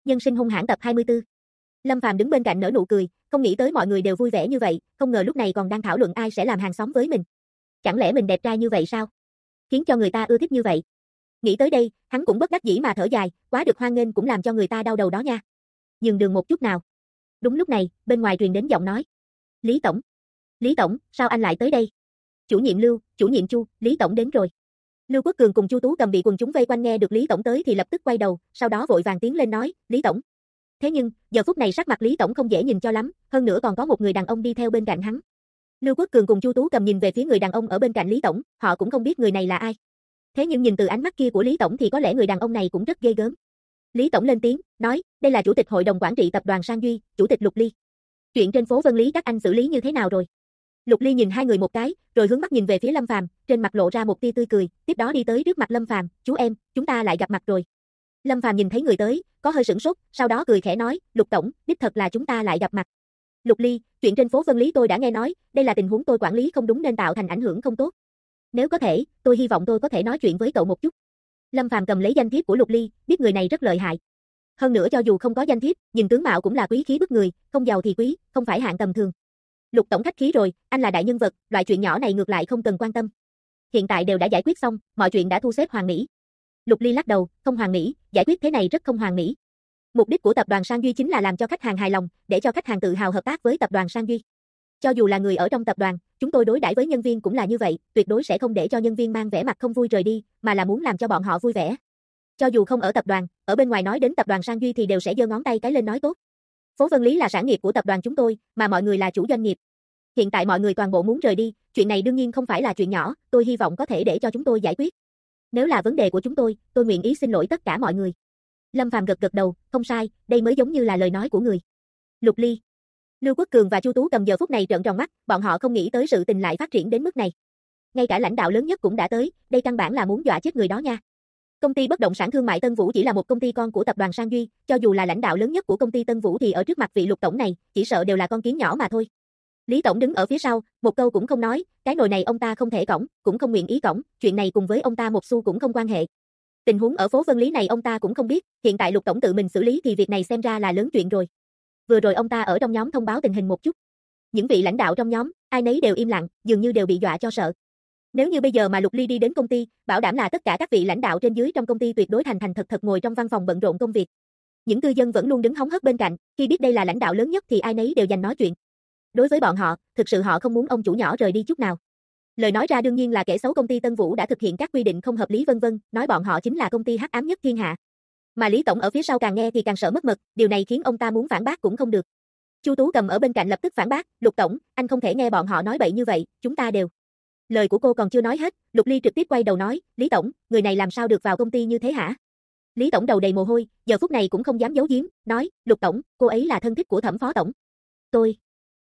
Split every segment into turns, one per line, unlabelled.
Nhân sinh hung hãn tập 24. Lâm Phàm đứng bên cạnh nở nụ cười, không nghĩ tới mọi người đều vui vẻ như vậy, không ngờ lúc này còn đang thảo luận ai sẽ làm hàng xóm với mình. Chẳng lẽ mình đẹp trai như vậy sao? Khiến cho người ta ưa thích như vậy. Nghĩ tới đây, hắn cũng bất đắc dĩ mà thở dài, quá được hoan nghênh cũng làm cho người ta đau đầu đó nha. Nhường đường một chút nào. Đúng lúc này, bên ngoài truyền đến giọng nói. Lý Tổng. Lý Tổng, sao anh lại tới đây? Chủ nhiệm Lưu, chủ nhiệm Chu, Lý Tổng đến rồi. Lưu Quốc Cường cùng Chu Tú Cầm bị quần chúng vây quanh nghe được Lý Tổng tới thì lập tức quay đầu, sau đó vội vàng tiến lên nói, Lý Tổng. Thế nhưng, giờ phút này sắc mặt Lý Tổng không dễ nhìn cho lắm, hơn nữa còn có một người đàn ông đi theo bên cạnh hắn. Lưu Quốc Cường cùng Chu Tú Cầm nhìn về phía người đàn ông ở bên cạnh Lý Tổng, họ cũng không biết người này là ai. Thế nhưng nhìn từ ánh mắt kia của Lý Tổng thì có lẽ người đàn ông này cũng rất ghê gớm. Lý Tổng lên tiếng, nói, đây là Chủ tịch Hội đồng Quản trị Tập đoàn Sang Duy, Chủ tịch Lục Ly. Chuyện trên phố Vân Lý các anh xử lý như thế nào rồi? Lục Ly nhìn hai người một cái, rồi hướng mắt nhìn về phía Lâm Phàm, trên mặt lộ ra một tia tươi cười, tiếp đó đi tới trước mặt Lâm Phàm, chú em, chúng ta lại gặp mặt rồi. Lâm Phàm nhìn thấy người tới, có hơi sửng sốt, sau đó cười khẽ nói, Lục Tổng, đích thật là chúng ta lại gặp mặt. Lục Ly, chuyện trên phố Vân Lý tôi đã nghe nói, đây là tình huống tôi quản lý không đúng nên tạo thành ảnh hưởng không tốt. Nếu có thể, tôi hy vọng tôi có thể nói chuyện với cậu một chút. Lâm Phàm cầm lấy danh thiếp của Lục Ly, biết người này rất lợi hại. Hơn nữa cho dù không có danh thiếp, nhìn tướng mạo cũng là quý khí bức người, không giàu thì quý, không phải hạng tầm thường. Lục Tổng khách khí rồi, anh là đại nhân vật, loại chuyện nhỏ này ngược lại không cần quan tâm. Hiện tại đều đã giải quyết xong, mọi chuyện đã thu xếp hoàn mỹ. Lục Ly lắc đầu, không hoàn mỹ, giải quyết thế này rất không hoàn mỹ. Mục đích của tập đoàn Sang Duy chính là làm cho khách hàng hài lòng, để cho khách hàng tự hào hợp tác với tập đoàn Sang Duy. Cho dù là người ở trong tập đoàn, chúng tôi đối đãi với nhân viên cũng là như vậy, tuyệt đối sẽ không để cho nhân viên mang vẻ mặt không vui rời đi, mà là muốn làm cho bọn họ vui vẻ. Cho dù không ở tập đoàn, ở bên ngoài nói đến tập đoàn Sang Duy thì đều sẽ giơ ngón tay cái lên nói tốt. Phố Vân Lý là sản nghiệp của tập đoàn chúng tôi, mà mọi người là chủ doanh nghiệp. Hiện tại mọi người toàn bộ muốn rời đi, chuyện này đương nhiên không phải là chuyện nhỏ, tôi hy vọng có thể để cho chúng tôi giải quyết. Nếu là vấn đề của chúng tôi nguyện ý xin lỗi tất cả mọi người. Lâm Phàm gật gật đầu, không sai, đây mới giống như là lời nói của người. Lục Ly. Lưu Quốc Cường và Chu Tú Cầm giờ phút này trợn tròn mắt, bọn họ không nghĩ tới sự tình lại phát triển đến mức này. Ngay cả lãnh đạo lớn nhất cũng đã tới, đây căn bản là muốn dọa chết người đó nha. Công ty bất động sản thương mại Tân Vũ chỉ là một công ty con của tập đoàn Sang Duy, cho dù là lãnh đạo lớn nhất của công ty Tân Vũ thì ở trước mặt vị Lục tổng này, chỉ sợ đều là con kiến nhỏ mà thôi. Lý Tổng đứng ở phía sau, một câu cũng không nói, cái nồi này ông ta không thể cõng, cũng không nguyện ý cõng, chuyện này cùng với ông ta một xu cũng không quan hệ. Tình huống ở phố Vân Lý này ông ta cũng không biết, hiện tại Lục tổng tự mình xử lý thì việc này xem ra là lớn chuyện rồi. Vừa rồi ông ta ở trong nhóm thông báo tình hình một chút. Những vị lãnh đạo trong nhóm, ai nấy đều im lặng, dường như đều bị dọa cho sợ. Nếu như bây giờ mà Lục Ly đi đến công ty, bảo đảm là tất cả các vị lãnh đạo trên dưới trong công ty tuyệt đối thành thành thật thật ngồi trong văn phòng bận rộn công việc. Những cư dân vẫn luôn đứng hóng hớt bên cạnh, khi biết đây là lãnh đạo lớn nhất thì ai nấy đều giành nói chuyện. Đối với bọn họ, thực sự họ không muốn ông chủ nhỏ rời đi chút nào. Lời nói ra đương nhiên là kẻ xấu công ty Tân Vũ đã thực hiện các quy định không hợp lý vân vân, nói bọn họ chính là công ty hắc ám nhất thiên hạ. Mà Lý tổng ở phía sau càng nghe thì càng sợ mất mật, điều này khiến ông ta muốn phản bác cũng không được. Chu Tú Cầm ở bên cạnh lập tức phản bác, Lục tổng, anh không thể nghe bọn họ nói bậy như vậy, chúng ta đều. Lời của cô còn chưa nói hết, Lục Ly trực tiếp quay đầu nói, Lý tổng, người này làm sao được vào công ty như thế hả? Lý tổng đầu đầy mồ hôi, giờ phút này cũng không dám giấu giếm, nói, Lục tổng, cô ấy là thân thích của Thẩm phó tổng. Tôi.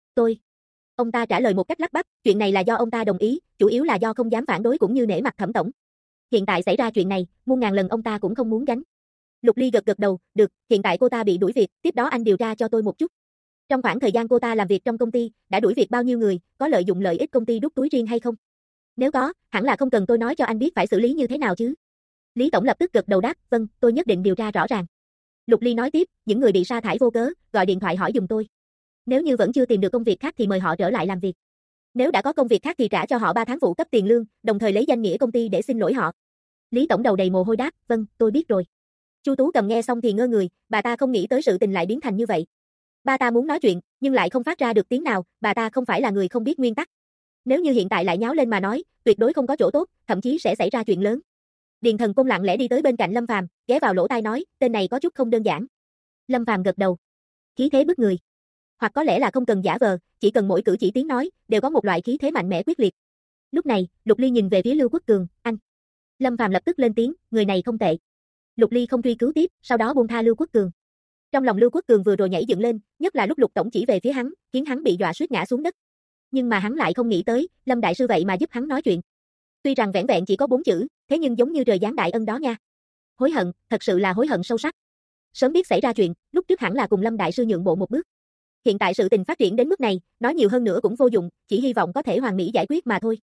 Ông ta trả lời một cách lắp bắp, chuyện này là do ông ta đồng ý, chủ yếu là do không dám phản đối cũng như nể mặt Thẩm tổng. Hiện tại xảy ra chuyện này, muôn ngàn lần ông ta cũng không muốn gánh. Lục Ly gật gật đầu, được, hiện tại cô ta bị đuổi việc, tiếp đó anh điều tra cho tôi một chút. Trong khoảng thời gian cô ta làm việc trong công ty, đã đuổi việc bao nhiêu người, có lợi dụng lợi ích công ty đút túi riêng hay không? Nếu có, hẳn là không cần tôi nói cho anh biết phải xử lý như thế nào chứ. Lý tổng lập tức gật đầu đáp, vâng, tôi nhất định điều tra rõ ràng. Lục Ly nói tiếp, những người bị sa thải vô cớ, gọi điện thoại hỏi giùm tôi. Nếu như vẫn chưa tìm được công việc khác thì mời họ trở lại làm việc. Nếu đã có công việc khác thì trả cho họ 3 tháng phụ cấp tiền lương, đồng thời lấy danh nghĩa công ty để xin lỗi họ. Lý tổng đầu đầy mồ hôi đáp, vâng, tôi biết rồi. Chu Tú Cầm nghe xong thì ngơ người, bà ta không nghĩ tới sự tình lại biến thành như vậy. Bà ta muốn nói chuyện, nhưng lại không phát ra được tiếng nào, bà ta không phải là người không biết nguyên tắc. Nếu như hiện tại lại nháo lên mà nói, tuyệt đối không có chỗ tốt, thậm chí sẽ xảy ra chuyện lớn. Điền Thần Công lặng lẽ đi tới bên cạnh Lâm Phàm, ghé vào lỗ tai nói, tên này có chút không đơn giản. Lâm Phàm gật đầu. Khí thế bức người. Hoặc có lẽ là không cần giả vờ, chỉ cần mỗi cử chỉ tiếng nói, đều có một loại khí thế mạnh mẽ quyết liệt. Lúc này, Lục Ly nhìn về phía Lưu Quốc Cường, anh. Lâm Phàm lập tức lên tiếng, người này không tệ. Lục Ly không truy cứu tiếp, sau đó buông tha Lưu Quốc Cường. Trong lòng Lưu Quốc Cường vừa rồi nhảy dựng lên, nhất là lúc Lục tổng chỉ về phía hắn, khiến hắn bị dọa suýt ngã xuống đất. Nhưng mà hắn lại không nghĩ tới, Lâm đại sư vậy mà giúp hắn nói chuyện. Tuy rằng vẻn vẹn chỉ có 4 chữ, thế nhưng giống như trời giáng đại ân đó nha. Hối hận, thật sự là hối hận sâu sắc. Sớm biết xảy ra chuyện, lúc trước hẳn là cùng Lâm đại sư nhượng bộ một bước. Hiện tại sự tình phát triển đến mức này, nói nhiều hơn nữa cũng vô dụng, chỉ hy vọng có thể hoàn mỹ giải quyết mà thôi.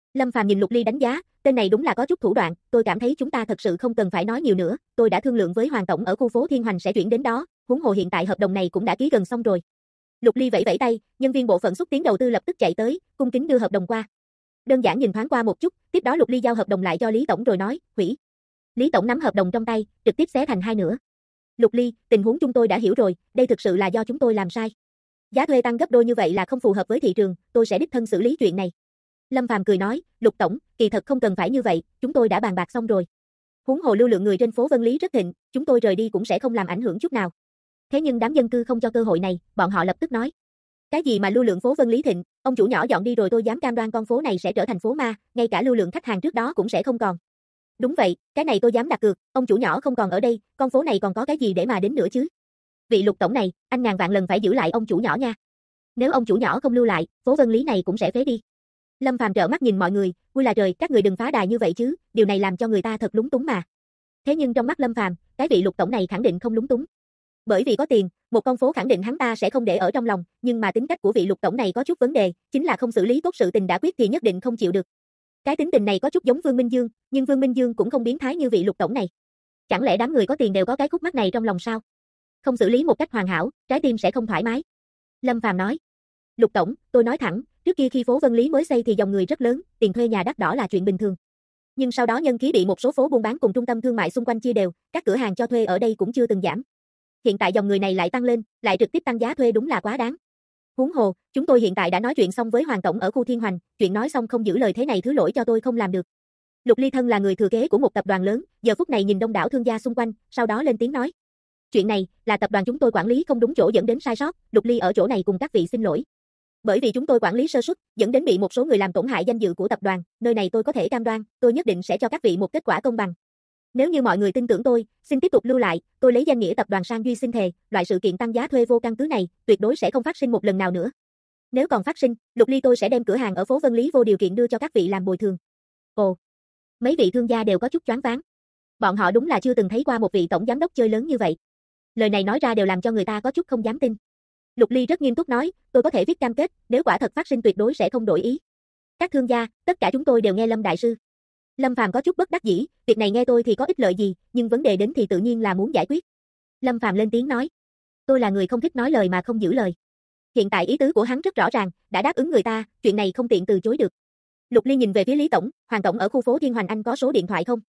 Lâm Phàm nhìn Lục Ly đánh giá, tên này đúng là có chút thủ đoạn, tôi cảm thấy chúng ta thật sự không cần phải nói nhiều nữa, tôi đã thương lượng với Hoàng tổng ở khu phố Thiên Hoành sẽ chuyển đến đó, huống hồ hiện tại hợp đồng này cũng đã ký gần xong rồi. Lục Ly vẫy vẫy tay, nhân viên bộ phận xúc tiến đầu tư lập tức chạy tới, cung kính đưa hợp đồng qua. Đơn giản nhìn thoáng qua một chút, tiếp đó Lục Ly giao hợp đồng lại cho Lý tổng rồi nói, hủy. Lý tổng nắm hợp đồng trong tay, trực tiếp xé thành hai nửa. Lục Ly, tình huống chúng tôi đã hiểu rồi, đây thực sự là do chúng tôi làm sai. Giá thuê tăng gấp đôi như vậy là không phù hợp với thị trường, tôi sẽ đích thân xử lý chuyện này. Lâm Phàm cười nói, Lục tổng, kỳ thật không cần phải như vậy, chúng tôi đã bàn bạc xong rồi. Huống hồ lưu lượng người trên phố Vân Lý rất thịnh, chúng tôi rời đi cũng sẽ không làm ảnh hưởng chút nào. Thế nhưng đám dân cư không cho cơ hội này, bọn họ lập tức nói. Cái gì mà lưu lượng phố Vân Lý thịnh, ông chủ nhỏ dọn đi rồi tôi dám cam đoan con phố này sẽ trở thành phố ma, ngay cả lưu lượng khách hàng trước đó cũng sẽ không còn. Đúng vậy, cái này tôi dám đặt cược, ông chủ nhỏ không còn ở đây, con phố này còn có cái gì để mà đến nữa chứ. Vị Lục tổng này, anh ngàn vạn lần phải giữ lại ông chủ nhỏ nha. Nếu ông chủ nhỏ không lưu lại, phố Vân Lý này cũng sẽ phế đi. Lâm Phàm trợn mắt nhìn mọi người, vui là trời, các người đừng phá đài như vậy chứ, điều này làm cho người ta thật lúng túng mà. Thế nhưng trong mắt Lâm Phàm, cái vị Lục tổng này khẳng định không lúng túng. Bởi vì có tiền, một con phố khẳng định hắn ta sẽ không để ở trong lòng, nhưng mà tính cách của vị Lục tổng này có chút vấn đề, chính là không xử lý tốt sự tình đã quyết thì nhất định không chịu được. Cái tính tình này có chút giống Vương Minh Dương, nhưng Vương Minh Dương cũng không biến thái như vị Lục tổng này. Chẳng lẽ đám người có tiền đều có cái khúc mắc này trong lòng sao? Không xử lý một cách hoàn hảo, trái tim sẽ không thoải mái. Lâm Phàm nói. Lục tổng, tôi nói thẳng, trước kia khi phố Vân Lý mới xây thì dòng người rất lớn, tiền thuê nhà đắt đỏ là chuyện bình thường. Nhưng sau đó nhân khí bị một số phố buôn bán cùng trung tâm thương mại xung quanh chia đều, các cửa hàng cho thuê ở đây cũng chưa từng giảm. Hiện tại dòng người này lại tăng lên, lại trực tiếp tăng giá thuê đúng là quá đáng. Huống hồ, chúng tôi hiện tại đã nói chuyện xong với Hoàng tổng ở khu Thiên Hoành, chuyện nói xong không giữ lời thế này thứ lỗi cho tôi không làm được. Lục Ly thân là người thừa kế của một tập đoàn lớn, giờ phút này nhìn đông đảo thương gia xung quanh, sau đó lên tiếng nói. Chuyện này, là tập đoàn chúng tôi quản lý không đúng chỗ dẫn đến sai sót, Lục Ly ở chỗ này cùng các vị xin lỗi. Bởi vì chúng tôi quản lý sơ suất, dẫn đến bị một số người làm tổn hại danh dự của tập đoàn, nơi này tôi có thể cam đoan, tôi nhất định sẽ cho các vị một kết quả công bằng. Nếu như mọi người tin tưởng tôi, xin tiếp tục lưu lại, tôi lấy danh nghĩa tập đoàn Sang Duy xin thề, loại sự kiện tăng giá thuê vô căn cứ này, tuyệt đối sẽ không phát sinh một lần nào nữa. Nếu còn phát sinh, Lục Ly tôi sẽ đem cửa hàng ở phố Vân Lý vô điều kiện đưa cho các vị làm bồi thường. Ồ, mấy vị thương gia đều có chút choáng váng. Bọn họ đúng là chưa từng thấy qua một vị tổng giám đốc chơi lớn như vậy. Lời này nói ra đều làm cho người ta có chút không dám tin. Lục Ly rất nghiêm túc nói, tôi có thể viết cam kết, nếu quả thật phát sinh tuyệt đối sẽ không đổi ý. Các thương gia, tất cả chúng tôi đều nghe Lâm đại sư. Lâm Phàm có chút bất đắc dĩ, việc này nghe tôi thì có ích lợi gì, nhưng vấn đề đến thì tự nhiên là muốn giải quyết. Lâm Phàm lên tiếng nói, tôi là người không thích nói lời mà không giữ lời. Hiện tại ý tứ của hắn rất rõ ràng, đã đáp ứng người ta, chuyện này không tiện từ chối được. Lục Ly nhìn về phía Lý tổng, Hoàng tổng ở khu phố Thiên Hoành anh có số điện thoại không?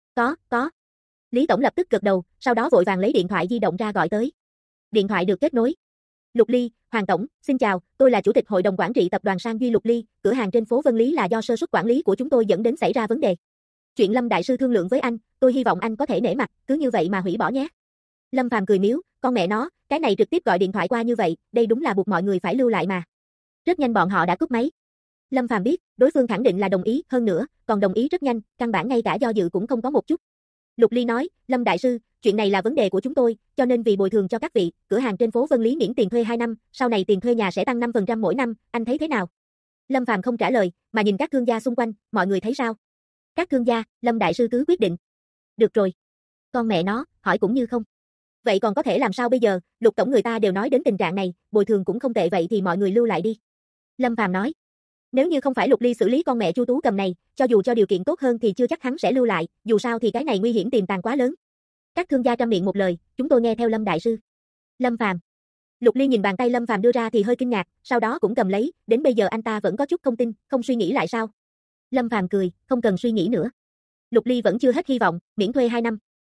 Có. Lý tổng lập tức gật đầu, sau đó vội vàng lấy điện thoại di động ra gọi tới. Điện thoại được kết nối. Lục Ly, Hoàng tổng, xin chào, tôi là chủ tịch hội đồng quản trị tập đoàn Sang Duy Lục Ly, cửa hàng trên phố Vân Lý là do sơ suất quản lý của chúng tôi dẫn đến xảy ra vấn đề. Chuyện Lâm đại sư thương lượng với anh, tôi hy vọng anh có thể nể mặt, cứ như vậy mà hủy bỏ nhé. Lâm Phàm cười miếu, con mẹ nó, cái này trực tiếp gọi điện thoại qua như vậy, đây đúng là buộc mọi người phải lưu lại mà. Rất nhanh bọn họ đã cúp máy. Lâm Phàm biết, đối phương khẳng định là đồng ý, hơn nữa, còn đồng ý rất nhanh, căn bản ngay cả do dự cũng không có một chút. Lục Ly nói, Lâm đại sư, chuyện này là vấn đề của chúng tôi, cho nên vì bồi thường cho các vị, cửa hàng trên phố Vân Lý miễn tiền thuê 2 năm, sau này tiền thuê nhà sẽ tăng 5% mỗi năm, anh thấy thế nào? Lâm Phàm không trả lời, mà nhìn các thương gia xung quanh, mọi người thấy sao? Các thương gia, Lâm đại sư cứ quyết định. Được rồi. Con mẹ nó, hỏi cũng như không. Vậy còn có thể làm sao bây giờ, Lục tổng người ta đều nói đến tình trạng này, bồi thường cũng không tệ vậy thì mọi người lưu lại đi. Lâm Phàm nói. Nếu như không phải Lục Ly xử lý con mẹ Chu Tú Cầm này, cho dù cho điều kiện tốt hơn thì chưa chắc hắn sẽ lưu lại, dù sao thì cái này nguy hiểm tiềm tàng quá lớn. Các thương gia trăm miệng một lời, chúng tôi nghe theo Lâm đại sư. Lâm Phàm. Lục Ly nhìn bàn tay Lâm Phàm đưa ra thì hơi kinh ngạc, sau đó cũng cầm lấy, đến bây giờ anh ta vẫn có chút không tin, không suy nghĩ lại sao? Lâm Phàm cười, không cần suy nghĩ nữa. Lục Ly vẫn chưa hết hy vọng, miễn thuê 2 năm.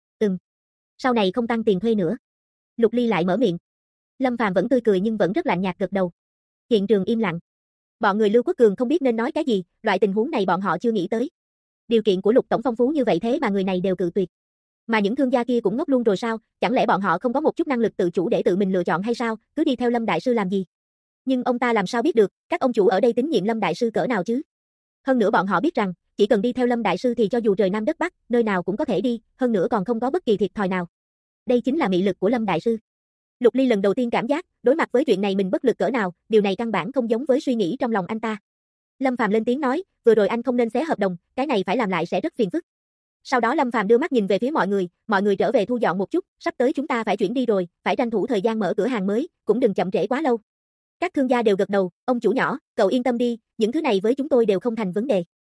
Sau này không tăng tiền thuê nữa. Lục Ly lại mở miệng. Lâm Phàm vẫn tươi cười nhưng vẫn rất lạnh nhạt gật đầu. Hiện trường im lặng. Bọn người Lưu Quốc Cường không biết nên nói cái gì, loại tình huống này bọn họ chưa nghĩ tới. Điều kiện của Lục tổng phong phú như vậy thế mà người này đều cự tuyệt. Mà những thương gia kia cũng ngốc luôn rồi sao, chẳng lẽ bọn họ không có một chút năng lực tự chủ để tự mình lựa chọn hay sao, cứ đi theo Lâm đại sư làm gì? Nhưng ông ta làm sao biết được, các ông chủ ở đây tín nhiệm Lâm đại sư cỡ nào chứ? Hơn nữa bọn họ biết rằng, chỉ cần đi theo Lâm đại sư thì cho dù trời Nam đất Bắc, nơi nào cũng có thể đi, hơn nữa còn không có bất kỳ thiệt thòi nào. Đây chính là mị lực của Lâm đại sư. Lục Ly lần đầu tiên cảm giác, đối mặt với chuyện này mình bất lực cỡ nào, điều này căn bản không giống với suy nghĩ trong lòng anh ta. Lâm Phàm lên tiếng nói, vừa rồi anh không nên xé hợp đồng, cái này phải làm lại sẽ rất phiền phức. Sau đó Lâm Phàm đưa mắt nhìn về phía mọi người trở về thu dọn một chút, sắp tới chúng ta phải chuyển đi rồi, phải tranh thủ thời gian mở cửa hàng mới, cũng đừng chậm trễ quá lâu. Các thương gia đều gật đầu, ông chủ nhỏ, cậu yên tâm đi, những thứ này với chúng tôi đều không thành vấn đề.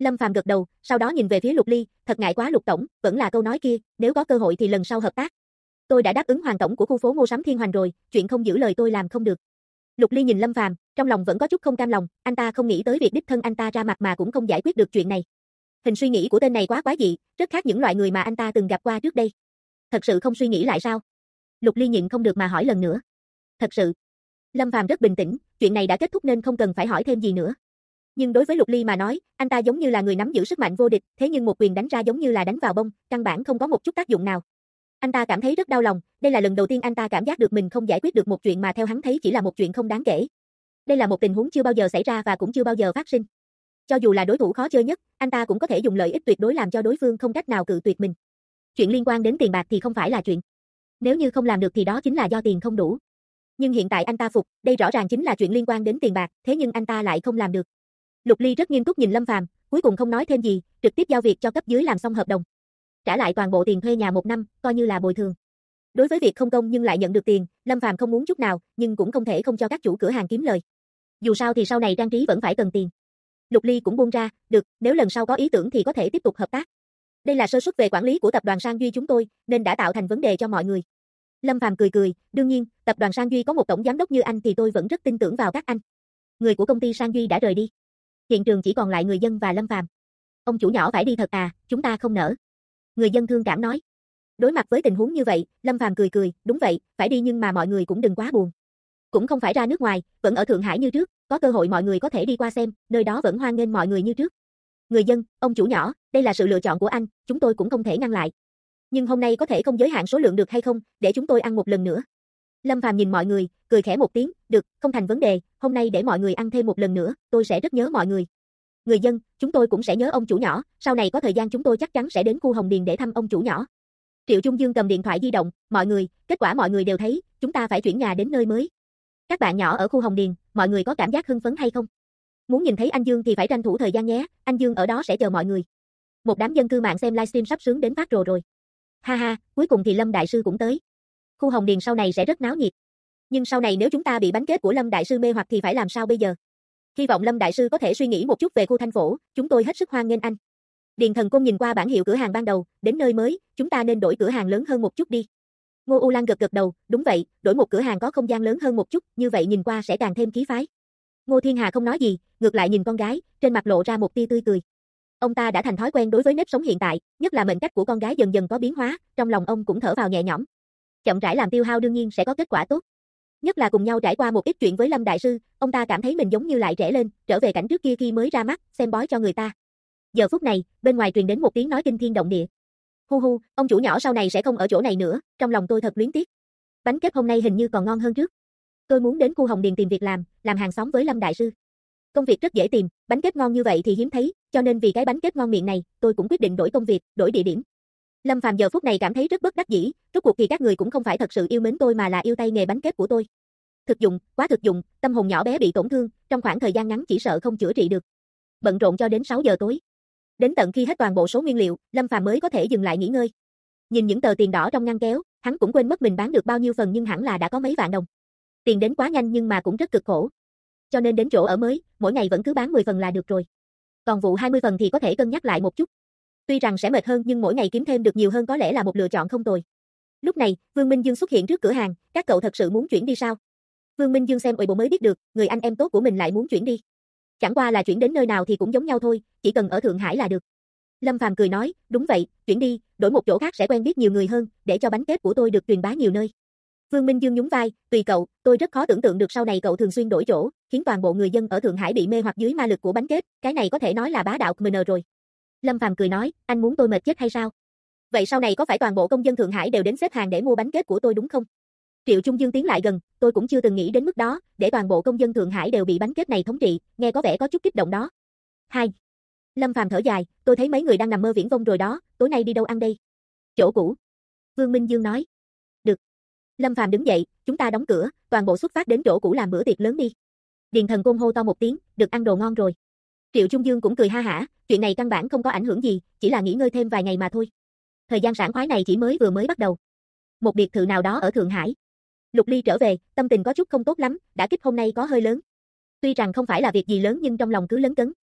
Lâm Phàm gật đầu, sau đó nhìn về phía Lục Ly, thật ngại quá Lục tổng, vẫn là câu nói kia, nếu có cơ hội thì lần sau hợp tác. Tôi đã đáp ứng Hoàng tổng của khu phố mua sắm Thiên Hoành rồi, chuyện không giữ lời tôi làm không được. Lục Ly nhìn Lâm Phàm, trong lòng vẫn có chút không cam lòng, anh ta không nghĩ tới việc đích thân anh ta ra mặt mà cũng không giải quyết được chuyện này. Hình suy nghĩ của tên này quá quái dị, rất khác những loại người mà anh ta từng gặp qua trước đây. Thật sự không suy nghĩ lại sao? Lục Ly nhịn không được mà hỏi lần nữa. Thật sự. Lâm Phàm rất bình tĩnh, chuyện này đã kết thúc nên không cần phải hỏi thêm gì nữa. Nhưng đối với Lục Ly mà nói, anh ta giống như là người nắm giữ sức mạnh vô địch, thế nhưng một quyền đánh ra giống như là đánh vào bông, căn bản không có một chút tác dụng nào. Anh ta cảm thấy rất đau lòng, đây là lần đầu tiên anh ta cảm giác được mình không giải quyết được một chuyện mà theo hắn thấy chỉ là một chuyện không đáng kể. Đây là một tình huống chưa bao giờ xảy ra và cũng chưa bao giờ phát sinh. Cho dù là đối thủ khó chơi nhất, anh ta cũng có thể dùng lợi ích tuyệt đối làm cho đối phương không cách nào cự tuyệt mình. Chuyện liên quan đến tiền bạc thì không phải là chuyện. Nếu như không làm được thì đó chính là do tiền không đủ. Nhưng hiện tại anh ta phục, đây rõ ràng chính là chuyện liên quan đến tiền bạc, thế nhưng anh ta lại không làm được. Lục Ly rất nghiêm túc nhìn Lâm Phàm, cuối cùng không nói thêm gì, trực tiếp giao việc cho cấp dưới làm xong hợp đồng. Trả lại toàn bộ tiền thuê nhà 1 năm, coi như là bồi thường. Đối với việc không công nhưng lại nhận được tiền, Lâm Phàm không muốn chút nào, nhưng cũng không thể không cho các chủ cửa hàng kiếm lời. Dù sao thì sau này trang trí vẫn phải cần tiền. Lục Ly cũng buông ra, được, nếu lần sau có ý tưởng thì có thể tiếp tục hợp tác. Đây là sơ suất về quản lý của tập đoàn Sang Duy chúng tôi, nên đã tạo thành vấn đề cho mọi người. Lâm Phàm cười cười, đương nhiên, tập đoàn Sang Duy có một tổng giám đốc như anh thì tôi vẫn rất tin tưởng vào các anh. Người của công ty Sang Duy đã rời đi. Hiện trường chỉ còn lại người dân và Lâm Phàm. Ông chủ nhỏ phải đi thật à, chúng ta không nỡ. Người dân thương cảm nói. Đối mặt với tình huống như vậy, Lâm Phàm cười cười, đúng vậy, phải đi nhưng mà mọi người cũng đừng quá buồn. Cũng không phải ra nước ngoài, vẫn ở Thượng Hải như trước, có cơ hội mọi người có thể đi qua xem, nơi đó vẫn hoan nghênh mọi người như trước. Người dân, ông chủ nhỏ, đây là sự lựa chọn của anh, chúng tôi cũng không thể ngăn lại. Nhưng hôm nay có thể không giới hạn số lượng được hay không, để chúng tôi ăn một lần nữa. Lâm Phàm nhìn mọi người, cười khẽ một tiếng, được, không thành vấn đề, hôm nay để mọi người ăn thêm một lần nữa, tôi sẽ rất nhớ mọi người. Người dân, chúng tôi cũng sẽ nhớ ông chủ nhỏ, sau này có thời gian chúng tôi chắc chắn sẽ đến khu Hồng Điền để thăm ông chủ nhỏ. Triệu Trung Dương cầm điện thoại di động, mọi người, kết quả mọi người đều thấy, chúng ta phải chuyển nhà đến nơi mới. Các bạn nhỏ ở khu Hồng Điền, mọi người có cảm giác hưng phấn hay không? Muốn nhìn thấy anh Dương thì phải tranh thủ thời gian nhé, anh Dương ở đó sẽ chờ mọi người. Một đám dân cư mạng xem livestream sắp sướng đến phát rồ rồi. Ha ha, cuối cùng thì Lâm Đại Sư cũng tới. Khu Hồng Điền sau này sẽ rất náo nhiệt. Nhưng sau này nếu chúng ta bị bánh kết của Lâm Đại Sư mê hoặc thì phải làm sao bây giờ? Hy vọng Lâm Đại Sư có thể suy nghĩ một chút về khu Thanh Phổ, chúng tôi hết sức hoan nghênh anh. Điền Thần Côn nhìn qua bảng hiệu cửa hàng ban đầu, đến nơi mới, chúng ta nên đổi cửa hàng lớn hơn một chút đi. Ngô U Lan gật gật đầu, đúng vậy, đổi một cửa hàng có không gian lớn hơn một chút, như vậy nhìn qua sẽ càng thêm khí phái. Ngô Thiên Hà không nói gì, ngược lại nhìn con gái, trên mặt lộ ra một tia tươi cười. Ông ta đã thành thói quen đối với nếp sống hiện tại, nhất là mệnh cách của con gái dần dần có biến hóa, trong lòng ông cũng thở vào nhẹ nhõm. Chậm rãi làm tiêu hao đương nhiên sẽ có kết quả tốt. Nhất là cùng nhau trải qua một ít chuyện với Lâm Đại Sư, ông ta cảm thấy mình giống như lại trẻ lên, trở về cảnh trước kia khi mới ra mắt, xem bói cho người ta. Giờ phút này, bên ngoài truyền đến một tiếng nói kinh thiên động địa. Hu hu, ông chủ nhỏ sau này sẽ không ở chỗ này nữa, trong lòng tôi thật luyến tiếc. Bánh kết hôm nay hình như còn ngon hơn trước. Tôi muốn đến khu Hồng Điền tìm việc làm hàng xóm với Lâm Đại Sư. Công việc rất dễ tìm, bánh kết ngon như vậy thì hiếm thấy, cho nên vì cái bánh kết ngon miệng này, tôi cũng quyết định đổi công việc, đổi địa điểm. Lâm Phàm giờ phút này cảm thấy rất bất đắc dĩ, rốt cuộc thì các người cũng không phải thật sự yêu mến tôi mà là yêu tay nghề bánh kết của tôi. Thực dụng, quá thực dụng, tâm hồn nhỏ bé bị tổn thương, trong khoảng thời gian ngắn chỉ sợ không chữa trị được. Bận rộn cho đến 6 giờ tối. Đến tận khi hết toàn bộ số nguyên liệu, Lâm Phàm mới có thể dừng lại nghỉ ngơi. Nhìn những tờ tiền đỏ trong ngăn kéo, hắn cũng quên mất mình bán được bao nhiêu phần nhưng hẳn là đã có mấy vạn đồng. Tiền đến quá nhanh nhưng mà cũng rất cực khổ. Cho nên đến chỗ ở mới, mỗi ngày vẫn cứ bán 10 phần là được rồi. Còn vụ 20 phần thì có thể cân nhắc lại một chút. Tuy rằng sẽ mệt hơn nhưng mỗi ngày kiếm thêm được nhiều hơn có lẽ là một lựa chọn không tồi. Lúc này, Vương Minh Dương xuất hiện trước cửa hàng, các cậu thật sự muốn chuyển đi sao? Vương Minh Dương xem Uy Bộ mới biết được, người anh em tốt của mình lại muốn chuyển đi. Chẳng qua là chuyển đến nơi nào thì cũng giống nhau thôi, chỉ cần ở Thượng Hải là được. Lâm Phàm cười nói, đúng vậy, chuyển đi, đổi một chỗ khác sẽ quen biết nhiều người hơn, để cho bánh kết của tôi được truyền bá nhiều nơi. Vương Minh Dương nhún vai, tùy cậu, tôi rất khó tưởng tượng được sau này cậu thường xuyên đổi chỗ, khiến toàn bộ người dân ở Thượng Hải bị mê hoặc dưới ma lực của bánh kết, cái này có thể nói là bá đạo mình rồi. Lâm Phàm cười nói, anh muốn tôi mệt chết hay sao? Vậy sau này có phải toàn bộ công dân Thượng Hải đều đến xếp hàng để mua bánh kết của tôi đúng không? Triệu Trung Dương tiến lại gần, tôi cũng chưa từng nghĩ đến mức đó, để toàn bộ công dân Thượng Hải đều bị bánh kết này thống trị, nghe có vẻ có chút kích động đó. 2. Lâm Phàm thở dài, tôi thấy mấy người đang nằm mơ viễn vông rồi đó, tối nay đi đâu ăn đây? Chỗ cũ. Vương Minh Dương nói. Được. Lâm Phàm đứng dậy, chúng ta đóng cửa, toàn bộ xuất phát đến chỗ cũ làm bữa tiệc lớn đi. Điền Thần Côn hô to một tiếng, được ăn đồ ngon rồi. Triệu Trung Dương cũng cười ha hả, chuyện này căn bản không có ảnh hưởng gì, chỉ là nghỉ ngơi thêm vài ngày mà thôi. Thời gian sảng khoái này chỉ vừa mới bắt đầu. Một biệt thự nào đó ở Thượng Hải. Lục Ly trở về, tâm tình có chút không tốt lắm, đả kích hôm nay có hơi lớn. Tuy rằng không phải là việc gì lớn nhưng trong lòng cứ lấn cấn.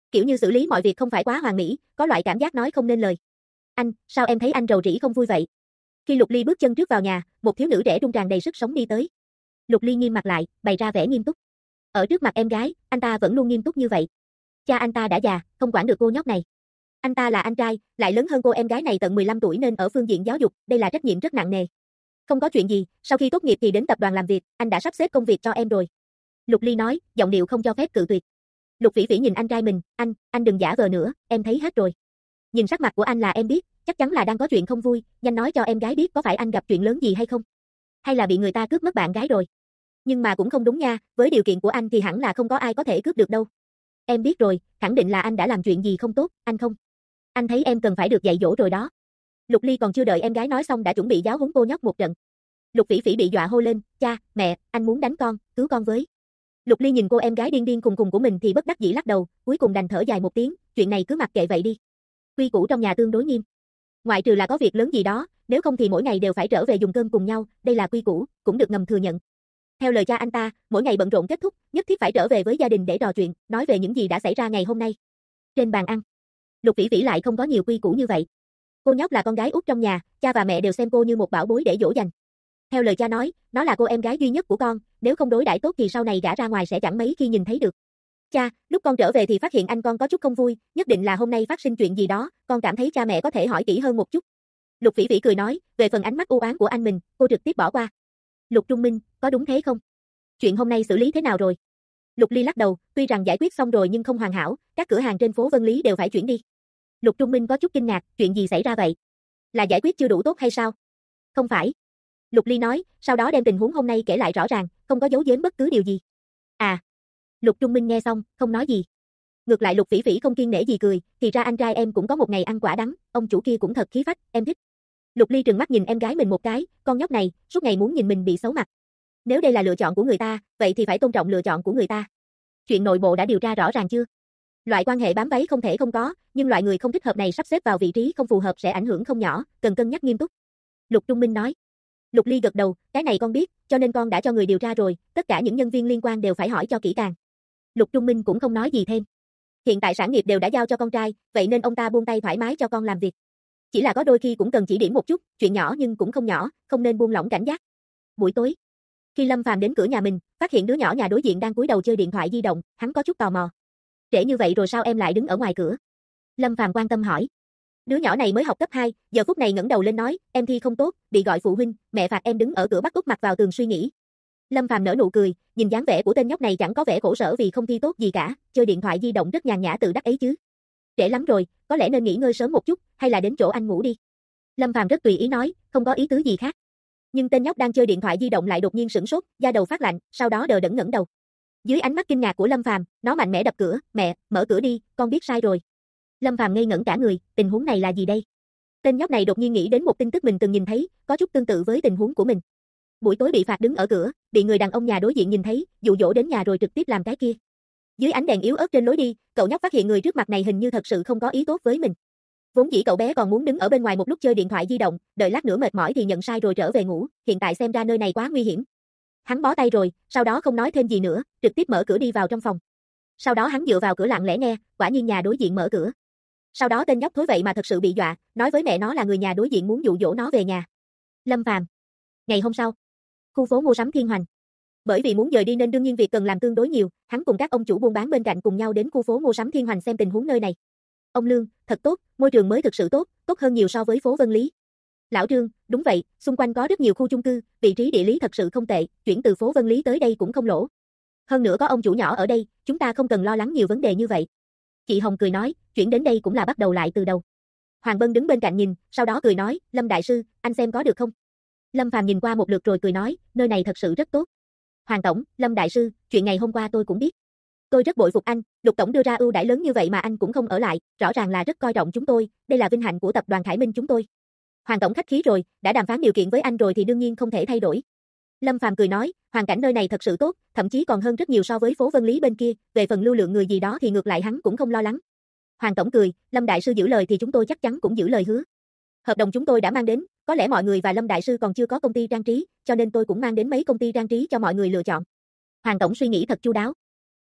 Kiểu như xử lý mọi việc không phải quá hoàn mỹ, có loại cảm giác nói không nên lời. Anh, sao em thấy anh rầu rĩ không vui vậy? Khi Lục Ly bước chân trước vào nhà, một thiếu nữ trẻ trung tràn đầy sức sống đi tới. Lục Ly nghiêm mặt lại, bày ra vẻ nghiêm túc. Ở trước mặt em gái, anh ta vẫn luôn nghiêm túc như vậy. Cha anh ta đã già, không quản được cô nhóc này. Anh ta là anh trai, lại lớn hơn cô em gái này tận 15 tuổi nên ở phương diện giáo dục, đây là trách nhiệm rất nặng nề. Không có chuyện gì, sau khi tốt nghiệp thì đến tập đoàn làm việc, anh đã sắp xếp công việc cho em rồi. Lục Ly nói, giọng điệu không cho phép cự tuyệt. Lục Vĩ Vĩ nhìn anh trai mình, anh đừng giả vờ nữa, em thấy hết rồi. Nhìn sắc mặt của anh là em biết, chắc chắn là đang có chuyện không vui, nhanh nói cho em gái biết có phải anh gặp chuyện lớn gì hay không? Hay là bị người ta cướp mất bạn gái rồi? Nhưng mà cũng không đúng nha, với điều kiện của anh thì hẳn là không có ai có thể cướp được đâu. Em biết rồi, khẳng định là anh đã làm chuyện gì không tốt, anh không? Anh thấy em cần phải được dạy dỗ rồi đó. Lục Ly còn chưa đợi em gái nói xong đã chuẩn bị giáo huấn cô nhóc một trận. Lục Vĩ Vĩ bị dọa hô lên, cha, mẹ, anh muốn đánh con, cứu con với. Lục Ly nhìn cô em gái điên điên khùng khùng của mình thì bất đắc dĩ lắc đầu, cuối cùng đành thở dài một tiếng, chuyện này cứ mặc kệ vậy đi. Quy củ trong nhà tương đối nghiêm. Ngoại trừ là có việc lớn gì đó, nếu không thì mỗi ngày đều phải trở về dùng cơm cùng nhau, đây là quy củ, cũng được ngầm thừa nhận. Theo lời cha anh ta, mỗi ngày bận rộn kết thúc, nhất thiết phải trở về với gia đình để trò chuyện, nói về những gì đã xảy ra ngày hôm nay. Trên bàn ăn, Lục Vĩ Vĩ lại không có nhiều quy củ như vậy. Cô nhóc là con gái út trong nhà, cha và mẹ đều xem cô như một bảo bối để dỗ dành. Theo lời cha nói, nó là cô em gái duy nhất của con, nếu không đối đãi tốt thì sau này gả ra ngoài sẽ chẳng mấy khi nhìn thấy được. Cha, lúc con trở về thì phát hiện anh con có chút không vui, nhất định là hôm nay phát sinh chuyện gì đó, con cảm thấy cha mẹ có thể hỏi kỹ hơn một chút. Lục Vĩ Vĩ cười nói, về phần ánh mắt u oán của anh mình, cô trực tiếp bỏ qua. Lục Trung Minh, có đúng thế không? Chuyện hôm nay xử lý thế nào rồi? Lục Ly lắc đầu, tuy rằng giải quyết xong rồi nhưng không hoàn hảo, các cửa hàng trên phố Vân Lý đều phải chuyển đi. Lục Trung Minh có chút kinh ngạc, chuyện gì xảy ra vậy? Là giải quyết chưa đủ tốt hay sao? Không phải. Lục Ly nói, sau đó đem tình huống hôm nay kể lại rõ ràng, không có giấu giếm bất cứ điều gì. À. Lục Trung Minh nghe xong, không nói gì. Ngược lại Lục Vĩ Vĩ không kiêng nể gì cười, thì ra anh trai em cũng có một ngày ăn quả đắng, ông chủ kia cũng thật khí phách, em thích. Lục Ly trừng mắt nhìn em gái mình một cái, con nhóc này, suốt ngày muốn nhìn mình bị xấu mặt. Nếu đây là lựa chọn của người ta, vậy thì phải tôn trọng lựa chọn của người ta. Chuyện nội bộ đã điều tra rõ ràng chưa? Loại quan hệ bám váy không thể không có, nhưng loại người không thích hợp này sắp xếp vào vị trí không phù hợp sẽ ảnh hưởng không nhỏ, cần cân nhắc nghiêm túc. Lục Trung Minh nói. Lục Ly gật đầu, cái này con biết, cho nên con đã cho người điều tra rồi, tất cả những nhân viên liên quan đều phải hỏi cho kỹ càng. Lục Trung Minh cũng không nói gì thêm. Hiện tại sản nghiệp đều đã giao cho con trai, vậy nên ông ta buông tay thoải mái cho con làm việc. Chỉ là có đôi khi cũng cần chỉ điểm một chút, chuyện nhỏ nhưng cũng không nhỏ, không nên buông lỏng cảnh giác. Buổi tối, khi Lâm Phàm đến cửa nhà mình, phát hiện đứa nhỏ nhà đối diện đang cúi đầu chơi điện thoại di động, hắn có chút tò mò. Trễ như vậy rồi sao em lại đứng ở ngoài cửa? Lâm Phàm quan tâm hỏi. Đứa nhỏ này mới học cấp 2, giờ phút này ngẩng đầu lên nói, em thi không tốt, bị gọi phụ huynh, mẹ phạt em đứng ở cửa bắt úp mặt vào tường suy nghĩ. Lâm Phàm nở nụ cười, nhìn dáng vẻ của tên nhóc này chẳng có vẻ khổ sở vì không thi tốt gì cả, chơi điện thoại di động rất nhàn nhã tự đắc ấy chứ. Trễ lắm rồi, có lẽ nên nghỉ ngơi sớm một chút, hay là đến chỗ anh ngủ đi. Lâm Phàm rất tùy ý nói, không có ý tứ gì khác. Nhưng tên nhóc đang chơi điện thoại di động lại đột nhiên sửng sốt, da đầu phát lạnh, sau đó đờ đẫn ngẩng đầu. Dưới ánh mắt kinh ngạc của Lâm Phàm, nó mạnh mẽ đập cửa, mẹ, mở cửa đi, con biết sai rồi. Lâm Phàm ngây ngẩn cả người, tình huống này là gì đây? Tên nhóc này đột nhiên nghĩ đến một tin tức mình từng nhìn thấy, có chút tương tự với tình huống của mình. Buổi tối bị phạt đứng ở cửa, bị người đàn ông nhà đối diện nhìn thấy, dụ dỗ đến nhà rồi trực tiếp làm cái kia. Dưới ánh đèn yếu ớt trên lối đi, cậu nhóc phát hiện người trước mặt này hình như thật sự không có ý tốt với mình. Vốn dĩ cậu bé còn muốn đứng ở bên ngoài một lúc chơi điện thoại di động, đợi lát nữa mệt mỏi thì nhận sai rồi trở về ngủ, hiện tại xem ra nơi này quá nguy hiểm. Hắn bó tay rồi, sau đó không nói thêm gì nữa, trực tiếp mở cửa đi vào trong phòng. Sau đó hắn dựa vào cửa lặng lẽ nghe, quả nhiên nhà đối diện mở cửa. Sau đó tên nhóc thối vậy mà thật sự bị dọa, nói với mẹ nó là người nhà đối diện muốn dụ dỗ nó về nhà. Lâm Phàm. Ngày hôm sau, khu phố mua sắm Thiên Hoành. Bởi vì muốn dời đi nên đương nhiên việc cần làm tương đối nhiều, hắn cùng các ông chủ buôn bán bên cạnh cùng nhau đến khu phố mua sắm Thiên Hoành xem tình huống nơi này. Ông Lương, thật tốt, môi trường mới thực sự tốt, tốt hơn nhiều so với phố Vân Lý. Lão Trương, đúng vậy, xung quanh có rất nhiều khu chung cư, vị trí địa lý thật sự không tệ, chuyển từ phố Vân Lý tới đây cũng không lỗ. Hơn nữa có ông chủ nhỏ ở đây, chúng ta không cần lo lắng nhiều vấn đề như vậy. Chị Hồng cười nói, chuyển đến đây cũng là bắt đầu lại từ đầu. Hoàng Bân đứng bên cạnh nhìn, sau đó cười nói, Lâm đại sư, anh xem có được không? Lâm Phàm nhìn qua một lượt rồi cười nói, nơi này thật sự rất tốt. Hoàng tổng, Lâm đại sư, chuyện ngày hôm qua tôi cũng biết. Tôi rất bội phục anh, Lục tổng đưa ra ưu đãi lớn như vậy mà anh cũng không ở lại, rõ ràng là rất coi trọng chúng tôi, đây là vinh hạnh của tập đoàn Khải Minh chúng tôi. Hoàng tổng khách khí rồi, đã đàm phán điều kiện với anh rồi thì đương nhiên không thể thay đổi. Lâm Phàm cười nói, hoàn cảnh nơi này thật sự tốt, thậm chí còn hơn rất nhiều so với phố Vân Lý bên kia, về phần lưu lượng người gì đó thì ngược lại hắn cũng không lo lắng. Hoàng tổng cười, Lâm đại sư giữ lời thì chúng tôi chắc chắn cũng giữ lời hứa. Hợp đồng chúng tôi đã mang đến, có lẽ mọi người và Lâm đại sư còn chưa có công ty trang trí, cho nên tôi cũng mang đến mấy công ty trang trí cho mọi người lựa chọn. Hoàng tổng suy nghĩ thật chu đáo.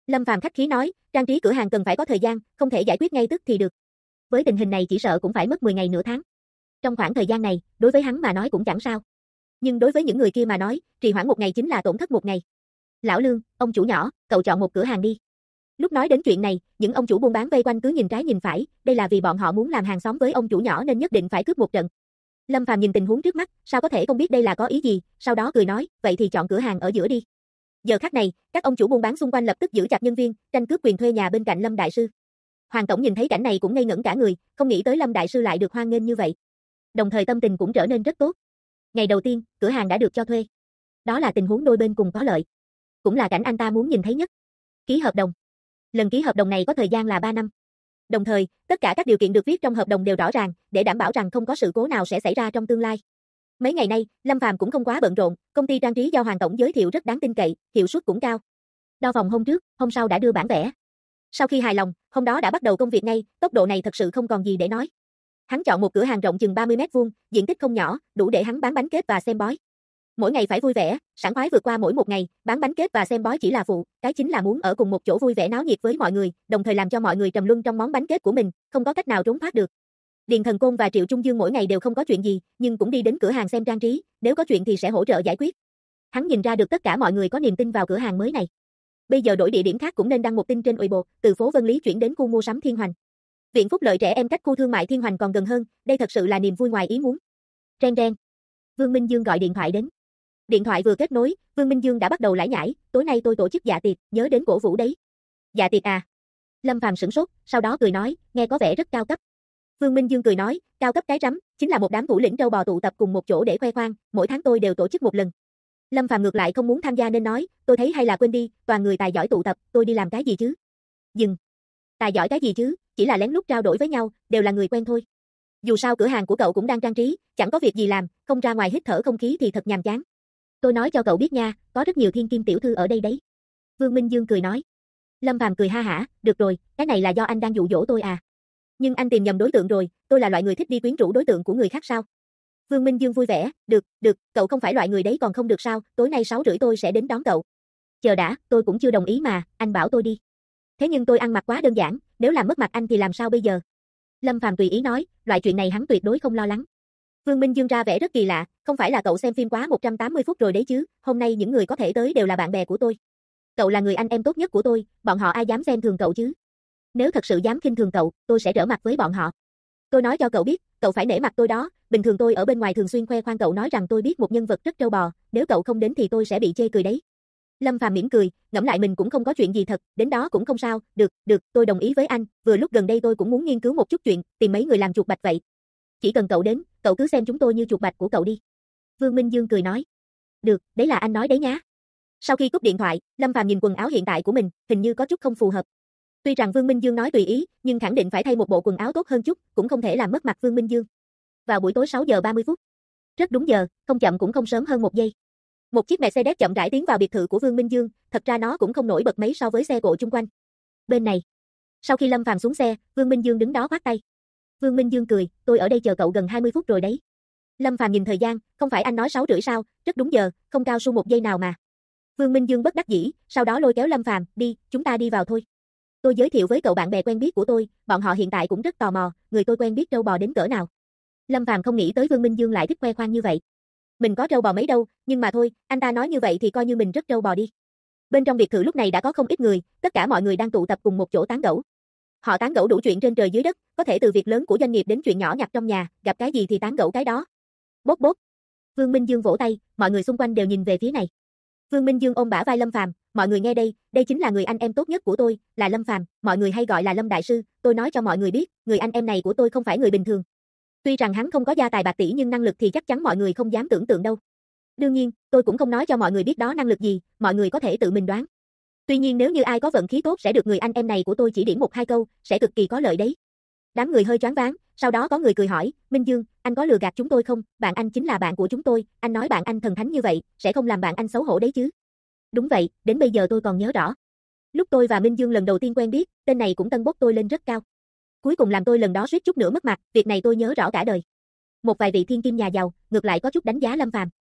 Lâm Phàm khách khí nói, trang trí cửa hàng cần phải có thời gian, không thể giải quyết ngay tức thì được. Với tình hình này chỉ sợ cũng phải mất 10 ngày nửa tháng. Trong khoảng thời gian này, đối với hắn mà nói cũng chẳng sao. Nhưng đối với những người kia mà nói, trì hoãn một ngày chính là tổn thất một ngày. Lão Lương, ông chủ nhỏ, cậu chọn một cửa hàng đi. Lúc nói đến chuyện này, những ông chủ buôn bán vây quanh cứ nhìn trái nhìn phải, đây là vì bọn họ muốn làm hàng xóm với ông chủ nhỏ nên nhất định phải cướp một trận. Lâm Phàm nhìn tình huống trước mắt, sao có thể không biết đây là có ý gì, sau đó cười nói, vậy thì chọn cửa hàng ở giữa đi. Giờ khắc này, các ông chủ buôn bán xung quanh lập tức giữ chặt nhân viên, tranh cướp quyền thuê nhà bên cạnh Lâm đại sư. Hoàng tổng nhìn thấy cảnh này cũng ngây ngẩn cả người, không nghĩ tới Lâm đại sư lại được hoan nghênh như vậy. Đồng thời tâm tình cũng trở nên rất tốt. Ngày đầu tiên, cửa hàng đã được cho thuê. Đó là tình huống đôi bên cùng có lợi. Cũng là cảnh anh ta muốn nhìn thấy nhất. Ký hợp đồng. Lần ký hợp đồng này có thời gian là 3 năm. Đồng thời, tất cả các điều kiện được viết trong hợp đồng đều rõ ràng, để đảm bảo rằng không có sự cố nào sẽ xảy ra trong tương lai. Mấy ngày nay, Lâm Phàm cũng không quá bận rộn, công ty trang trí do Hoàng tổng giới thiệu rất đáng tin cậy, hiệu suất cũng cao. Đo vòng hôm trước, hôm sau đã đưa bản vẽ. Sau khi hài lòng, hôm đó đã bắt đầu công việc ngay, tốc độ này thật sự không còn gì để nói. Hắn chọn một cửa hàng rộng chừng 30 mét vuông, diện tích không nhỏ, đủ để hắn bán bánh kết và xem bói. Mỗi ngày phải vui vẻ, sảng khoái vượt qua mỗi một ngày, bán bánh kết và xem bói chỉ là phụ, cái chính là muốn ở cùng một chỗ vui vẻ náo nhiệt với mọi người, đồng thời làm cho mọi người trầm luân trong món bánh kết của mình, không có cách nào trốn thoát được. Điền Thần Côn và Triệu Trung Dương mỗi ngày đều không có chuyện gì, nhưng cũng đi đến cửa hàng xem trang trí, nếu có chuyện thì sẽ hỗ trợ giải quyết. Hắn nhìn ra được tất cả mọi người có niềm tin vào cửa hàng mới này. Bây giờ đổi địa điểm khác cũng nên đăng một tin trên Weibo, từ phố Vân Lý chuyển đến khu mua sắm Thiên Hoành. Viện phúc lợi trẻ em cách khu thương mại Thiên Hoành còn gần hơn, đây thật sự là niềm vui ngoài ý muốn. Reng reng. Vương Minh Dương gọi điện thoại đến. Điện thoại vừa kết nối, Vương Minh Dương đã bắt đầu lải nhải, tối nay tôi tổ chức dạ tiệc, nhớ đến cổ vũ đấy. Dạ tiệc à? Lâm Phàm sửng sốt, sau đó cười nói, nghe có vẻ rất cao cấp. Vương Minh Dương cười nói, cao cấp cái rắm, chính là một đám thủ lĩnh trâu bò tụ tập cùng một chỗ để khoe khoang, mỗi tháng tôi đều tổ chức một lần. Lâm Phàm ngược lại không muốn tham gia nên nói, tôi thấy hay là quên đi, toàn người tài giỏi tụ tập, tôi đi làm cái gì chứ? Dừng. Tài giỏi cái gì chứ, chỉ là lén lút trao đổi với nhau, đều là người quen thôi. Dù sao cửa hàng của cậu cũng đang trang trí, chẳng có việc gì làm, không ra ngoài hít thở không khí thì thật nhàm chán. Tôi nói cho cậu biết nha, có rất nhiều thiên kim tiểu thư ở đây đấy. Vương Minh Dương cười nói. Lâm Phàm cười ha hả, được rồi, cái này là do anh đang dụ dỗ tôi à? Nhưng anh tìm nhầm đối tượng rồi, tôi là loại người thích đi quyến rũ đối tượng của người khác sao? Vương Minh Dương vui vẻ, được, cậu không phải loại người đấy còn không được sao, tối nay 6:30 tôi sẽ đến đón cậu. Chờ đã, tôi cũng chưa đồng ý mà, anh bảo tôi đi. Thế nhưng tôi ăn mặc quá đơn giản, nếu làm mất mặt anh thì làm sao bây giờ? Lâm Phàm tùy ý nói, loại chuyện này hắn tuyệt đối không lo lắng. Vương Minh Dương ra vẻ rất kỳ lạ, không phải là cậu xem phim quá 180 phút rồi đấy chứ, hôm nay những người có thể tới đều là bạn bè của tôi. Cậu là người anh em tốt nhất của tôi, bọn họ ai dám xem thường cậu chứ? Nếu thật sự dám khinh thường cậu, tôi sẽ trở mặt với bọn họ. Tôi nói cho cậu biết, cậu phải nể mặt tôi đó, bình thường tôi ở bên ngoài thường xuyên khoe khoang cậu nói rằng tôi biết một nhân vật rất trâu bò, nếu cậu không đến thì tôi sẽ bị chê cười đấy. Lâm Phàm mỉm cười, ngẫm lại mình cũng không có chuyện gì thật, đến đó cũng không sao, được, tôi đồng ý với anh, vừa lúc gần đây tôi cũng muốn nghiên cứu một chút chuyện, tìm mấy người làm chuột bạch vậy. Chỉ cần cậu đến, cậu cứ xem chúng tôi như chuột bạch của cậu đi. Vương Minh Dương cười nói. Được, đấy là anh nói đấy nhá. Sau khi cúp điện thoại, Lâm Phàm nhìn quần áo hiện tại của mình, hình như có chút không phù hợp. Tuy rằng Vương Minh Dương nói tùy ý, nhưng khẳng định phải thay một bộ quần áo tốt hơn chút, cũng không thể làm mất mặt Vương Minh Dương. Vào buổi tối 6:30. Rất đúng giờ, không chậm cũng không sớm hơn một giây. Một chiếc Mercedes chậm rãi tiến vào biệt thự của Vương Minh Dương, thật ra nó cũng không nổi bật mấy so với xe cộ chung quanh. Bên này, sau khi Lâm Phàm xuống xe, Vương Minh Dương đứng đó khoát tay. Vương Minh Dương cười, tôi ở đây chờ cậu gần 20 phút rồi đấy. Lâm Phàm nhìn thời gian, không phải anh nói 6:30 sao, rất đúng giờ, không cao su một giây nào mà. Vương Minh Dương bất đắc dĩ, sau đó lôi kéo Lâm Phàm, đi, chúng ta đi vào thôi. Tôi giới thiệu với cậu bạn bè quen biết của tôi, bọn họ hiện tại cũng rất tò mò, người tôi quen biết trâu bò đến cỡ nào. Lâm Phàm không nghĩ tới Vương Minh Dương lại thích khoe khoang như vậy. Mình có trâu bò mấy đâu, nhưng mà thôi, anh ta nói như vậy thì coi như mình rất trâu bò đi. Bên trong biệt thự lúc này đã có không ít người, tất cả mọi người đang tụ tập cùng một chỗ tán gẫu. Họ tán gẫu đủ chuyện trên trời dưới đất, có thể từ việc lớn của doanh nghiệp đến chuyện nhỏ nhặt trong nhà, gặp cái gì thì tán gẫu cái đó. Bốp bốp. Vương Minh Dương vỗ tay, mọi người xung quanh đều nhìn về phía này. Vương Minh Dương ôm bả vai Lâm Phàm, mọi người nghe đây chính là người anh em tốt nhất của tôi, là Lâm Phàm, mọi người hay gọi là Lâm đại sư, tôi nói cho mọi người biết, người anh em này của tôi không phải người bình thường. Tuy rằng hắn không có gia tài bạc tỷ nhưng năng lực thì chắc chắn mọi người không dám tưởng tượng đâu. Đương nhiên, tôi cũng không nói cho mọi người biết đó năng lực gì, mọi người có thể tự mình đoán. Tuy nhiên nếu như ai có vận khí tốt sẽ được người anh em này của tôi chỉ điểm một hai câu, sẽ cực kỳ có lợi đấy. Đám người hơi choáng váng, sau đó có người cười hỏi, Minh Dương, anh có lừa gạt chúng tôi không, bạn anh chính là bạn của chúng tôi, anh nói bạn anh thần thánh như vậy, sẽ không làm bạn anh xấu hổ đấy chứ. Đúng vậy, đến bây giờ tôi còn nhớ rõ. Lúc tôi và Minh Dương lần đầu tiên quen biết, tên này cũng tân bốc tôi lên rất cao. Cuối cùng làm tôi lần đó suýt chút nữa mất mặt, việc này tôi nhớ rõ cả đời. Một vài vị thiên kim nhà giàu, ngược lại có chút đánh giá Lâm Phàm.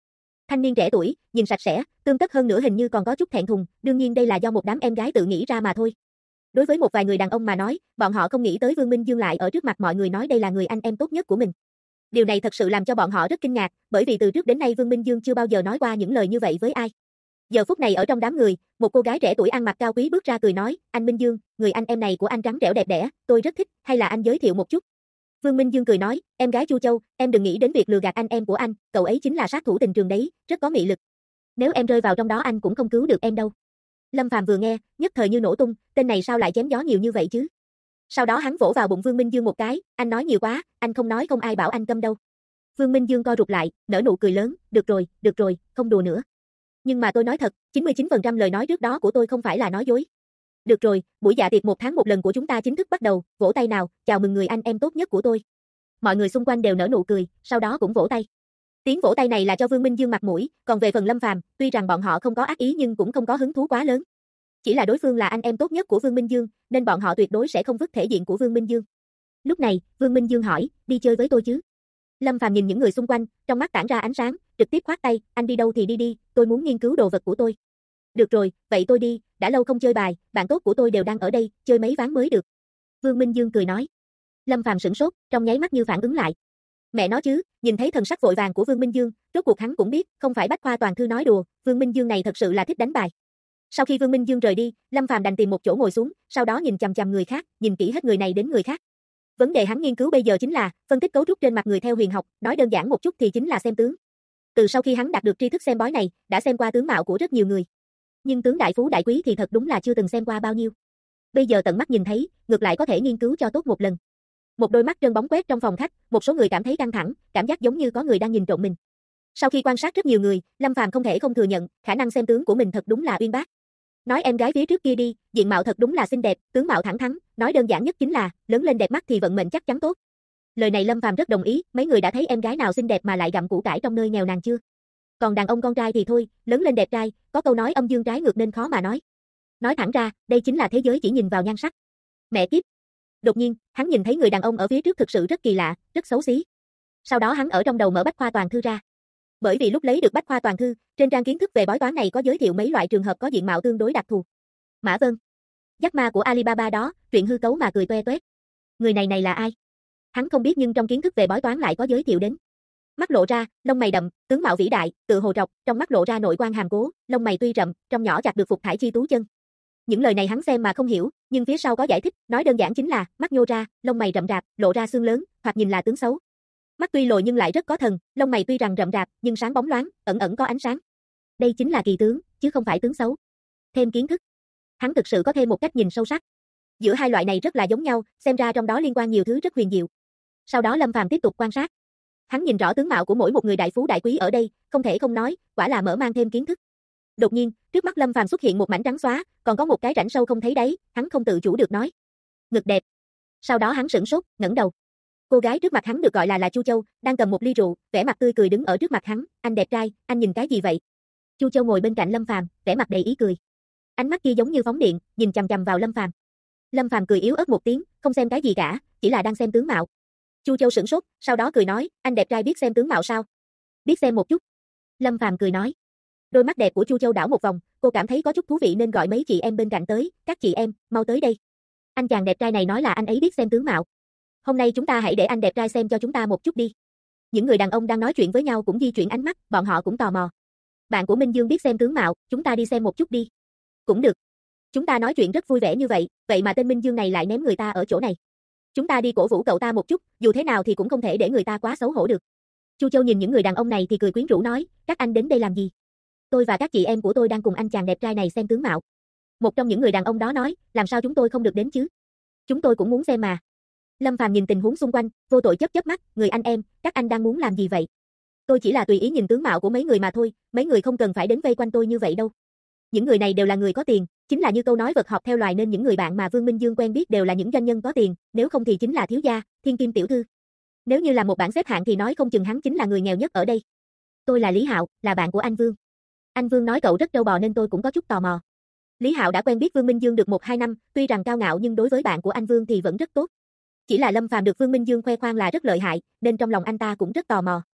Thanh niên trẻ tuổi, nhìn sạch sẽ, tươm tất hơn nữa hình như còn có chút thẹn thùng, đương nhiên đây là do một đám em gái tự nghĩ ra mà thôi. Đối với một vài người đàn ông mà nói, bọn họ không nghĩ tới Vương Minh Dương lại ở trước mặt mọi người nói đây là người anh em tốt nhất của mình. Điều này thật sự làm cho bọn họ rất kinh ngạc, bởi vì từ trước đến nay Vương Minh Dương chưa bao giờ nói qua những lời như vậy với ai. Giờ phút này ở trong đám người, một cô gái trẻ tuổi ăn mặc cao quý bước ra cười nói, anh Minh Dương, người anh em này của anh trắng trẻo đẹp đẽ, tôi rất thích, hay là anh giới thiệu một chút. Vương Minh Dương cười nói, em gái Chu Châu, em đừng nghĩ đến việc lừa gạt anh em của anh, cậu ấy chính là sát thủ tình trường đấy, rất có mị lực. Nếu em rơi vào trong đó anh cũng không cứu được em đâu. Lâm Phàm vừa nghe, nhất thời như nổ tung, tên này sao lại chém gió nhiều như vậy chứ? Sau đó hắn vỗ vào bụng Vương Minh Dương một cái, anh nói nhiều quá, anh không nói không ai bảo anh câm đâu. Vương Minh Dương co rụt lại, nở nụ cười lớn, được rồi, không đùa nữa. Nhưng mà tôi nói thật, 99% lời nói trước đó của tôi không phải là nói dối. Được rồi, buổi dạ tiệc 1 tháng một lần của chúng ta chính thức bắt đầu, vỗ tay nào, chào mừng người anh em tốt nhất của tôi. Mọi người xung quanh đều nở nụ cười, sau đó cũng vỗ tay. Tiếng vỗ tay này là cho Vương Minh Dương mặt mũi, còn về phần Lâm Phàm, tuy rằng bọn họ không có ác ý nhưng cũng không có hứng thú quá lớn. Chỉ là đối phương là anh em tốt nhất của Vương Minh Dương, nên bọn họ tuyệt đối sẽ không vứt thể diện của Vương Minh Dương. Lúc này, Vương Minh Dương hỏi, đi chơi với tôi chứ? Lâm Phàm nhìn những người xung quanh, trong mắt tản ra ánh sáng, trực tiếp khoát tay, anh đi đâu thì đi, tôi muốn nghiên cứu đồ vật của tôi. Được rồi, vậy tôi đi, đã lâu không chơi bài, bạn tốt của tôi đều đang ở đây, chơi mấy ván mới được. Vương Minh Dương cười nói. Lâm Phàm sửng sốt, trong nháy mắt như phản ứng lại. Mẹ nó chứ, nhìn thấy thần sắc vội vàng của Vương Minh Dương, rốt cuộc hắn cũng biết, không phải Bách Khoa Toàn Thư nói đùa, Vương Minh Dương này thật sự là thích đánh bài. Sau khi Vương Minh Dương rời đi, Lâm Phàm đành tìm một chỗ ngồi xuống, sau đó nhìn chằm chằm người khác, nhìn kỹ hết người này đến người khác. Vấn đề hắn nghiên cứu bây giờ chính là phân tích cấu trúc trên mặt người theo huyền học, nói đơn giản một chút thì chính là xem tướng. Từ sau khi hắn đạt được tri thức xem bói này, đã xem qua tướng mạo của rất nhiều người. Nhưng tướng đại phú đại quý thì thật đúng là chưa từng xem qua bao nhiêu. Bây giờ tận mắt nhìn thấy, ngược lại có thể nghiên cứu cho tốt một lần. Một đôi mắt trơn bóng quét trong phòng khách, một số người cảm thấy căng thẳng, cảm giác giống như có người đang nhìn trộm mình. Sau khi quan sát rất nhiều người, Lâm Phàm không thể không thừa nhận, khả năng xem tướng của mình thật đúng là uyên bác. Nói em gái phía trước kia đi, diện mạo thật đúng là xinh đẹp, tướng mạo thẳng thắn, nói đơn giản nhất chính là, lớn lên đẹp mắt thì vận mệnh chắc chắn tốt. Lời này Lâm Phàm rất đồng ý, mấy người đã thấy em gái nào xinh đẹp mà lại gặm củ cải trong nơi nghèo nàn chưa? Còn đàn ông con trai thì thôi, lớn lên đẹp trai, có câu nói âm dương trái ngược nên khó mà nói. Nói thẳng ra, đây chính là thế giới chỉ nhìn vào nhan sắc. Mẹ kiếp. Đột nhiên, hắn nhìn thấy người đàn ông ở phía trước thực sự rất kỳ lạ, rất xấu xí. Sau đó hắn ở trong đầu mở Bách Khoa Toàn Thư ra. Bởi vì lúc lấy được Bách Khoa Toàn Thư, trên trang kiến thức về bói toán này có giới thiệu mấy loại trường hợp có diện mạo tương đối đặc thù. Mã Vân, Jack Ma của Alibaba đó, chuyện hư cấu mà cười toe toét. Người này là ai? Hắn không biết nhưng trong kiến thức về bói toán lại có giới thiệu đến. Mắt lộ ra, lông mày đậm, tướng mạo vĩ đại, tự hồ trọc, trong mắt lộ ra nội quan hàm cố, lông mày tuy rậm, trong nhỏ chặt được phục thải chi tú chân. Những lời này hắn xem mà không hiểu, nhưng phía sau có giải thích, nói đơn giản chính là, mắt nhô ra, lông mày rậm rạp, lộ ra xương lớn, hoặc nhìn là tướng xấu. Mắt tuy lồi nhưng lại rất có thần, lông mày tuy rằng rậm rạp, nhưng sáng bóng loáng, ẩn ẩn có ánh sáng. Đây chính là kỳ tướng, chứ không phải tướng xấu. Thêm kiến thức. Hắn thực sự có thêm một cách nhìn sâu sắc. Giữa hai loại này rất là giống nhau, xem ra trong đó liên quan nhiều thứ rất huyền diệu. Sau đó Lâm Phàm tiếp tục quan sát. Hắn nhìn rõ tướng mạo của mỗi một người đại phú đại quý ở đây, không thể không nói, quả là mở mang thêm kiến thức. Đột nhiên, trước mắt Lâm Phàm xuất hiện một mảnh trắng xóa, còn có một cái rãnh sâu không thấy đáy, hắn không tự chủ được nói. Ngực đẹp. Sau đó hắn sửng sốt, ngẩng đầu. Cô gái trước mặt hắn được gọi là Chu Châu, đang cầm một ly rượu, vẻ mặt tươi cười đứng ở trước mặt hắn, anh đẹp trai, anh nhìn cái gì vậy? Chu Châu ngồi bên cạnh Lâm Phàm, vẻ mặt đầy ý cười. Ánh mắt kia giống như phóng điện, nhìn chằm chằm vào Lâm Phàm. Lâm Phàm cười yếu ớt một tiếng, không xem cái gì cả, chỉ là đang xem tướng mạo. Chu Châu sửng sốt, sau đó cười nói, anh đẹp trai biết xem tướng mạo sao? Biết xem một chút. Lâm Phàm cười nói. Đôi mắt đẹp của Chu Châu đảo một vòng, cô cảm thấy có chút thú vị nên gọi mấy chị em bên cạnh tới, các chị em, mau tới đây. Anh chàng đẹp trai này nói là anh ấy biết xem tướng mạo. Hôm nay chúng ta hãy để anh đẹp trai xem cho chúng ta một chút đi. Những người đàn ông đang nói chuyện với nhau cũng di chuyển ánh mắt, bọn họ cũng tò mò. Bạn của Minh Dương biết xem tướng mạo, chúng ta đi xem một chút đi. Cũng được. Chúng ta nói chuyện rất vui vẻ như vậy, vậy mà tên Minh Dương này lại ném người ta ở chỗ này. Chúng ta đi cổ vũ cậu ta một chút, dù thế nào thì cũng không thể để người ta quá xấu hổ được. Chu Châu nhìn những người đàn ông này thì cười quyến rũ nói, các anh đến đây làm gì? Tôi và các chị em của tôi đang cùng anh chàng đẹp trai này xem tướng mạo. Một trong những người đàn ông đó nói, làm sao chúng tôi không được đến chứ? Chúng tôi cũng muốn xem mà. Lâm Phàm nhìn tình huống xung quanh, vô tội chớp chớp mắt, người anh em, các anh đang muốn làm gì vậy? Tôi chỉ là tùy ý nhìn tướng mạo của mấy người mà thôi, mấy người không cần phải đến vây quanh tôi như vậy đâu. Những người này đều là người có tiền, chính là như câu nói vật học theo loài nên những người bạn mà Vương Minh Dương quen biết đều là những doanh nhân có tiền, nếu không thì chính là thiếu gia, thiên kim tiểu thư. Nếu như là một bảng xếp hạng thì nói không chừng hắn chính là người nghèo nhất ở đây. Tôi là Lý Hạo, là bạn của anh Vương. Anh Vương nói cậu rất trâu bò nên tôi cũng có chút tò mò. Lý Hạo đã quen biết Vương Minh Dương được 1-2 năm, tuy rằng cao ngạo nhưng đối với bạn của anh Vương thì vẫn rất tốt. Chỉ là Lâm Phàm được Vương Minh Dương khoe khoang là rất lợi hại, nên trong lòng anh ta cũng rất tò mò.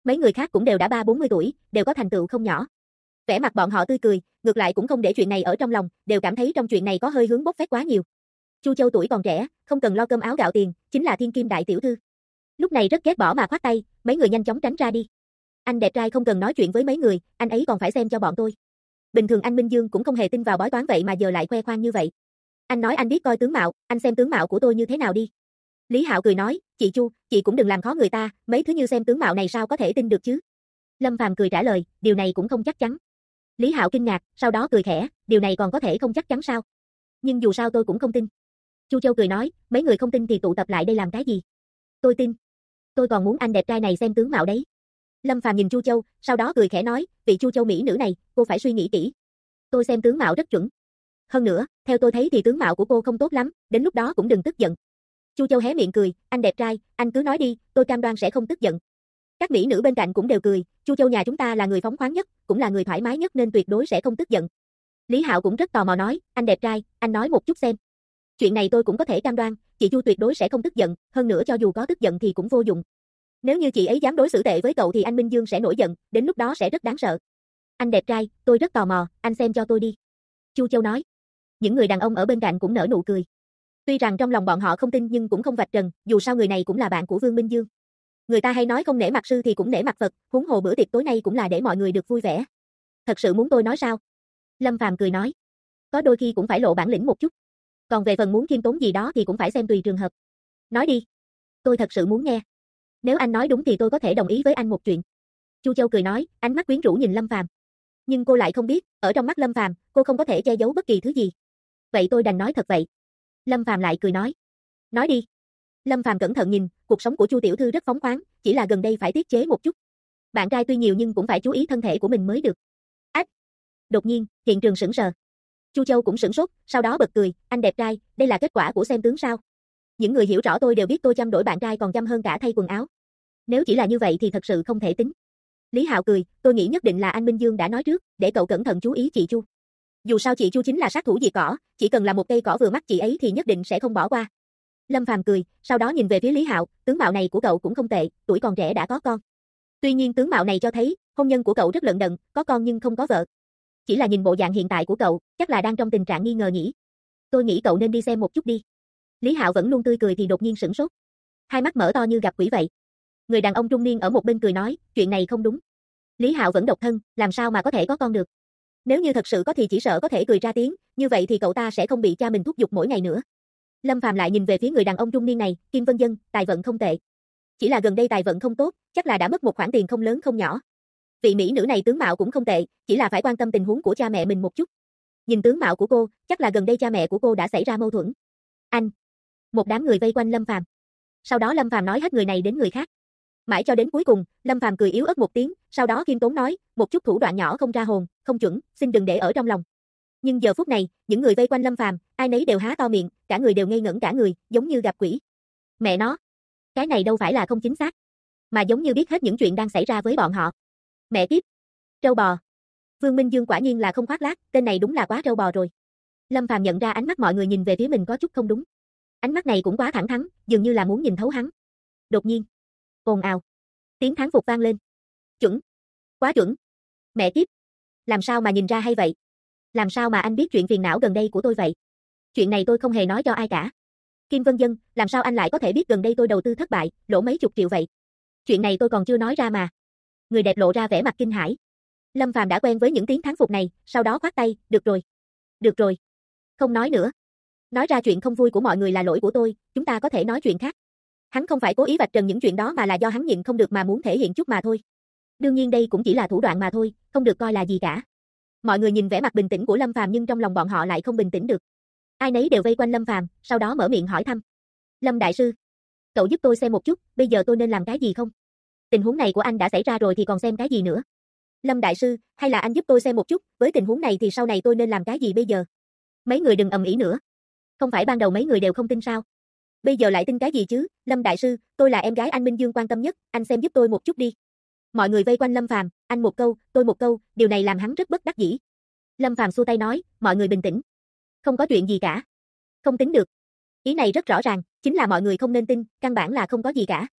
Mấy người khác cũng đều đã 30-40 tuổi, đều có thành tựu không nhỏ. Vẻ mặt bọn họ tươi cười, ngược lại cũng không để chuyện này ở trong lòng, đều cảm thấy trong chuyện này có hơi hướng bốc phét quá nhiều. Chu Châu tuổi còn trẻ, không cần lo cơm áo gạo tiền, chính là thiên kim đại tiểu thư. Lúc này rất ghét bỏ mà khoát tay, mấy người nhanh chóng tránh ra đi. Anh đẹp trai không cần nói chuyện với mấy người, anh ấy còn phải xem cho bọn tôi. Bình thường anh Minh Dương cũng không hề tin vào bói toán vậy mà giờ lại khoe khoang như vậy. Anh nói anh biết coi tướng mạo, anh xem tướng mạo của tôi như thế nào đi. Lý Hạo cười nói, chị Chu, chị cũng đừng làm khó người ta, mấy thứ như xem tướng mạo này sao có thể tin được chứ. Lâm Phàm cười trả lời, điều này cũng không chắc chắn. Lý Hạo kinh ngạc, sau đó cười khẽ, điều này còn có thể không chắc chắn sao? Nhưng dù sao tôi cũng không tin. Chu Châu cười nói, mấy người không tin thì tụ tập lại đây làm cái gì? Tôi tin. Tôi còn muốn anh đẹp trai này xem tướng mạo đấy. Lâm Phàm nhìn Chu Châu, sau đó cười khẽ nói, vị Chu Châu mỹ nữ này, cô phải suy nghĩ kỹ. Tôi xem tướng mạo rất chuẩn. Hơn nữa, theo tôi thấy thì tướng mạo của cô không tốt lắm, đến lúc đó cũng đừng tức giận. Chu Châu hé miệng cười, anh đẹp trai, anh cứ nói đi, tôi cam đoan sẽ không tức giận. Các mỹ nữ bên cạnh cũng đều cười, Chu Châu nhà chúng ta là người phóng khoáng nhất, cũng là người thoải mái nhất nên tuyệt đối sẽ không tức giận. Lý Hạo cũng rất tò mò nói, anh đẹp trai, anh nói một chút xem. Chuyện này tôi cũng có thể cam đoan, chị Chu tuyệt đối sẽ không tức giận, hơn nữa cho dù có tức giận thì cũng vô dụng. Nếu như chị ấy dám đối xử tệ với cậu thì anh Minh Dương sẽ nổi giận, đến lúc đó sẽ rất đáng sợ. Anh đẹp trai, tôi rất tò mò, anh xem cho tôi đi. Chu Châu nói. Những người đàn ông ở bên cạnh cũng nở nụ cười. Tuy rằng trong lòng bọn họ không tin nhưng cũng không vạch trần, dù sao người này cũng là bạn của Vương Minh Dương. Người ta hay nói không nể mặt sư thì cũng nể mặt Phật, huống hồ bữa tiệc tối nay cũng là để mọi người được vui vẻ. Thật sự muốn tôi nói sao? Lâm Phàm cười nói. Có đôi khi cũng phải lộ bản lĩnh một chút. Còn về phần muốn khiêm tốn gì đó thì cũng phải xem tùy trường hợp. Nói đi. Tôi thật sự muốn nghe. Nếu anh nói đúng thì tôi có thể đồng ý với anh một chuyện. Chu Châu cười nói, ánh mắt quyến rũ nhìn Lâm Phàm. Nhưng cô lại không biết, ở trong mắt Lâm Phàm, cô không có thể che giấu bất kỳ thứ gì. Vậy tôi đành nói thật vậy. Lâm Phàm lại cười nói. Nói đi. Lâm Phàm cẩn thận nhìn, cuộc sống của Chu tiểu thư rất phóng khoáng, chỉ là gần đây phải tiết chế một chút. Bạn trai tuy nhiều nhưng cũng phải chú ý thân thể của mình mới được. Ách. Đột nhiên, hiện trường sững sờ. Chu Châu cũng sửng sốt, sau đó bật cười, anh đẹp trai, đây là kết quả của xem tướng sao? Những người hiểu rõ tôi đều biết tôi chăm đổi bạn trai còn chăm hơn cả thay quần áo. Nếu chỉ là như vậy thì thật sự không thể tính. Lý Hạo cười, tôi nghĩ nhất định là anh Minh Dương đã nói trước, để cậu cẩn thận chú ý chị Chu. Dù sao chị Chu chính là sát thủ diệt cỏ, chỉ cần là một cây cỏ vừa mắt chị ấy thì nhất định sẽ không bỏ qua. Lâm Phàm cười, sau đó nhìn về phía Lý Hạo, tướng mạo này của cậu cũng không tệ, tuổi còn trẻ đã có con. Tuy nhiên tướng mạo này cho thấy, hôn nhân của cậu rất lận đận, có con nhưng không có vợ. Chỉ là nhìn bộ dạng hiện tại của cậu, chắc là đang trong tình trạng nghi ngờ nhỉ. Tôi nghĩ cậu nên đi xem một chút đi. Lý Hạo vẫn luôn tươi cười thì đột nhiên sửng sốt. Hai mắt mở to như gặp quỷ vậy. Người đàn ông trung niên ở một bên cười nói, chuyện này không đúng. Lý Hạo vẫn độc thân, làm sao mà có thể có con được. Nếu như thật sự có thì chỉ sợ có thể cười ra tiếng, như vậy thì cậu ta sẽ không bị cha mình thúc giục mỗi ngày nữa. Lâm Phàm lại nhìn về phía người đàn ông trung niên này, Kim Vân Dân, tài vận không tệ. Chỉ là gần đây tài vận không tốt, chắc là đã mất một khoản tiền không lớn không nhỏ. Vị mỹ nữ này tướng mạo cũng không tệ, chỉ là phải quan tâm tình huống của cha mẹ mình một chút. Nhìn tướng mạo của cô, chắc là gần đây cha mẹ của cô đã xảy ra mâu thuẫn. Anh. Một đám người vây quanh Lâm Phàm. Sau đó Lâm Phàm nói hết người này đến người khác. Mãi cho đến cuối cùng, Lâm Phàm cười yếu ớt một tiếng, sau đó khiêm tốn nói, một chút thủ đoạn nhỏ không ra hồn, không chuẩn, xin đừng để ở trong lòng. Nhưng giờ phút này, những người vây quanh Lâm Phàm, ai nấy đều há to miệng, cả người đều ngây ngẩn cả người, giống như gặp quỷ. Mẹ nó, cái này đâu phải là không chính xác, mà giống như biết hết những chuyện đang xảy ra với bọn họ. Mẹ kiếp, trâu bò. Vương Minh Dương quả nhiên là không khoác lác, tên này đúng là quá trâu bò rồi. Lâm Phàm nhận ra ánh mắt mọi người nhìn về phía mình có chút không đúng. Ánh mắt này cũng quá thẳng thắn, dường như là muốn nhìn thấu hắn. Đột nhiên, ồn ào, tiếng thán phục vang lên. Chuẩn, quá chuẩn. Mẹ kiếp, làm sao mà nhìn ra hay vậy? Làm sao mà anh biết chuyện phiền não gần đây của tôi vậy? Chuyện này tôi không hề nói cho ai cả. Kim Vân Dân, làm sao anh lại có thể biết gần đây tôi đầu tư thất bại, lỗ mấy chục triệu vậy? Chuyện này tôi còn chưa nói ra mà. Người đẹp lộ ra vẻ mặt kinh hãi. Lâm Phàm đã quen với những tiếng thán phục này, sau đó khoát tay, được rồi. Được rồi. Không nói nữa. Nói ra chuyện không vui của mọi người là lỗi của tôi, chúng ta có thể nói chuyện khác. Hắn không phải cố ý vạch trần những chuyện đó mà là do hắn nhịn không được mà muốn thể hiện chút mà thôi. Đương nhiên đây cũng chỉ là thủ đoạn mà thôi, không được coi là gì cả. Mọi người nhìn vẻ mặt bình tĩnh của Lâm Phàm nhưng trong lòng bọn họ lại không bình tĩnh được. Ai nấy đều vây quanh Lâm Phàm, sau đó mở miệng hỏi thăm. Lâm đại sư, cậu giúp tôi xem một chút, bây giờ tôi nên làm cái gì không? Tình huống này của anh đã xảy ra rồi thì còn xem cái gì nữa? Lâm đại sư, hay là anh giúp tôi xem một chút, với tình huống này thì sau này tôi nên làm cái gì bây giờ? Mấy người đừng ầm ĩ nữa. Không phải ban đầu mấy người đều không tin sao? Bây giờ lại tin cái gì chứ? Lâm đại sư, tôi là em gái anh Minh Dương quan tâm nhất, anh xem giúp tôi một chút đi. Mọi người vây quanh Lâm Phàm, anh một câu, tôi một câu, điều này làm hắn rất bất đắc dĩ. Lâm Phàm xua tay nói, mọi người bình tĩnh. Không có chuyện gì cả. Không tính được. Ý này rất rõ ràng, chính là mọi người không nên tin, căn bản là không có gì cả.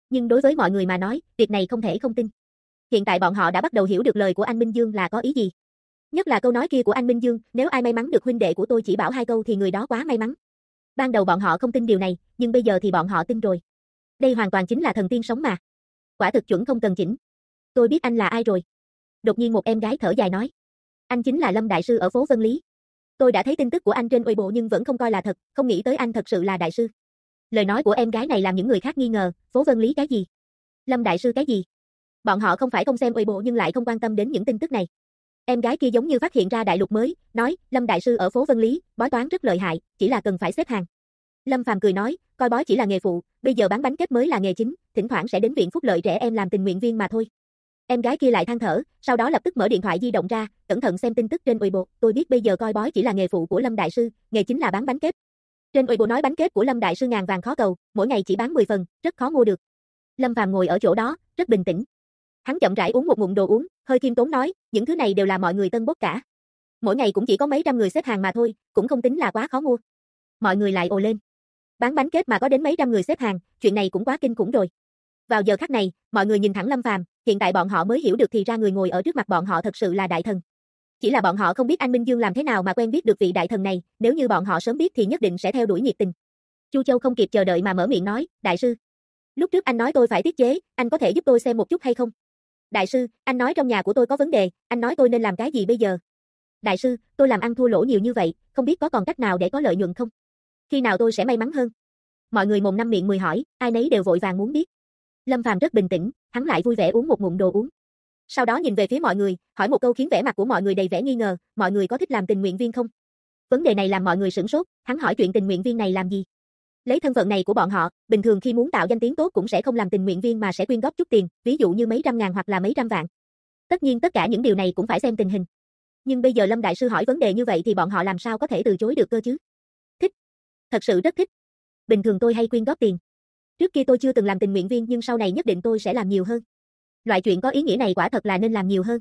Nhưng đối với mọi người mà nói, việc này không thể không tin. Hiện tại bọn họ đã bắt đầu hiểu được lời của anh Minh Dương là có ý gì. Nhất là câu nói kia của anh Minh Dương, nếu ai may mắn được huynh đệ của tôi chỉ bảo 2 câu thì người đó quá may mắn. Ban đầu bọn họ không tin điều này, nhưng bây giờ thì bọn họ tin rồi. Đây hoàn toàn chính là thần tiên sống mà. Quả thực chuẩn không cần chỉnh. Tôi biết anh là ai rồi. Đột nhiên một em gái thở dài nói. Anh chính là Lâm Đại Sư ở phố Vân Lý. Tôi đã thấy tin tức của anh trên Weibo nhưng vẫn không coi là thật, không nghĩ tới anh thật sự là Đại Sư. Lời nói của em gái này làm những người khác nghi ngờ, phố Vân Lý cái gì? Lâm Đại Sư cái gì? Bọn họ không phải không xem Weibo nhưng lại không quan tâm đến những tin tức này. Em gái kia giống như phát hiện ra đại lục mới, nói, Lâm Đại Sư ở phố Vân Lý, bói toán rất lợi hại, chỉ là cần phải xếp hàng. Lâm Phàm cười nói, coi bói chỉ là nghề phụ, bây giờ bán bánh kết mới là nghề chính, thỉnh thoảng sẽ đến viện phúc lợi trẻ em làm tình nguyện viên mà thôi. Em gái kia lại than thở, sau đó lập tức mở điện thoại di động ra, cẩn thận xem tin tức trên Weibo, tôi biết bây giờ coi bói chỉ là nghề phụ của Lâm Đại Sư, nghề chính là bán bánh kết. Trên Weibo nói bánh kết của Lâm Đại Sư ngàn vàng khó cầu, mỗi ngày chỉ bán 10 phần, rất khó mua được. Lâm Phàm ngồi ở chỗ đó, rất bình tĩnh. Hắn chậm rãi uống một ngụm đồ uống, hơi khiêm tốn nói, những thứ này đều là mọi người tân bốc cả. Mỗi ngày cũng chỉ có mấy trăm người xếp hàng mà thôi, cũng không tính là quá khó mua. Mọi người lại ồ lên. Bán bánh kết mà có đến mấy trăm người xếp hàng, chuyện này cũng quá kinh khủng rồi. Vào giờ khắc này, mọi người nhìn thẳng Lâm Phàm, hiện tại bọn họ mới hiểu được thì ra người ngồi ở trước mặt bọn họ thật sự là đại thần. Chỉ là bọn họ không biết anh Minh Dương làm thế nào mà quen biết được vị đại thần này, nếu như bọn họ sớm biết thì nhất định sẽ theo đuổi nhiệt tình. Chu Châu không kịp chờ đợi mà mở miệng nói, đại sư. Lúc trước anh nói tôi phải tiết chế, anh có thể giúp tôi xem một chút hay không? Đại sư, anh nói trong nhà của tôi có vấn đề, anh nói tôi nên làm cái gì bây giờ? Đại sư, tôi làm ăn thua lỗ nhiều như vậy, không biết có còn cách nào để có lợi nhuận không? Khi nào tôi sẽ may mắn hơn? Mọi người mồm năm miệng mười hỏi, ai nấy đều vội vàng muốn biết. Lâm Phàm rất bình tĩnh, hắn lại vui vẻ uống một ngụm đồ uống. Sau đó nhìn về phía mọi người, hỏi một câu khiến vẻ mặt của mọi người đầy vẻ nghi ngờ, mọi người có thích làm tình nguyện viên không? Vấn đề này làm mọi người sửng sốt, hắn hỏi chuyện tình nguyện viên này làm gì? Lấy thân phận này của bọn họ, bình thường khi muốn tạo danh tiếng tốt cũng sẽ không làm tình nguyện viên mà sẽ quyên góp chút tiền, ví dụ như mấy trăm ngàn hoặc là mấy trăm vạn. Tất nhiên tất cả những điều này cũng phải xem tình hình. Nhưng bây giờ Lâm Đại Sư hỏi vấn đề như vậy thì bọn họ làm sao có thể từ chối được cơ chứ? Thích. Thật sự rất thích. Bình thường tôi hay quyên góp tiền. Trước kia tôi chưa từng làm tình nguyện viên nhưng sau này nhất định tôi sẽ làm nhiều hơn. Loại chuyện có ý nghĩa này quả thật là nên làm nhiều hơn.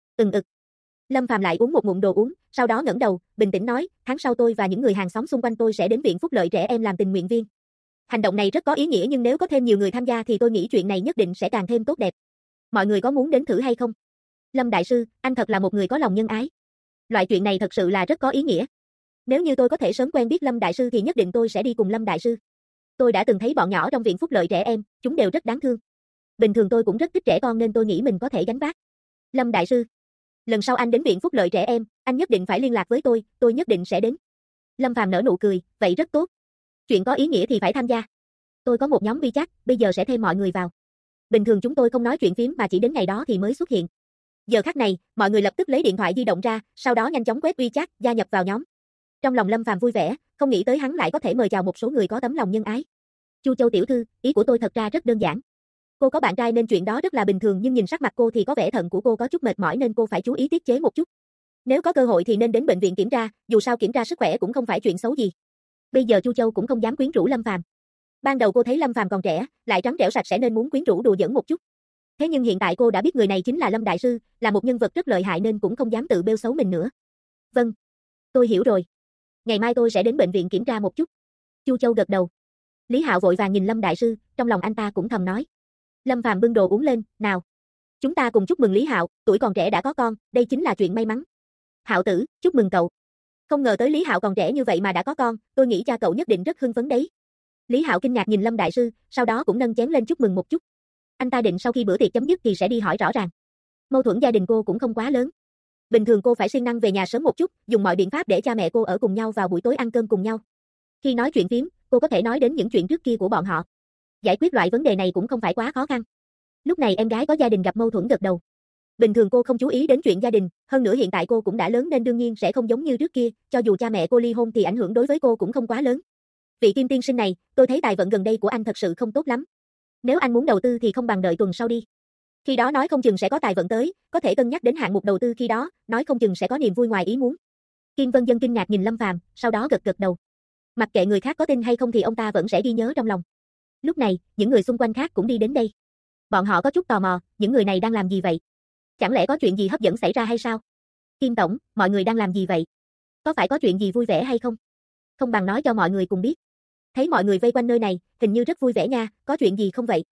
Lâm Phàm lại uống một ngụm đồ uống, sau đó ngẩng đầu, bình tĩnh nói, tháng sau tôi và những người hàng xóm xung quanh tôi sẽ đến viện phúc lợi trẻ em làm tình nguyện viên. Hành động này rất có ý nghĩa nhưng nếu có thêm nhiều người tham gia thì tôi nghĩ chuyện này nhất định sẽ càng thêm tốt đẹp. Mọi người có muốn đến thử hay không? Lâm Đại Sư, anh thật là một người có lòng nhân ái. Loại chuyện này thật sự là rất có ý nghĩa. Nếu như tôi có thể sớm quen biết Lâm Đại Sư thì nhất định tôi sẽ đi cùng Lâm Đại Sư. Tôi đã từng thấy bọn nhỏ trong viện phúc lợi trẻ em, chúng đều rất đáng thương. Bình thường tôi cũng rất thích trẻ con nên tôi nghĩ mình có thể gánh vác. Lâm Đại Sư, lần sau anh đến viện phúc lợi trẻ em, anh nhất định phải liên lạc với tôi nhất định sẽ đến. Lâm Phàm nở nụ cười, vậy rất tốt. Chuyện có ý nghĩa thì phải tham gia. Tôi có một nhóm WeChat, bây giờ sẽ thêm mọi người vào. Bình thường chúng tôi không nói chuyện phím mà chỉ đến ngày đó thì mới xuất hiện. Giờ khắc này, mọi người lập tức lấy điện thoại di động ra, sau đó nhanh chóng quét WeChat, gia nhập vào nhóm. Trong lòng Lâm Phàm vui vẻ, không nghĩ tới hắn lại có thể mời chào một số người có tấm lòng nhân ái. Chu Châu tiểu thư, ý của tôi thật ra rất đơn giản. Cô có bạn trai nên chuyện đó rất là bình thường nhưng nhìn sắc mặt cô thì có vẻ thận của cô có chút mệt mỏi nên cô phải chú ý tiết chế một chút. Nếu có cơ hội thì nên đến bệnh viện kiểm tra, dù sao kiểm tra sức khỏe cũng không phải chuyện xấu gì. Bây giờ Chu Châu cũng không dám quyến rũ Lâm Phàm. Ban đầu cô thấy Lâm Phàm còn trẻ, lại trắng trẻo sạch sẽ nên muốn quyến rũ đùa giỡn một chút. Thế nhưng hiện tại cô đã biết người này chính là Lâm Đại Sư, là một nhân vật rất lợi hại nên cũng không dám tự bêu xấu mình nữa. Vâng, tôi hiểu rồi. Ngày mai tôi sẽ đến bệnh viện kiểm tra một chút. Chu Châu gật đầu. Lý Hạo vội vàng nhìn Lâm Đại Sư, trong lòng anh ta cũng thầm nói. Lâm Phàm bưng đồ uống lên, nào. Chúng ta cùng chúc mừng Lý Hạo, tuổi còn trẻ đã có con, đây chính là chuyện may mắn. Hạo tử, chúc mừng cậu. Không ngờ tới Lý Hạo còn trẻ như vậy mà đã có con, tôi nghĩ cha cậu nhất định rất hưng phấn đấy. Lý Hạo kinh ngạc nhìn Lâm Đại Sư, sau đó cũng nâng chén lên chúc mừng một chút. Anh ta định sau khi bữa tiệc chấm dứt thì sẽ đi hỏi rõ ràng. Mâu thuẫn gia đình cô cũng không quá lớn. Bình thường cô phải siêng năng về nhà sớm một chút, dùng mọi biện pháp để cha mẹ cô ở cùng nhau vào buổi tối ăn cơm cùng nhau. Khi nói chuyện phím, cô có thể nói đến những chuyện trước kia của bọn họ. Giải quyết loại vấn đề này cũng không phải quá khó khăn. Lúc này em gái có gia đình gặp mâu thuẫn gật đầu. Bình thường cô không chú ý đến chuyện gia đình, hơn nữa hiện tại cô cũng đã lớn nên đương nhiên sẽ không giống như trước kia, cho dù cha mẹ cô ly hôn thì ảnh hưởng đối với cô cũng không quá lớn. Vị Kim tiên sinh này, tôi thấy tài vận gần đây của anh thật sự không tốt lắm. Nếu anh muốn đầu tư thì không bằng đợi tuần sau đi. Khi đó nói không chừng sẽ có tài vận tới, có thể cân nhắc đến hạng mục đầu tư khi đó, nói không chừng sẽ có niềm vui ngoài ý muốn. Kim Vân Dân kinh ngạc nhìn Lâm Phàm, sau đó gật gật đầu. Mặc kệ người khác có tin hay không thì ông ta vẫn sẽ ghi nhớ trong lòng. Lúc này, những người xung quanh khác cũng đi đến đây. Bọn họ có chút tò mò, những người này đang làm gì vậy? Chẳng lẽ có chuyện gì hấp dẫn xảy ra hay sao? Kim tổng, mọi người đang làm gì vậy? Có phải có chuyện gì vui vẻ hay không? Không bằng nói cho mọi người cùng biết. Thấy mọi người vây quanh nơi này, hình như rất vui vẻ nha, có chuyện gì không vậy?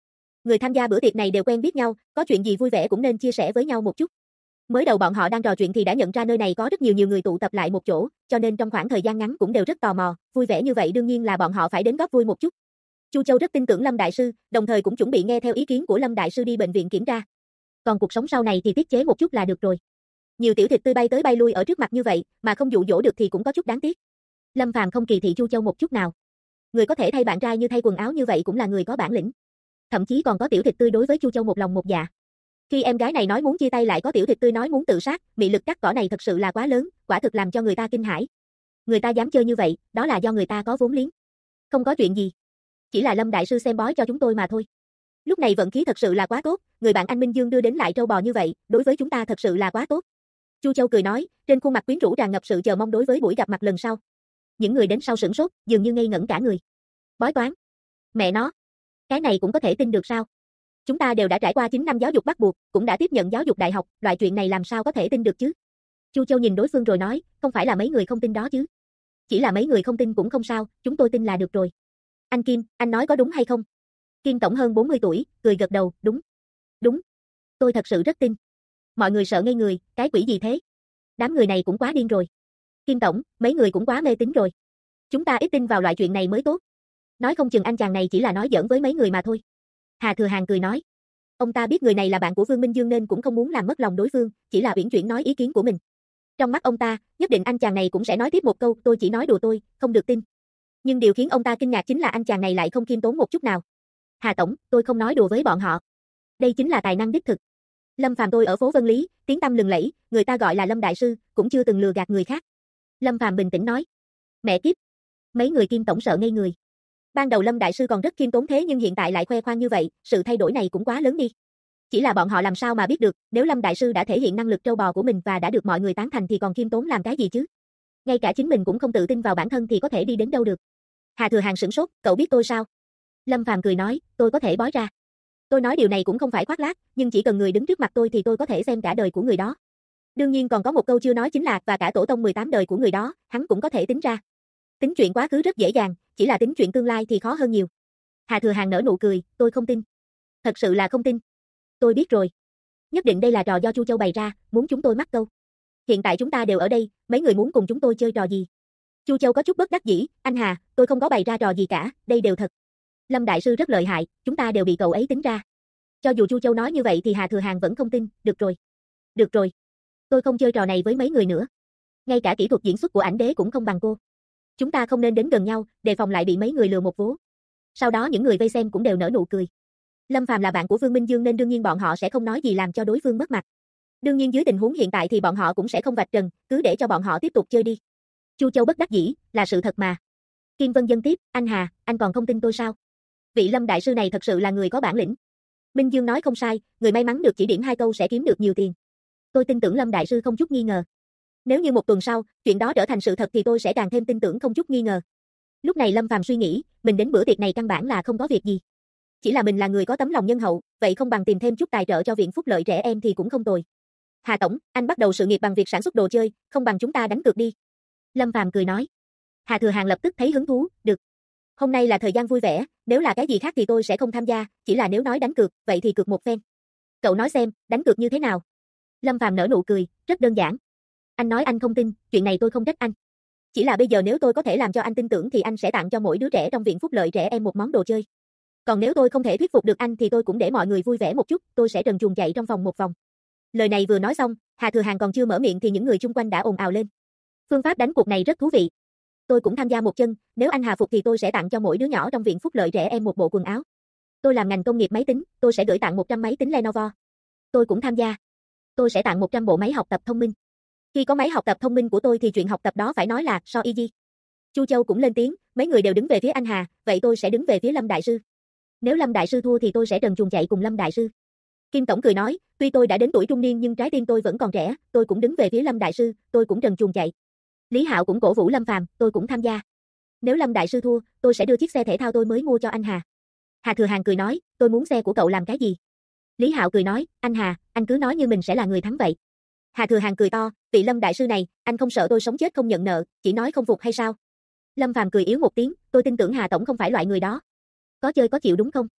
Người tham gia bữa tiệc này đều quen biết nhau, có chuyện gì vui vẻ cũng nên chia sẻ với nhau một chút. Mới đầu bọn họ đang trò chuyện thì đã nhận ra nơi này có rất nhiều người tụ tập lại một chỗ, cho nên trong khoảng thời gian ngắn cũng đều rất tò mò, vui vẻ như vậy đương nhiên là bọn họ phải đến góp vui một chút. Chu Châu rất tin tưởng Lâm đại sư, đồng thời cũng chuẩn bị nghe theo ý kiến của Lâm đại sư đi bệnh viện kiểm tra. Còn cuộc sống sau này thì tiết chế một chút là được rồi. Nhiều tiểu thịt tươi bay tới bay lui ở trước mặt như vậy, mà không dụ dỗ được thì cũng có chút đáng tiếc. Lâm Phàm không kỳ thị Chu Châu một chút nào. Người có thể thay bạn trai như thay quần áo như vậy cũng là người có bản lĩnh. Thậm chí còn có tiểu thịt tươi đối với Chu Châu một lòng một dạ. Khi em gái này nói muốn chia tay lại có tiểu thịt tươi nói muốn tự sát, mị lực cắt cỏ này thật sự là quá lớn, quả thực làm cho người ta kinh hãi. Người ta dám chơi như vậy, đó là do người ta có vốn liếng. Không có chuyện gì. Chỉ là Lâm đại sư xem bói cho chúng tôi mà thôi. Lúc này vận khí thật sự là quá tốt, người bạn anh Minh Dương đưa đến lại trâu bò như vậy, đối với chúng ta thật sự là quá tốt. Chu Châu cười nói, trên khuôn mặt quyến rũ tràn ngập sự chờ mong đối với buổi gặp mặt lần sau. Những người đến sau sửng sốt, dường như ngây ngẩn cả người. Bói toán. Mẹ nó. Cái này cũng có thể tin được sao? Chúng ta đều đã trải qua 9 năm giáo dục bắt buộc, cũng đã tiếp nhận giáo dục đại học, loại chuyện này làm sao có thể tin được chứ? Chu Châu nhìn đối phương rồi nói, không phải là mấy người không tin đó chứ. Chỉ là mấy người không tin cũng không sao, chúng tôi tin là được rồi. Anh Kim, anh nói có đúng hay không? Kim Tổng hơn 40 tuổi, cười gật đầu, đúng. Đúng. Tôi thật sự rất tin. Mọi người sợ ngây người, cái quỷ gì thế? Đám người này cũng quá điên rồi. Kim Tổng, mấy người cũng quá mê tín rồi. Chúng ta ít tin vào loại chuyện này mới tốt. Nói không chừng anh chàng này chỉ là nói giỡn với mấy người mà thôi. Hà Thừa Hàng cười nói. Ông ta biết người này là bạn của Vương Minh Dương nên cũng không muốn làm mất lòng đối phương, chỉ là uyển chuyển nói ý kiến của mình. Trong mắt ông ta, nhất định anh chàng này cũng sẽ nói tiếp một câu, tôi chỉ nói đùa tôi, không được tin. Nhưng điều khiến ông ta kinh ngạc chính là anh chàng này lại không khiêm tốn một chút nào. Hà Tổng, tôi không nói đùa với bọn họ. Đây chính là tài năng đích thực. Lâm Phàm tôi ở phố Vân Lý, tiếng tăm lừng lẫy, người ta gọi là Lâm đại sư, cũng chưa từng lừa gạt người khác. Lâm Phàm bình tĩnh nói. Mẹ kiếp. Mấy người Kim Tổng sợ ngây người. Ban đầu Lâm đại sư còn rất khiêm tốn thế nhưng hiện tại lại khoe khoang như vậy, sự thay đổi này cũng quá lớn đi. Chỉ là bọn họ làm sao mà biết được, nếu Lâm đại sư đã thể hiện năng lực trâu bò của mình và đã được mọi người tán thành thì còn khiêm tốn làm cái gì chứ? Ngay cả chính mình cũng không tự tin vào bản thân thì có thể đi đến đâu được. Hà Thừa Hàng sửng sốt, cậu biết tôi sao? Lâm Phàm cười nói, tôi có thể bói ra. Tôi nói điều này cũng không phải khoác lác, nhưng chỉ cần người đứng trước mặt tôi thì tôi có thể xem cả đời của người đó. Đương nhiên còn có một câu chưa nói chính là và cả tổ tông 18 đời của người đó, hắn cũng có thể tính ra. Tính chuyện quá khứ rất dễ dàng, chỉ là tính chuyện tương lai thì khó hơn nhiều. Hà Thừa Hàng nở nụ cười, tôi không tin. Thật sự là không tin. Tôi biết rồi. Nhất định đây là trò do Chu Châu bày ra, muốn chúng tôi mắc câu. Hiện tại chúng ta đều ở đây, mấy người muốn cùng chúng tôi chơi trò gì? Chu Châu có chút bất đắc dĩ, anh Hà, tôi không có bày ra trò gì cả, đây đều thật. Lâm đại sư rất lợi hại, chúng ta đều bị cậu ấy tính ra. Cho dù Chu Châu nói như vậy thì Hà Thừa Hàng vẫn không tin, được rồi. Được rồi. Tôi không chơi trò này với mấy người nữa. Ngay cả kỹ thuật diễn xuất của ảnh đế cũng không bằng cô. Chúng ta không nên đến gần nhau, đề phòng lại bị mấy người lừa một vố. Sau đó những người vây xem cũng đều nở nụ cười. Lâm Phàm là bạn của Vương Minh Dương nên đương nhiên bọn họ sẽ không nói gì làm cho đối phương mất mặt. Đương nhiên dưới tình huống hiện tại thì bọn họ cũng sẽ không vạch trần, cứ để cho bọn họ tiếp tục chơi đi. Chu Châu bất đắc dĩ, là sự thật mà. Kim Vân dân tiếp, anh Hà, anh còn không tin tôi sao? Vị Lâm đại sư này thật sự là người có bản lĩnh. Minh Dương nói không sai, người may mắn được chỉ điểm 2 câu sẽ kiếm được nhiều tiền. Tôi tin tưởng Lâm đại sư không chút nghi ngờ. Nếu như một tuần sau, chuyện đó trở thành sự thật thì tôi sẽ càng thêm tin tưởng không chút nghi ngờ. Lúc này Lâm Phàm suy nghĩ, mình đến bữa tiệc này căn bản là không có việc gì. Chỉ là mình là người có tấm lòng nhân hậu, vậy không bằng tìm thêm chút tài trợ cho viện phúc lợi trẻ em thì cũng không tồi. Hà Tổng, anh bắt đầu sự nghiệp bằng việc sản xuất đồ chơi, không bằng chúng ta đánh cược đi. Lâm Phàm cười nói. Hà Thừa Hàng lập tức thấy hứng thú, được. Hôm nay là thời gian vui vẻ, nếu là cái gì khác thì tôi sẽ không tham gia, chỉ là nếu nói đánh cược, vậy thì cược một phen. Cậu nói xem, đánh cược như thế nào? Lâm Phàm nở nụ cười, rất đơn giản. Anh nói anh không tin, chuyện này tôi không trách anh. Chỉ là bây giờ nếu tôi có thể làm cho anh tin tưởng thì anh sẽ tặng cho mỗi đứa trẻ trong viện phúc lợi trẻ em một món đồ chơi. Còn nếu tôi không thể thuyết phục được anh thì tôi cũng để mọi người vui vẻ một chút, tôi sẽ trần truồng chạy trong vòng một vòng. Lời này vừa nói xong, Hà Thừa Hàng còn chưa mở miệng thì những người chung quanh đã ồn ào lên. Phương pháp đánh cuộc này rất thú vị. Tôi cũng tham gia một chân, nếu anh Hà phục thì tôi sẽ tặng cho mỗi đứa nhỏ trong viện phúc lợi trẻ em một bộ quần áo. Tôi làm ngành công nghiệp máy tính, tôi sẽ gửi tặng 100 máy tính Lenovo. Tôi cũng tham gia. Tôi sẽ tặng 100 bộ máy học tập thông minh. Khi có máy học tập thông minh của tôi thì chuyện học tập đó phải nói là so easy. Chu Châu cũng lên tiếng, mấy người đều đứng về phía anh Hà, vậy tôi sẽ đứng về phía Lâm đại sư. Nếu Lâm đại sư thua thì tôi sẽ trần truồng chạy cùng Lâm đại sư. Kim Tổng cười nói, tuy tôi đã đến tuổi trung niên nhưng trái tim tôi vẫn còn trẻ, tôi cũng đứng về phía Lâm đại sư, tôi cũng trần truồng chạy. Lý Hạo cũng cổ vũ Lâm Phàm, tôi cũng tham gia. Nếu Lâm đại sư thua, tôi sẽ đưa chiếc xe thể thao tôi mới mua cho anh Hà. Hà Thừa Hàng cười nói, tôi muốn xe của cậu làm cái gì? Lý Hạo cười nói, anh Hà, anh cứ nói như mình sẽ là người thắng vậy. Hà Thừa Hàng cười to, vị Lâm đại sư này, anh không sợ tôi sống chết không nhận nợ, chỉ nói không phục hay sao? Lâm Phàm cười yếu một tiếng, tôi tin tưởng Hà Tổng không phải loại người đó. Có chơi có chịu đúng không?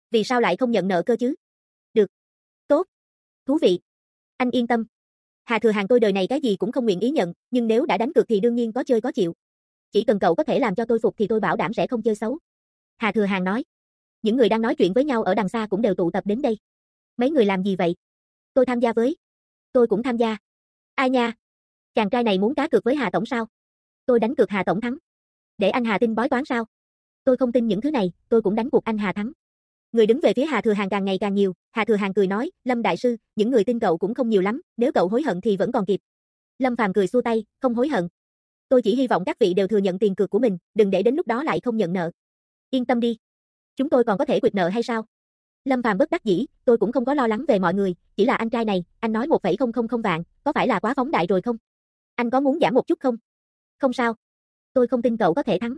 Vì sao lại không nhận nợ cơ chứ? Được. Tốt. Thú vị. Anh yên tâm. Hà Thừa Hàng tôi đời này cái gì cũng không nguyện ý nhận, nhưng nếu đã đánh cược thì đương nhiên có chơi có chịu. Chỉ cần cậu có thể làm cho tôi phục thì tôi bảo đảm sẽ không chơi xấu. Hà Thừa Hàng nói. Những người đang nói chuyện với nhau ở đằng xa cũng đều tụ tập đến đây. Mấy người làm gì vậy? Tôi tham gia với. Tôi cũng tham gia. Ai nha? Chàng trai này muốn cá cược với Hà Tổng sao? Tôi đánh cược Hà Tổng thắng. Để anh Hà tin bói toán sao? Tôi không tin những thứ này, tôi cũng đánh cuộc anh Hà thắng. Người đứng về phía Hà Thừa Hàng càng ngày càng nhiều, Hà Thừa Hàng cười nói, Lâm Đại Sư, những người tin cậu cũng không nhiều lắm, nếu cậu hối hận thì vẫn còn kịp. Lâm Phàm cười xua tay, không hối hận. Tôi chỉ hy vọng các vị đều thừa nhận tiền cược của mình, đừng để đến lúc đó lại không nhận nợ. Yên tâm đi. Chúng tôi còn có thể quỵt nợ hay sao? Lâm Phàm bất đắc dĩ, tôi cũng không có lo lắng về mọi người, chỉ là anh trai này, anh nói 1,000 vạn, có phải là quá phóng đại rồi không? Anh có muốn giảm một chút không? Không sao. Tôi không tin cậu có thể thắng.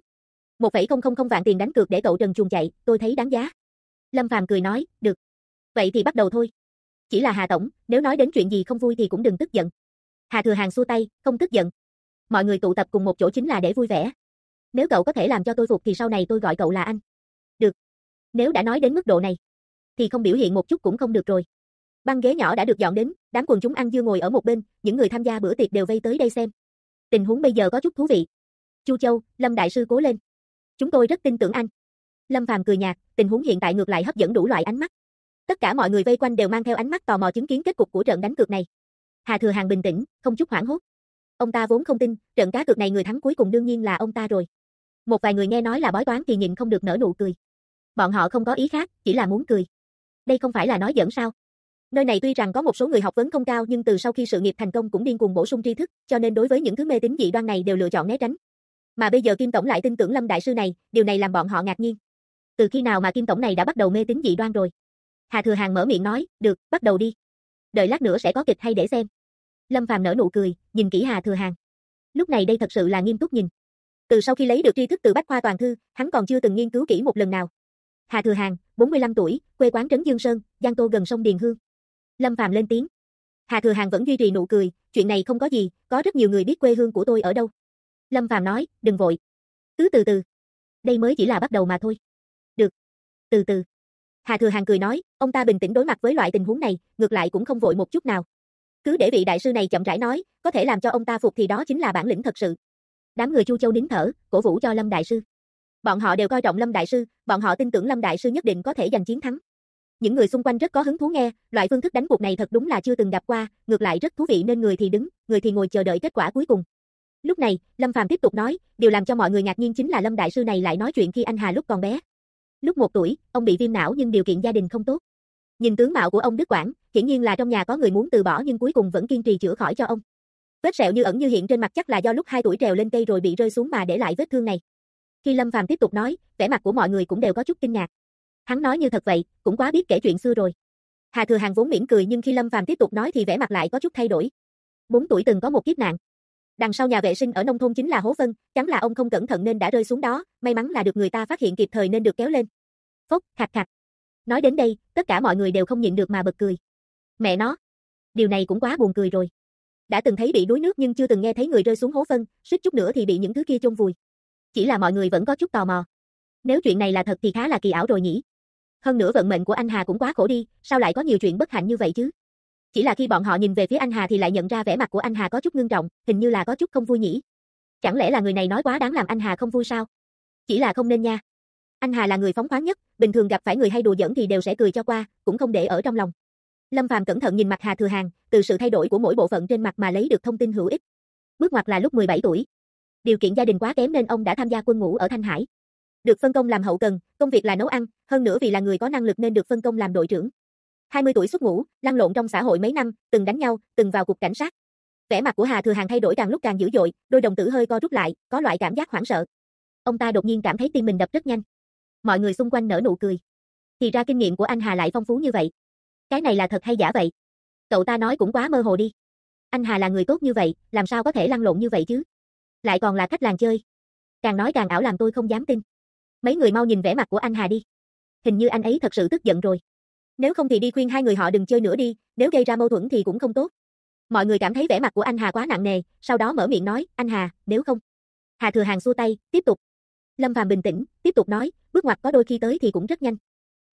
1,000 vạn tiền đánh cược để cậu trần truồng chạy, tôi thấy đáng giá. Lâm Phàm cười nói, được. Vậy thì bắt đầu thôi. Chỉ là Hà Tổng, nếu nói đến chuyện gì không vui thì cũng đừng tức giận. Hà Thừa Hàng xua tay, không tức giận. Mọi người tụ tập cùng một chỗ chính là để vui vẻ. Nếu cậu có thể làm cho tôi phục thì sau này tôi gọi cậu là anh. Được. Nếu đã nói đến mức độ này, thì không biểu hiện một chút cũng không được rồi. Băng ghế nhỏ đã được dọn đến, đám quần chúng ăn dưa ngồi ở một bên, những người tham gia bữa tiệc đều vây tới đây xem. Tình huống bây giờ có chút thú vị. Chu Châu, Lâm Đại Sư cố lên. Chúng tôi rất tin tưởng anh. Lâm Phàm cười nhạt, tình huống hiện tại ngược lại hấp dẫn đủ loại ánh mắt. Tất cả mọi người vây quanh đều mang theo ánh mắt tò mò chứng kiến kết cục của trận đánh cược này. Hà Thừa Hàng bình tĩnh, không chút hoảng hốt. Ông ta vốn không tin, trận cá cược này người thắng cuối cùng đương nhiên là ông ta rồi. Một vài người nghe nói là bói toán thì nhịn không được nở nụ cười. Bọn họ không có ý khác, chỉ là muốn cười. Đây không phải là nói giỡn sao? Nơi này tuy rằng có một số người học vấn không cao nhưng từ sau khi sự nghiệp thành công cũng điên cuồng bổ sung tri thức, cho nên đối với những thứ mê tín dị đoan này đều lựa chọn né tránh. Mà bây giờ Kim Tổng lại tin tưởng Lâm Đại Sư này, điều này làm bọn họ ngạc nhiên. Từ khi nào mà Kim Tổng này đã bắt đầu mê tín dị đoan rồi? Hà Thừa Hàng mở miệng nói, được, bắt đầu đi. Đợi lát nữa sẽ có kịch hay để xem. Lâm Phàm nở nụ cười, nhìn kỹ Hà Thừa Hàng. Lúc này đây thật sự là nghiêm túc nhìn. Từ sau khi lấy được tri thức từ Bách Khoa Toàn Thư, hắn còn chưa từng nghiên cứu kỹ một lần nào. Hà Thừa Hàng, 45 tuổi, quê quán Trấn Dương Sơn, Giang Tô gần sông Điền Hương. Lâm Phàm lên tiếng. Hà Thừa Hàng vẫn duy trì nụ cười, chuyện này không có gì, có rất nhiều người biết quê hương của tôi ở đâu. Lâm Phàm nói, đừng vội. Cứ từ từ. Đây mới chỉ là bắt đầu mà thôi. Được. Từ từ. Hà Thừa Hàng cười nói, ông ta bình tĩnh đối mặt với loại tình huống này, ngược lại cũng không vội một chút nào. Cứ để vị đại sư này chậm rãi nói, có thể làm cho ông ta phục thì đó chính là bản lĩnh thật sự. Đám người Chu Châu nín thở, cổ vũ cho Lâm Đại Sư. Bọn họ đều coi trọng Lâm Đại Sư, bọn họ tin tưởng Lâm Đại Sư nhất định có thể giành chiến thắng. Những người xung quanh rất có hứng thú nghe, loại phương thức đánh cuộc này thật đúng là chưa từng gặp qua, ngược lại rất thú vị nên người thì đứng, người thì ngồi chờ đợi kết quả cuối cùng. Lúc này, Lâm Phàm tiếp tục nói, điều làm cho mọi người ngạc nhiên chính là Lâm Đại Sư này lại nói chuyện khi anh Hà lúc còn bé. Lúc 1 tuổi, ông bị viêm não nhưng điều kiện gia đình không tốt. Nhìn tướng mạo của ông đứt quãng, hiển nhiên là trong nhà có người muốn từ bỏ nhưng cuối cùng vẫn kiên trì chữa khỏi cho ông. Vết sẹo như ẩn như hiện trên mặt chắc là do lúc 2 tuổi trèo lên cây rồi bị rơi xuống mà để lại vết thương này. Khi Lâm Phàm tiếp tục nói, vẻ mặt của mọi người cũng đều có chút kinh ngạc. Hắn nói như thật vậy, cũng quá biết kể chuyện xưa rồi. Hà Thừa Hàng vốn mỉm cười nhưng khi Lâm Phàm tiếp tục nói thì vẻ mặt lại có chút thay đổi. 4 tuổi từng có một kiếp nạn. Đằng sau nhà vệ sinh ở nông thôn chính là hố phân, chẳng là ông không cẩn thận nên đã rơi xuống đó, may mắn là được người ta phát hiện kịp thời nên được kéo lên. Phốc, khạc khạc. Nói đến đây, tất cả mọi người đều không nhịn được mà bật cười. Mẹ nó, điều này cũng quá buồn cười rồi. Đã từng thấy bị đuối nước nhưng chưa từng nghe thấy người rơi xuống hố phân, suýt chút nữa thì bị những thứ kia chôn vùi. Chỉ là mọi người vẫn có chút tò mò. Nếu chuyện này là thật thì khá là kỳ ảo rồi nhỉ. Hơn nữa vận mệnh của anh Hà cũng quá khổ đi, sao lại có nhiều chuyện bất hạnh như vậy chứ? Chỉ là khi bọn họ nhìn về phía anh Hà thì lại nhận ra vẻ mặt của anh Hà có chút ngưng trọng, hình như là có chút không vui nhỉ. Chẳng lẽ là người này nói quá đáng làm anh Hà không vui sao? Chỉ là không nên nha. Anh Hà là người phóng khoáng nhất, bình thường gặp phải người hay đùa giỡn thì đều sẽ cười cho qua, cũng không để ở trong lòng. Lâm Phàm cẩn thận nhìn mặt Hà Thừa Hàng, từ sự thay đổi của mỗi bộ phận trên mặt mà lấy được thông tin hữu ích. Bước ngoặt là lúc 17 tuổi. Điều kiện gia đình quá kém nên ông đã tham gia quân ngũ ở Thanh Hải. Được phân công làm hậu cần, công việc là nấu ăn, hơn nữa vì là người có năng lực nên được phân công làm đội trưởng. 20 tuổi xuất ngũ, lăn lộn trong xã hội mấy năm, từng đánh nhau, từng vào cục cảnh sát. Vẻ mặt của Hà Thừa Hàng thay đổi càng lúc càng dữ dội, đôi đồng tử hơi co rút lại, có loại cảm giác hoảng sợ. Ông ta đột nhiên cảm thấy tim mình đập rất nhanh. Mọi người xung quanh nở nụ cười. Thì ra kinh nghiệm của anh Hà lại phong phú như vậy. Cái này là thật hay giả vậy? Cậu ta nói cũng quá mơ hồ đi. Anh Hà là người tốt như vậy, làm sao có thể lăn lộn như vậy chứ? Lại còn là khách làng chơi. Càng nói càng ảo làm tôi không dám tin. Mấy người mau nhìn vẻ mặt của anh Hà đi. Hình như anh ấy thật sự tức giận rồi. Nếu không thì đi khuyên hai người họ đừng chơi nữa đi, nếu gây ra mâu thuẫn thì cũng không tốt. Mọi người cảm thấy vẻ mặt của anh Hà quá nặng nề, sau đó mở miệng nói, anh Hà, nếu không. Hà Thừa Hàng xua tay, tiếp tục. Lâm Phàm bình tĩnh, tiếp tục nói, bước ngoặt có đôi khi tới thì cũng rất nhanh.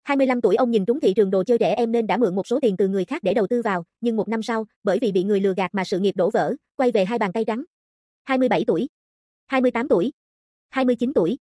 25 tuổi ông nhìn trúng thị trường đồ chơi trẻ em nên đã mượn một số tiền từ người khác để đầu tư vào, nhưng một năm sau, bởi vì bị người lừa gạt mà sự nghiệp đổ vỡ, quay về hai bàn tay trắng. 27 tuổi, 28 tuổi, 29 tuổi,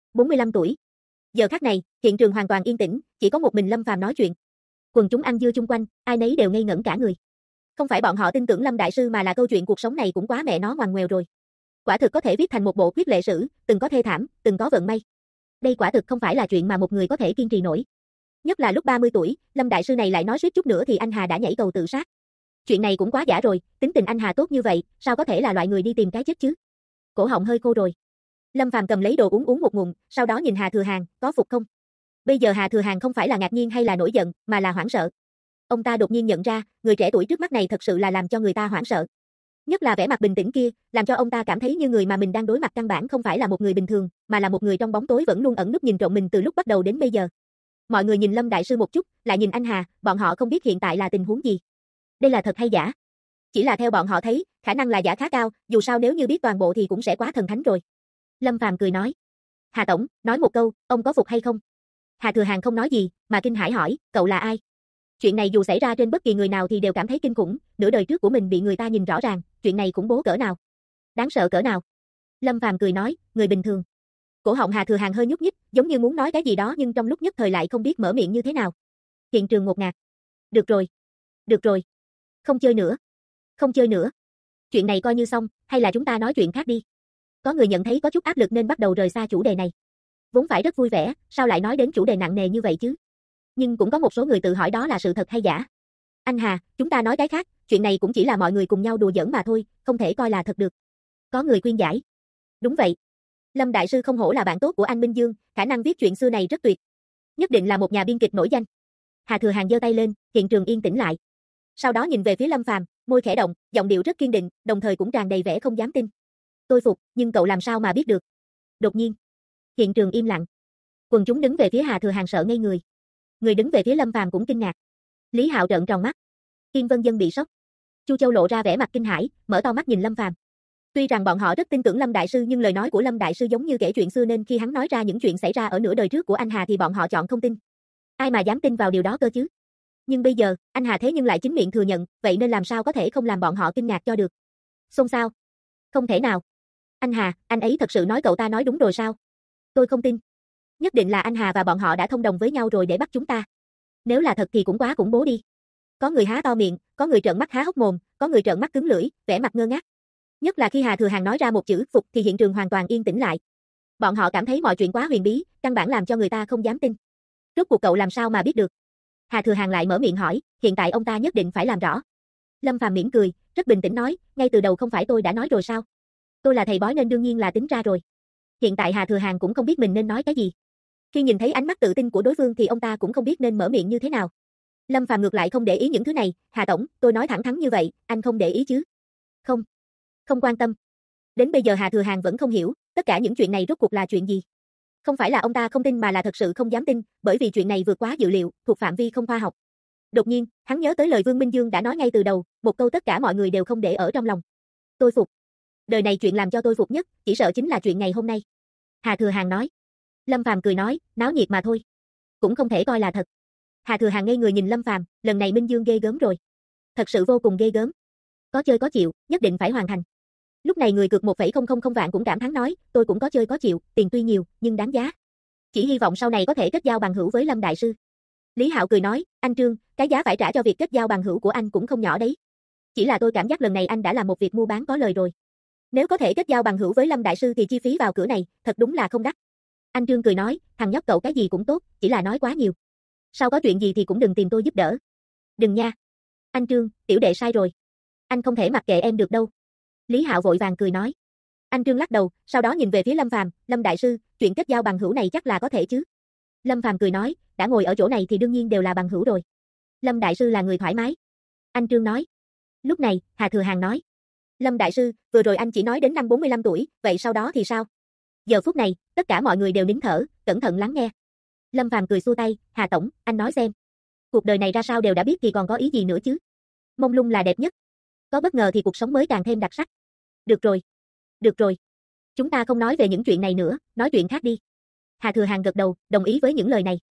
45 tuổi. Giờ khắc này, hiện trường hoàn toàn yên tĩnh, chỉ có một mình Lâm Phàm nói chuyện. Quần chúng ăn dưa chung quanh, ai nấy đều ngây ngẩn cả người. Không phải bọn họ tin tưởng Lâm đại sư mà là câu chuyện cuộc sống này cũng quá mẹ nó ngoằn ngoèo rồi. Quả thực có thể viết thành một bộ quyết lệ sử, từng có thê thảm, từng có vận may. Đây quả thực không phải là chuyện mà một người có thể kiên trì nổi. Nhất là lúc 30 tuổi, Lâm đại sư này lại nói suýt chút nữa thì anh Hà đã nhảy cầu tự sát. Chuyện này cũng quá giả rồi, tính tình anh Hà tốt như vậy, sao có thể là loại người đi tìm cái chết chứ? Cổ họng hơi khô rồi. Lâm Phàm cầm lấy đồ uống một ngụm, sau đó nhìn Hà Thừa Hàng, có phục không? Bây giờ Hà Thừa Hàng không phải là ngạc nhiên hay là nổi giận, mà là hoảng sợ. Ông ta đột nhiên nhận ra, người trẻ tuổi trước mắt này thật sự là làm cho người ta hoảng sợ. Nhất là vẻ mặt bình tĩnh kia, làm cho ông ta cảm thấy như người mà mình đang đối mặt căn bản không phải là một người bình thường, mà là một người trong bóng tối vẫn luôn ẩn núp nhìn trộm mình từ lúc bắt đầu đến bây giờ. Mọi người nhìn Lâm đại sư một chút, lại nhìn anh Hà, bọn họ không biết hiện tại là tình huống gì. Đây là thật hay giả? Chỉ là theo bọn họ thấy, khả năng là giả khá cao, dù sao nếu như biết toàn bộ thì cũng sẽ quá thần thánh rồi. Lâm Phàm cười nói. Hà tổng, nói một câu, ông có phục hay không? Hà Thừa Hàng không nói gì, mà kinh hãi hỏi, cậu là ai? Chuyện này dù xảy ra trên bất kỳ người nào thì đều cảm thấy kinh khủng, nửa đời trước của mình bị người ta nhìn rõ ràng, chuyện này khủng bố cỡ nào? Đáng sợ cỡ nào? Lâm Phàm cười nói, người bình thường. Cổ họng Hà Thừa Hàng hơi nhúc nhích, giống như muốn nói cái gì đó nhưng trong lúc nhất thời lại không biết mở miệng như thế nào. Hiện trường ngột ngạt. Được rồi. Được rồi. Không chơi nữa. Không chơi nữa. Chuyện này coi như xong, hay là chúng ta nói chuyện khác đi. Có người nhận thấy có chút áp lực nên bắt đầu rời xa chủ đề này. Vốn phải rất vui vẻ, sao lại nói đến chủ đề nặng nề như vậy chứ? Nhưng cũng có một số người tự hỏi đó là sự thật hay giả. Anh Hà, chúng ta nói cái khác, chuyện này cũng chỉ là mọi người cùng nhau đùa giỡn mà thôi, không thể coi là thật được. Có người khuyên giải. Đúng vậy. Lâm đại sư không hổ là bạn tốt của anh Minh Dương, khả năng viết chuyện xưa này rất tuyệt. Nhất định là một nhà biên kịch nổi danh. Hà Thừa Hàng giơ tay lên, hiện trường yên tĩnh lại. Sau đó nhìn về phía Lâm Phàm, môi khẽ động, giọng điệu rất kiên định, đồng thời cũng tràn đầy vẻ không dám tin. Tôi phục, nhưng cậu làm sao mà biết được? Đột nhiên, hiện trường im lặng. Quần chúng đứng về phía Hà Thừa Hàng sợ ngây người. Người đứng về phía Lâm Phàm cũng kinh ngạc. Lý Hạo trợn tròn mắt. Kiên Vân Dân bị sốc. Chu Châu lộ ra vẻ mặt kinh hãi, mở to mắt nhìn Lâm Phàm. Tuy rằng bọn họ rất tin tưởng Lâm đại sư nhưng lời nói của Lâm đại sư giống như kể chuyện xưa nên khi hắn nói ra những chuyện xảy ra ở nửa đời trước của anh Hà thì bọn họ chọn không tin. Ai mà dám tin vào điều đó cơ chứ? Nhưng bây giờ, anh Hà thế nhưng lại chính miệng thừa nhận, vậy nên làm sao có thể không làm bọn họ kinh ngạc cho được? Xôn xao. Không thể nào. Anh Hà, anh ấy thật sự nói cậu ta nói đúng rồi sao? Tôi không tin. Nhất định là anh Hà và bọn họ đã thông đồng với nhau rồi để bắt chúng ta. Nếu là thật thì cũng quá khủng bố đi. Có người há to miệng, có người trợn mắt há hốc mồm, có người trợn mắt cứng lưỡi, vẻ mặt ngơ ngác. Nhất là khi Hà Thừa Hàng nói ra một chữ phục thì hiện trường hoàn toàn yên tĩnh lại. Bọn họ cảm thấy mọi chuyện quá huyền bí, căn bản làm cho người ta không dám tin. Rốt cuộc cậu làm sao mà biết được? Hà Thừa Hàng lại mở miệng hỏi, hiện tại ông ta nhất định phải làm rõ. Lâm Phàm mỉm cười, rất bình tĩnh nói, ngay từ đầu không phải tôi đã nói rồi sao? Tôi là thầy bói nên đương nhiên là tính ra rồi. Hiện tại Hà Thừa Hàng cũng không biết mình nên nói cái gì. Khi nhìn thấy ánh mắt tự tin của đối phương thì ông ta cũng không biết nên mở miệng như thế nào. Lâm Phàm ngược lại không để ý những thứ này, Hà tổng, tôi nói thẳng thắn như vậy, anh không để ý chứ? Không, không quan tâm. Đến bây giờ Hà Thừa Hàng vẫn không hiểu, tất cả những chuyện này rốt cuộc là chuyện gì. Không phải là ông ta không tin mà là thật sự không dám tin, bởi vì chuyện này vượt quá dự liệu, thuộc phạm vi không khoa học. Đột nhiên, hắn nhớ tới lời Vương Minh Dương đã nói ngay từ đầu, một câu tất cả mọi người đều không để ở trong lòng. Tôi phục. Đời này chuyện làm cho tôi phục nhất, chỉ sợ chính là chuyện ngày hôm nay. Hà Thừa Hàng nói. Lâm Phàm cười nói, náo nhiệt mà thôi. Cũng không thể coi là thật. Hà Thừa Hàng ngây người nhìn Lâm Phàm, lần này Minh Dương ghê gớm rồi. Thật sự vô cùng ghê gớm. Có chơi có chịu, nhất định phải hoàn thành. Lúc này người cược 1,000 vạn cũng cảm thán nói, tôi cũng có chơi có chịu, tiền tuy nhiều, nhưng đáng giá. Chỉ hy vọng sau này có thể kết giao bằng hữu với Lâm đại sư. Lý Hạo cười nói, anh Trương, cái giá phải trả cho việc kết giao bằng hữu của anh cũng không nhỏ đấy. Chỉ là tôi cảm giác lần này anh đã làm một việc mua bán có lời rồi. Nếu có thể kết giao bằng hữu với Lâm đại sư thì chi phí vào cửa này, thật đúng là không đắt. Anh Trương cười nói, thằng nhóc cậu cái gì cũng tốt, chỉ là nói quá nhiều. Sau có chuyện gì thì cũng đừng tìm tôi giúp đỡ. Đừng nha. Anh Trương, tiểu đệ sai rồi. Anh không thể mặc kệ em được đâu. Lý Hạo vội vàng cười nói. Anh Trương lắc đầu, sau đó nhìn về phía Lâm Phàm, Lâm đại sư, chuyện kết giao bằng hữu này chắc là có thể chứ. Lâm Phàm cười nói, đã ngồi ở chỗ này thì đương nhiên đều là bằng hữu rồi. Lâm đại sư là người thoải mái. Anh Trương nói. Lúc này, Hà Thừa Hàng nói. Lâm đại sư, vừa rồi anh chỉ nói đến năm 45 tuổi, vậy sau đó thì sao? Giờ phút này, tất cả mọi người đều nín thở, cẩn thận lắng nghe. Lâm Phàm cười xua tay, Hà tổng, anh nói xem. Cuộc đời này ra sao đều đã biết thì còn có ý gì nữa chứ? Mông lung là đẹp nhất. Có bất ngờ thì cuộc sống mới càng thêm đặc sắc. Được rồi. Được rồi. Chúng ta không nói về những chuyện này nữa, nói chuyện khác đi. Hà Thừa Hàng gật đầu, đồng ý với những lời này.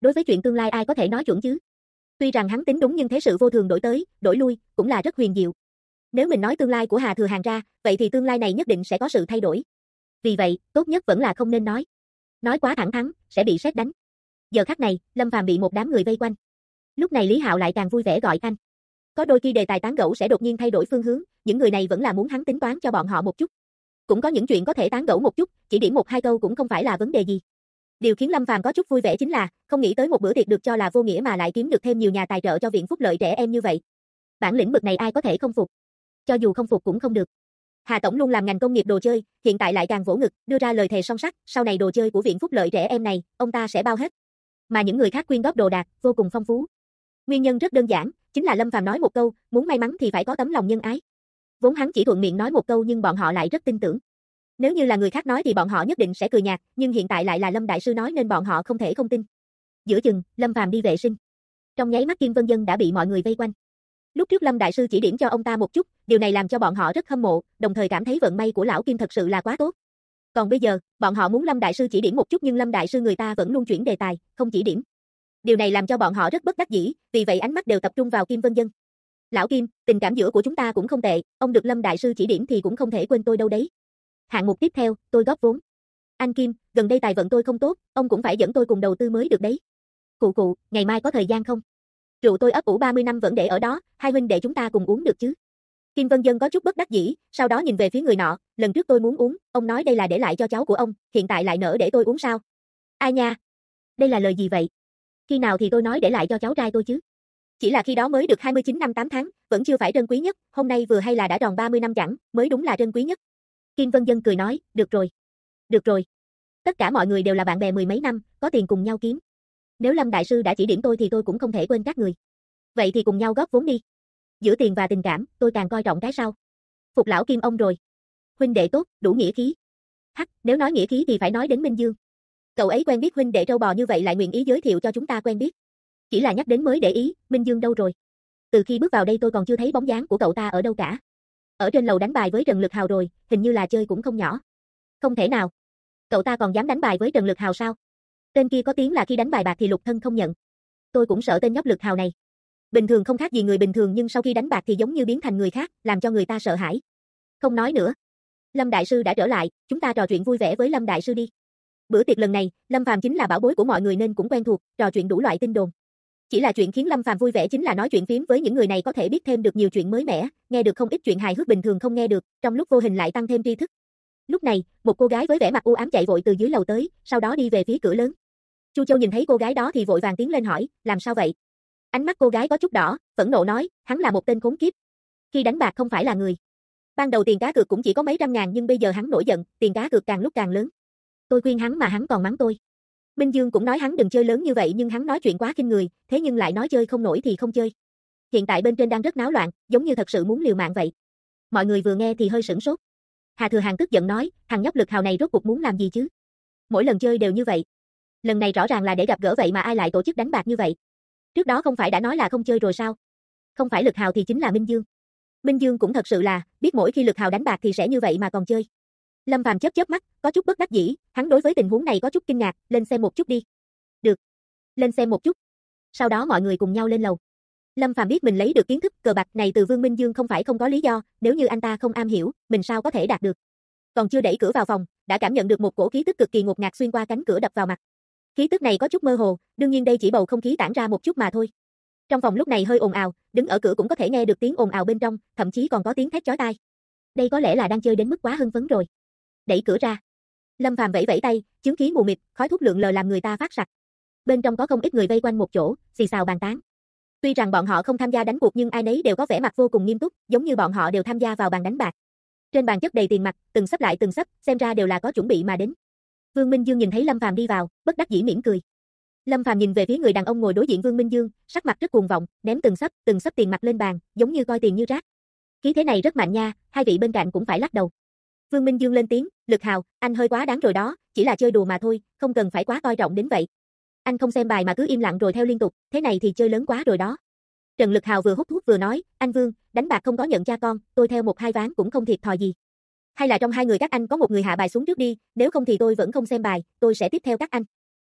Đối với chuyện tương lai ai có thể nói chuẩn chứ? Tuy rằng hắn tính đúng nhưng thế sự vô thường đổi tới, đổi lui, cũng là rất huyền diệu. Nếu mình nói tương lai của Hà Thừa Hàng ra, vậy thì tương lai này nhất định sẽ có sự thay đổi. Vì vậy, tốt nhất vẫn là không nên nói. Nói quá thẳng thắn, sẽ bị sét đánh. Giờ khắc này, Lâm Phàm bị một đám người vây quanh. Lúc này Lý Hạo lại càng vui vẻ gọi anh. Có đôi khi đề tài tán gẫu sẽ đột nhiên thay đổi phương hướng, những người này vẫn là muốn hắn tính toán cho bọn họ một chút. Cũng có những chuyện có thể tán gẫu một chút, chỉ điểm một hai câu cũng không phải là vấn đề gì. Điều khiến Lâm Phàm có chút vui vẻ chính là, không nghĩ tới một bữa tiệc được cho là vô nghĩa mà lại kiếm được thêm nhiều nhà tài trợ cho viện phúc lợi trẻ em như vậy. Bản lĩnh bực này ai có thể không phục? Cho dù không phục cũng không được. Hà tổng luôn làm ngành công nghiệp đồ chơi, hiện tại lại càng vỗ ngực, đưa ra lời thề son sắt, sau này đồ chơi của viện phúc lợi trẻ em này, ông ta sẽ bao hết. Mà những người khác quyên góp đồ đạc, vô cùng phong phú. Nguyên nhân rất đơn giản, chính là Lâm Phàm nói một câu, muốn may mắn thì phải có tấm lòng nhân ái. Vốn hắn chỉ thuận miệng nói một câu nhưng bọn họ lại rất tin tưởng. Nếu như là người khác nói thì bọn họ nhất định sẽ cười nhạt, nhưng hiện tại lại là Lâm đại sư nói nên bọn họ không thể không tin. Giữa chừng, Lâm Phàm đi vệ sinh. Trong nháy mắt Kim Vân Dân đã bị mọi người vây quanh. Lúc trước Lâm đại sư chỉ điểm cho ông ta một chút, điều này làm cho bọn họ rất hâm mộ, đồng thời cảm thấy vận may của lão Kim thật sự là quá tốt. Còn bây giờ, bọn họ muốn Lâm đại sư chỉ điểm một chút nhưng Lâm đại sư người ta vẫn luôn chuyển đề tài, không chỉ điểm. Điều này làm cho bọn họ rất bất đắc dĩ, vì vậy ánh mắt đều tập trung vào Kim Vân Dân. Lão Kim, tình cảm giữa của chúng ta cũng không tệ, ông được Lâm đại sư chỉ điểm thì cũng không thể quên tôi đâu đấy. Hạng mục tiếp theo, tôi góp vốn. Anh Kim, gần đây tài vận tôi không tốt, ông cũng phải dẫn tôi cùng đầu tư mới được đấy. Cụ, ngày mai có thời gian không? Rượu tôi ấp ủ 30 năm vẫn để ở đó, hai huynh đệ chúng ta cùng uống được chứ? Kim Vân Dân có chút bất đắc dĩ, sau đó nhìn về phía người nọ, lần trước tôi muốn uống, ông nói đây là để lại cho cháu của ông, hiện tại lại nỡ để tôi uống sao? Ai nha? Đây là lời gì vậy? Khi nào thì tôi nói để lại cho cháu trai tôi chứ? Chỉ là khi đó mới được 29 năm 8 tháng, vẫn chưa phải trân quý nhất, hôm nay vừa hay là đã tròn 30 năm chẳng, mới đúng là trân quý nhất. Kim Vân Dân cười nói, được rồi. Được rồi. Tất cả mọi người đều là bạn bè mười mấy năm, có tiền cùng nhau kiếm. Nếu Lâm đại sư đã chỉ điểm tôi thì tôi cũng không thể quên các người. Vậy thì cùng nhau góp vốn đi. Giữa tiền và tình cảm, tôi càng coi trọng cái sau. Phục lão Kim ông rồi. Huynh đệ tốt, đủ nghĩa khí. Hắc, nếu nói nghĩa khí thì phải nói đến Minh Dương. Cậu ấy quen biết huynh đệ trâu bò như vậy lại nguyện ý giới thiệu cho chúng ta quen biết. Chỉ là nhắc đến mới để ý, Minh Dương đâu rồi? Từ khi bước vào đây tôi còn chưa thấy bóng dáng của cậu ta ở đâu cả. Ở trên lầu đánh bài với Trần Lực Hào rồi, hình như là chơi cũng không nhỏ. Không thể nào. Cậu ta còn dám đánh bài với Trần Lực Hào sao? Tên kia có tiếng là khi đánh bài bạc thì lục thân không nhận. Tôi cũng sợ tên nhóc Lực Hào này. Bình thường không khác gì người bình thường nhưng sau khi đánh bạc thì giống như biến thành người khác, làm cho người ta sợ hãi. Không nói nữa. Lâm đại sư đã trở lại, chúng ta trò chuyện vui vẻ với Lâm đại sư đi. Bữa tiệc lần này, Lâm Phàm chính là bảo bối của mọi người nên cũng quen thuộc, trò chuyện đủ loại tin đồn. Chỉ là chuyện khiến Lâm Phàm vui vẻ chính là nói chuyện phiếm với những người này có thể biết thêm được nhiều chuyện mới mẻ, nghe được không ít chuyện hài hước bình thường không nghe được, trong lúc vô hình lại tăng thêm tri thức. Lúc này, một cô gái với vẻ mặt u ám chạy vội từ dưới lầu tới, sau đó đi về phía cửa lớn. Chu Châu nhìn thấy cô gái đó thì vội vàng tiến lên hỏi, làm sao vậy? Ánh mắt cô gái có chút đỏ, phẫn nộ nói, hắn là một tên khốn kiếp. Khi đánh bạc không phải là người. Ban đầu tiền cá cược cũng chỉ có mấy trăm ngàn nhưng bây giờ hắn nổi giận, tiền cá cược càng lúc càng lớn. Tôi khuyên hắn mà hắn còn mắng tôi. Minh Dương cũng nói hắn đừng chơi lớn như vậy nhưng hắn nói chuyện quá khinh người, thế nhưng lại nói chơi không nổi thì không chơi. Hiện tại bên trên đang rất náo loạn, giống như thật sự muốn liều mạng vậy. Mọi người vừa nghe thì hơi sửng sốt. Hà Thừa Hàng tức giận nói, thằng nhóc Lực Hào này rốt cuộc muốn làm gì chứ? Mỗi lần chơi đều như vậy. Lần này rõ ràng là để gặp gỡ vậy mà ai lại tổ chức đánh bạc như vậy? Trước đó không phải đã nói là không chơi rồi sao? Không phải Lực Hào thì chính là Minh Dương. Minh Dương cũng thật sự là, biết mỗi khi Lực Hào đánh bạc thì sẽ như vậy mà còn chơi. Lâm Phàm chớp chớp mắt, có chút bất đắc dĩ, hắn đối với tình huống này có chút kinh ngạc, lên xem một chút đi. Được. Lên xem một chút. Sau đó mọi người cùng nhau lên lầu. Lâm Phàm biết mình lấy được kiến thức cờ bạc này từ Vương Minh Dương không phải không có lý do, nếu như anh ta không am hiểu, mình sao có thể đạt được. Còn chưa đẩy cửa vào phòng, đã cảm nhận được một cổ khí tức cực kỳ ngột ngạt xuyên qua cánh cửa đập vào mặt. Khí tức này có chút mơ hồ, đương nhiên đây chỉ bầu không khí tản ra một chút mà thôi. Trong phòng lúc này hơi ồn ào, đứng ở cửa cũng có thể nghe được tiếng ồn ào bên trong, thậm chí còn có tiếng thét chói tai. Đây có lẽ là đang chơi đến mức quá hưng phấn rồi. Đẩy cửa ra. Lâm Phàm vẫy vẫy tay, chứng khí mù mịt, khói thuốc lượn lờ làm người ta phát sặc. Bên trong có không ít người vây quanh một chỗ, xì xào bàn tán. Tuy rằng bọn họ không tham gia đánh cuộc nhưng ai nấy đều có vẻ mặt vô cùng nghiêm túc, giống như bọn họ đều tham gia vào bàn đánh bạc. Trên bàn chất đầy tiền mặt, từng sấp lại từng sấp, xem ra đều là có chuẩn bị mà đến. Vương Minh Dương nhìn thấy Lâm Phàm đi vào, bất đắc dĩ mỉm cười. Lâm Phàm nhìn về phía người đàn ông ngồi đối diện Vương Minh Dương, sắc mặt rất cuồng vọng, ném từng sấp tiền mặt lên bàn, giống như coi tiền như rác. Khí thế này rất mạnh nha, hai vị bên cạnh cũng phải lắc đầu. Vương Minh Dương lên tiếng, Lực Hào, anh hơi quá đáng rồi đó, chỉ là chơi đùa mà thôi, không cần phải quá coi trọng đến vậy. Anh không xem bài mà cứ im lặng rồi theo liên tục, thế này thì chơi lớn quá rồi đó. Trần Lực Hào vừa hút thuốc vừa nói, anh Vương, đánh bạc không có nhận cha con, tôi theo một hai ván cũng không thiệt thòi gì. Hay là trong hai người các anh có một người hạ bài xuống trước đi, nếu không thì tôi vẫn không xem bài, tôi sẽ tiếp theo các anh.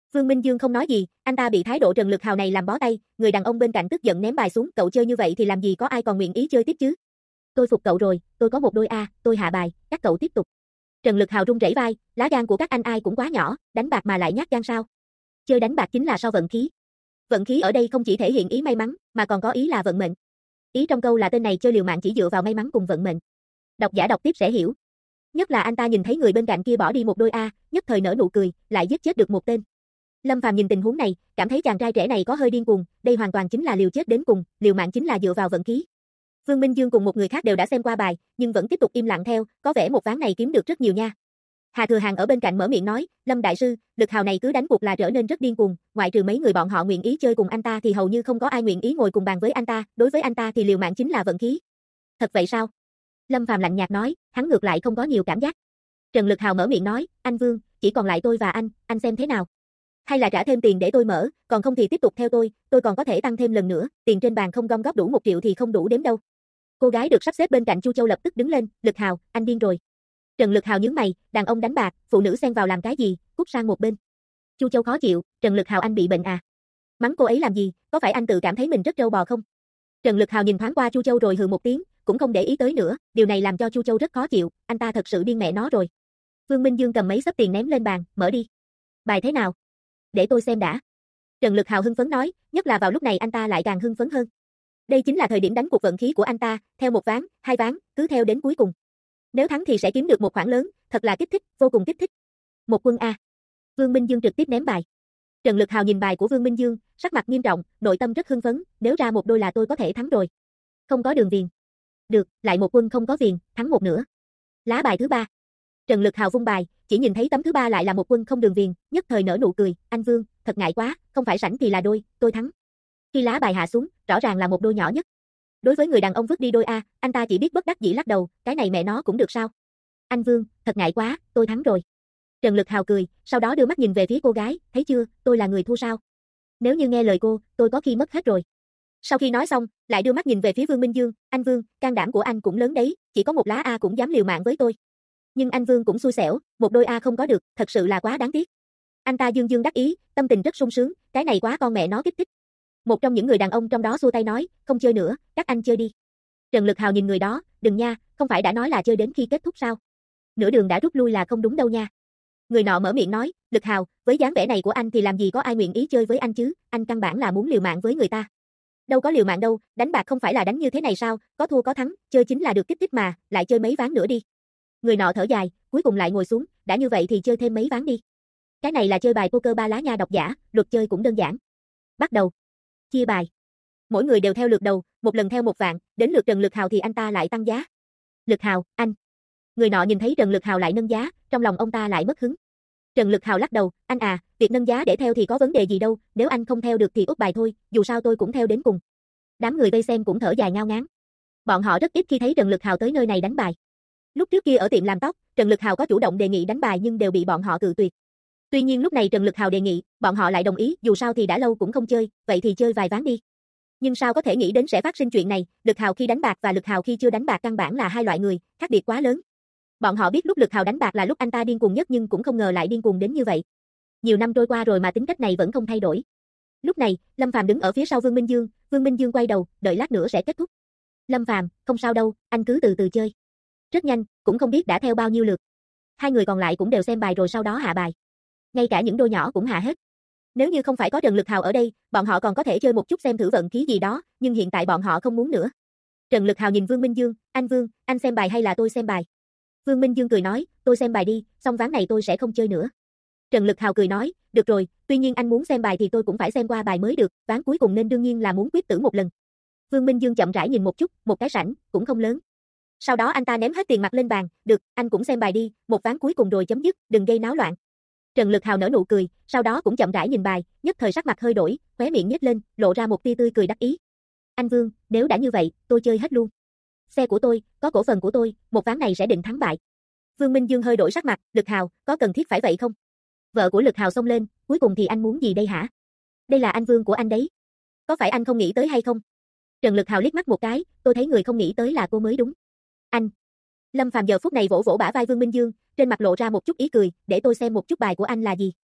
Vương Minh Dương không nói gì, anh ta bị thái độ Trần Lực Hào này làm bó tay, người đàn ông bên cạnh tức giận ném bài xuống, cậu chơi như vậy thì làm gì có ai còn nguyện ý chơi tiếp chứ. Tôi phục cậu rồi, tôi có một đôi A, tôi hạ bài, các cậu tiếp tục. Trần Lực Hào run rẩy vai, lá gan của các anh ai cũng quá nhỏ, đánh bạc mà lại nhát gan sao? Chơi đánh bạc chính là so vận khí. Vận khí ở đây không chỉ thể hiện ý may mắn, mà còn có ý là vận mệnh. Ý trong câu là tên này chơi liều mạng chỉ dựa vào may mắn cùng vận mệnh. Độc giả đọc tiếp sẽ hiểu. Nhất là anh ta nhìn thấy người bên cạnh kia bỏ đi một đôi A, nhất thời nở nụ cười, lại giết chết được một tên. Lâm Phàm nhìn tình huống này, cảm thấy chàng trai trẻ này có hơi điên cuồng, đây hoàn toàn chính là liều chết đến cùng, liều mạng chính là dựa vào vận khí. Vương Minh Dương cùng một người khác đều đã xem qua bài, nhưng vẫn tiếp tục im lặng theo, có vẻ một ván này kiếm được rất nhiều nha. Hà Thừa Hàng ở bên cạnh mở miệng nói, Lâm đại sư, Lực Hào này cứ đánh cuộc là trở nên rất điên cuồng, ngoại trừ mấy người bọn họ nguyện ý chơi cùng anh ta thì hầu như không có ai nguyện ý ngồi cùng bàn với anh ta, đối với anh ta thì liều mạng chính là vận khí. Thật vậy sao? Lâm Phàm lạnh nhạt nói, hắn ngược lại không có nhiều cảm giác. Trần Lực Hào mở miệng nói, anh Vương, chỉ còn lại tôi và anh xem thế nào? Hay là trả thêm tiền để tôi mở, còn không thì tiếp tục theo tôi còn có thể tăng thêm lần nữa, tiền trên bàn không gom góp đủ 1 triệu thì không đủ đếm đâu. Cô gái được sắp xếp bên cạnh Chu Châu lập tức đứng lên, Lực Hào, anh điên rồi. Trần Lực Hào nhướng mày, đàn ông đánh bạc, phụ nữ xen vào làm cái gì, cút sang một bên. Chu Châu khó chịu, Trần Lực Hào anh bị bệnh à? Mắng cô ấy làm gì, có phải anh tự cảm thấy mình rất trâu bò không? Trần Lực Hào nhìn thoáng qua Chu Châu rồi hừ một tiếng, cũng không để ý tới nữa, điều này làm cho Chu Châu rất khó chịu, anh ta thật sự điên mẹ nó rồi. Vương Minh Dương cầm mấy xấp tiền ném lên bàn, mở đi. Bài thế nào? Để tôi xem đã. Trần Lực Hào hưng phấn nói, nhất là vào lúc này anh ta lại càng hưng phấn hơn. Đây chính là thời điểm đánh cuộc vận khí của anh ta, theo một ván, 2 ván, cứ theo đến cuối cùng. Nếu thắng thì sẽ kiếm được một khoản lớn, thật là kích thích, vô cùng kích thích. Một quân A. Vương Minh Dương trực tiếp ném bài. Trần Lực Hào nhìn bài của Vương Minh Dương, sắc mặt nghiêm trọng, nội tâm rất hưng phấn, nếu ra một đôi là tôi có thể thắng rồi. Không có đường viền. Được, lại một quân không có viền, thắng một nửa. Lá bài thứ 3. Trần Lực Hào vung bài, chỉ nhìn thấy tấm thứ 3 lại là một quân không đường viền, nhất thời nở nụ cười, anh Vương, thật ngại quá, không phải sảnh thì là đôi, tôi thắng. Khi lá bài hạ xuống, rõ ràng là một đôi nhỏ nhất. Đối với người đàn ông vứt đi đôi A, anh ta chỉ biết bất đắc dĩ lắc đầu, cái này mẹ nó cũng được sao? Anh Vương, thật ngại quá, tôi thắng rồi. Trần Lực Hào cười, sau đó đưa mắt nhìn về phía cô gái, thấy chưa, tôi là người thua sao? Nếu như nghe lời cô, tôi có khi mất hết rồi. Sau khi nói xong, lại đưa mắt nhìn về phía Vương Minh Dương, anh Vương, can đảm của anh cũng lớn đấy, chỉ có một lá A cũng dám liều mạng với tôi. Nhưng anh Vương cũng xui xẻo, một đôi A không có được, thật sự là quá đáng tiếc. Anh ta dương dương đắc ý, tâm tình rất sung sướng, cái này quá con mẹ nó kích thích. Một trong những người đàn ông trong đó xua tay nói, không chơi nữa, các anh chơi đi. Trần Lực Hào nhìn người đó, đừng nha, không phải đã nói là chơi đến khi kết thúc sao? Nửa đường đã rút lui là không đúng đâu nha. Người nọ mở miệng nói, Lực Hào, với dáng vẻ này của anh thì làm gì có ai nguyện ý chơi với anh chứ, anh căn bản là muốn liều mạng với người ta. Đâu có liều mạng đâu, đánh bạc không phải là đánh như thế này sao, có thua có thắng, chơi chính là được kích thích mà, lại chơi mấy ván nữa đi. Người nọ thở dài, cuối cùng lại ngồi xuống, đã như vậy thì chơi thêm mấy ván đi. Cái này là chơi bài poker 3 lá nha độc giả, luật chơi cũng đơn giản. Bắt đầu. Chia bài. Mỗi người đều theo lượt đầu, một lần theo 1 vạn, đến lượt Trần Lực Hào thì anh ta lại tăng giá. Lực Hào, anh. Người nọ nhìn thấy Trần Lực Hào lại nâng giá, trong lòng ông ta lại mất hứng. Trần Lực Hào lắc đầu, anh à, việc nâng giá để theo thì có vấn đề gì đâu, nếu anh không theo được thì úp bài thôi, dù sao tôi cũng theo đến cùng. Đám người vây xem cũng thở dài ngao ngán. Bọn họ rất ít khi thấy Trần Lực Hào tới nơi này đánh bài. Lúc trước kia ở tiệm làm tóc, Trần Lực Hào có chủ động đề nghị đánh bài nhưng đều bị bọn họ cự tuyệt. Tuy nhiên lúc này Trần Lực Hào đề nghị, bọn họ lại đồng ý, dù sao thì đã lâu cũng không chơi, vậy thì chơi vài ván đi. Nhưng sao có thể nghĩ đến sẽ phát sinh chuyện này, Lực Hào khi đánh bạc và Lực Hào khi chưa đánh bạc căn bản là hai loại người, khác biệt quá lớn. Bọn họ biết lúc Lực Hào đánh bạc là lúc anh ta điên cuồng nhất nhưng cũng không ngờ lại điên cuồng đến như vậy. Nhiều năm trôi qua rồi mà tính cách này vẫn không thay đổi. Lúc này, Lâm Phàm đứng ở phía sau Vương Minh Dương quay đầu, đợi lát nữa sẽ kết thúc. Lâm Phàm, không sao đâu, anh cứ từ từ chơi. Rất nhanh, cũng không biết đã theo bao nhiêu lượt. Hai người còn lại cũng đều xem bài rồi sau đó hạ bài. Ngay cả những đôi nhỏ cũng hạ hết. Nếu như không phải có Trần Lực Hào ở đây, bọn họ còn có thể chơi một chút xem thử vận khí gì đó, nhưng hiện tại bọn họ không muốn nữa. Trần Lực Hào nhìn Vương Minh Dương, anh Vương, anh xem bài hay là tôi xem bài? Vương Minh Dương cười nói, tôi xem bài đi, xong ván này tôi sẽ không chơi nữa. Trần Lực Hào cười nói, được rồi, tuy nhiên anh muốn xem bài thì tôi cũng phải xem qua bài mới được, ván cuối cùng nên đương nhiên là muốn quyết tử một lần. Vương Minh Dương chậm rãi nhìn một chút, một cái sảnh, cũng không lớn. Sau đó anh ta ném hết tiền mặt lên bàn, được, anh cũng xem bài đi, một ván cuối cùng rồi chấm dứt, đừng gây náo loạn. Trần Lực Hào nở nụ cười, sau đó cũng chậm rãi nhìn bài, nhất thời sắc mặt hơi đổi, khóe miệng nhếch lên, lộ ra một tia tươi cười đắc ý. Anh Vương, nếu đã như vậy, tôi chơi hết luôn. Xe của tôi, có cổ phần của tôi, một ván này sẽ định thắng bại. Vương Minh Dương hơi đổi sắc mặt, Lực Hào, có cần thiết phải vậy không? Vợ của Lực Hào xông lên, cuối cùng thì anh muốn gì đây hả? Đây là anh Vương của anh đấy. Có phải anh không nghĩ tới hay không? Trần Lực Hào liếc mắt một cái, tôi thấy người không nghĩ tới là cô mới đúng. Anh. Lâm Phàm giờ phút này vỗ vỗ bả vai Vương Minh Dương, trên mặt lộ ra một chút ý cười, để tôi xem một chút bài của anh là gì.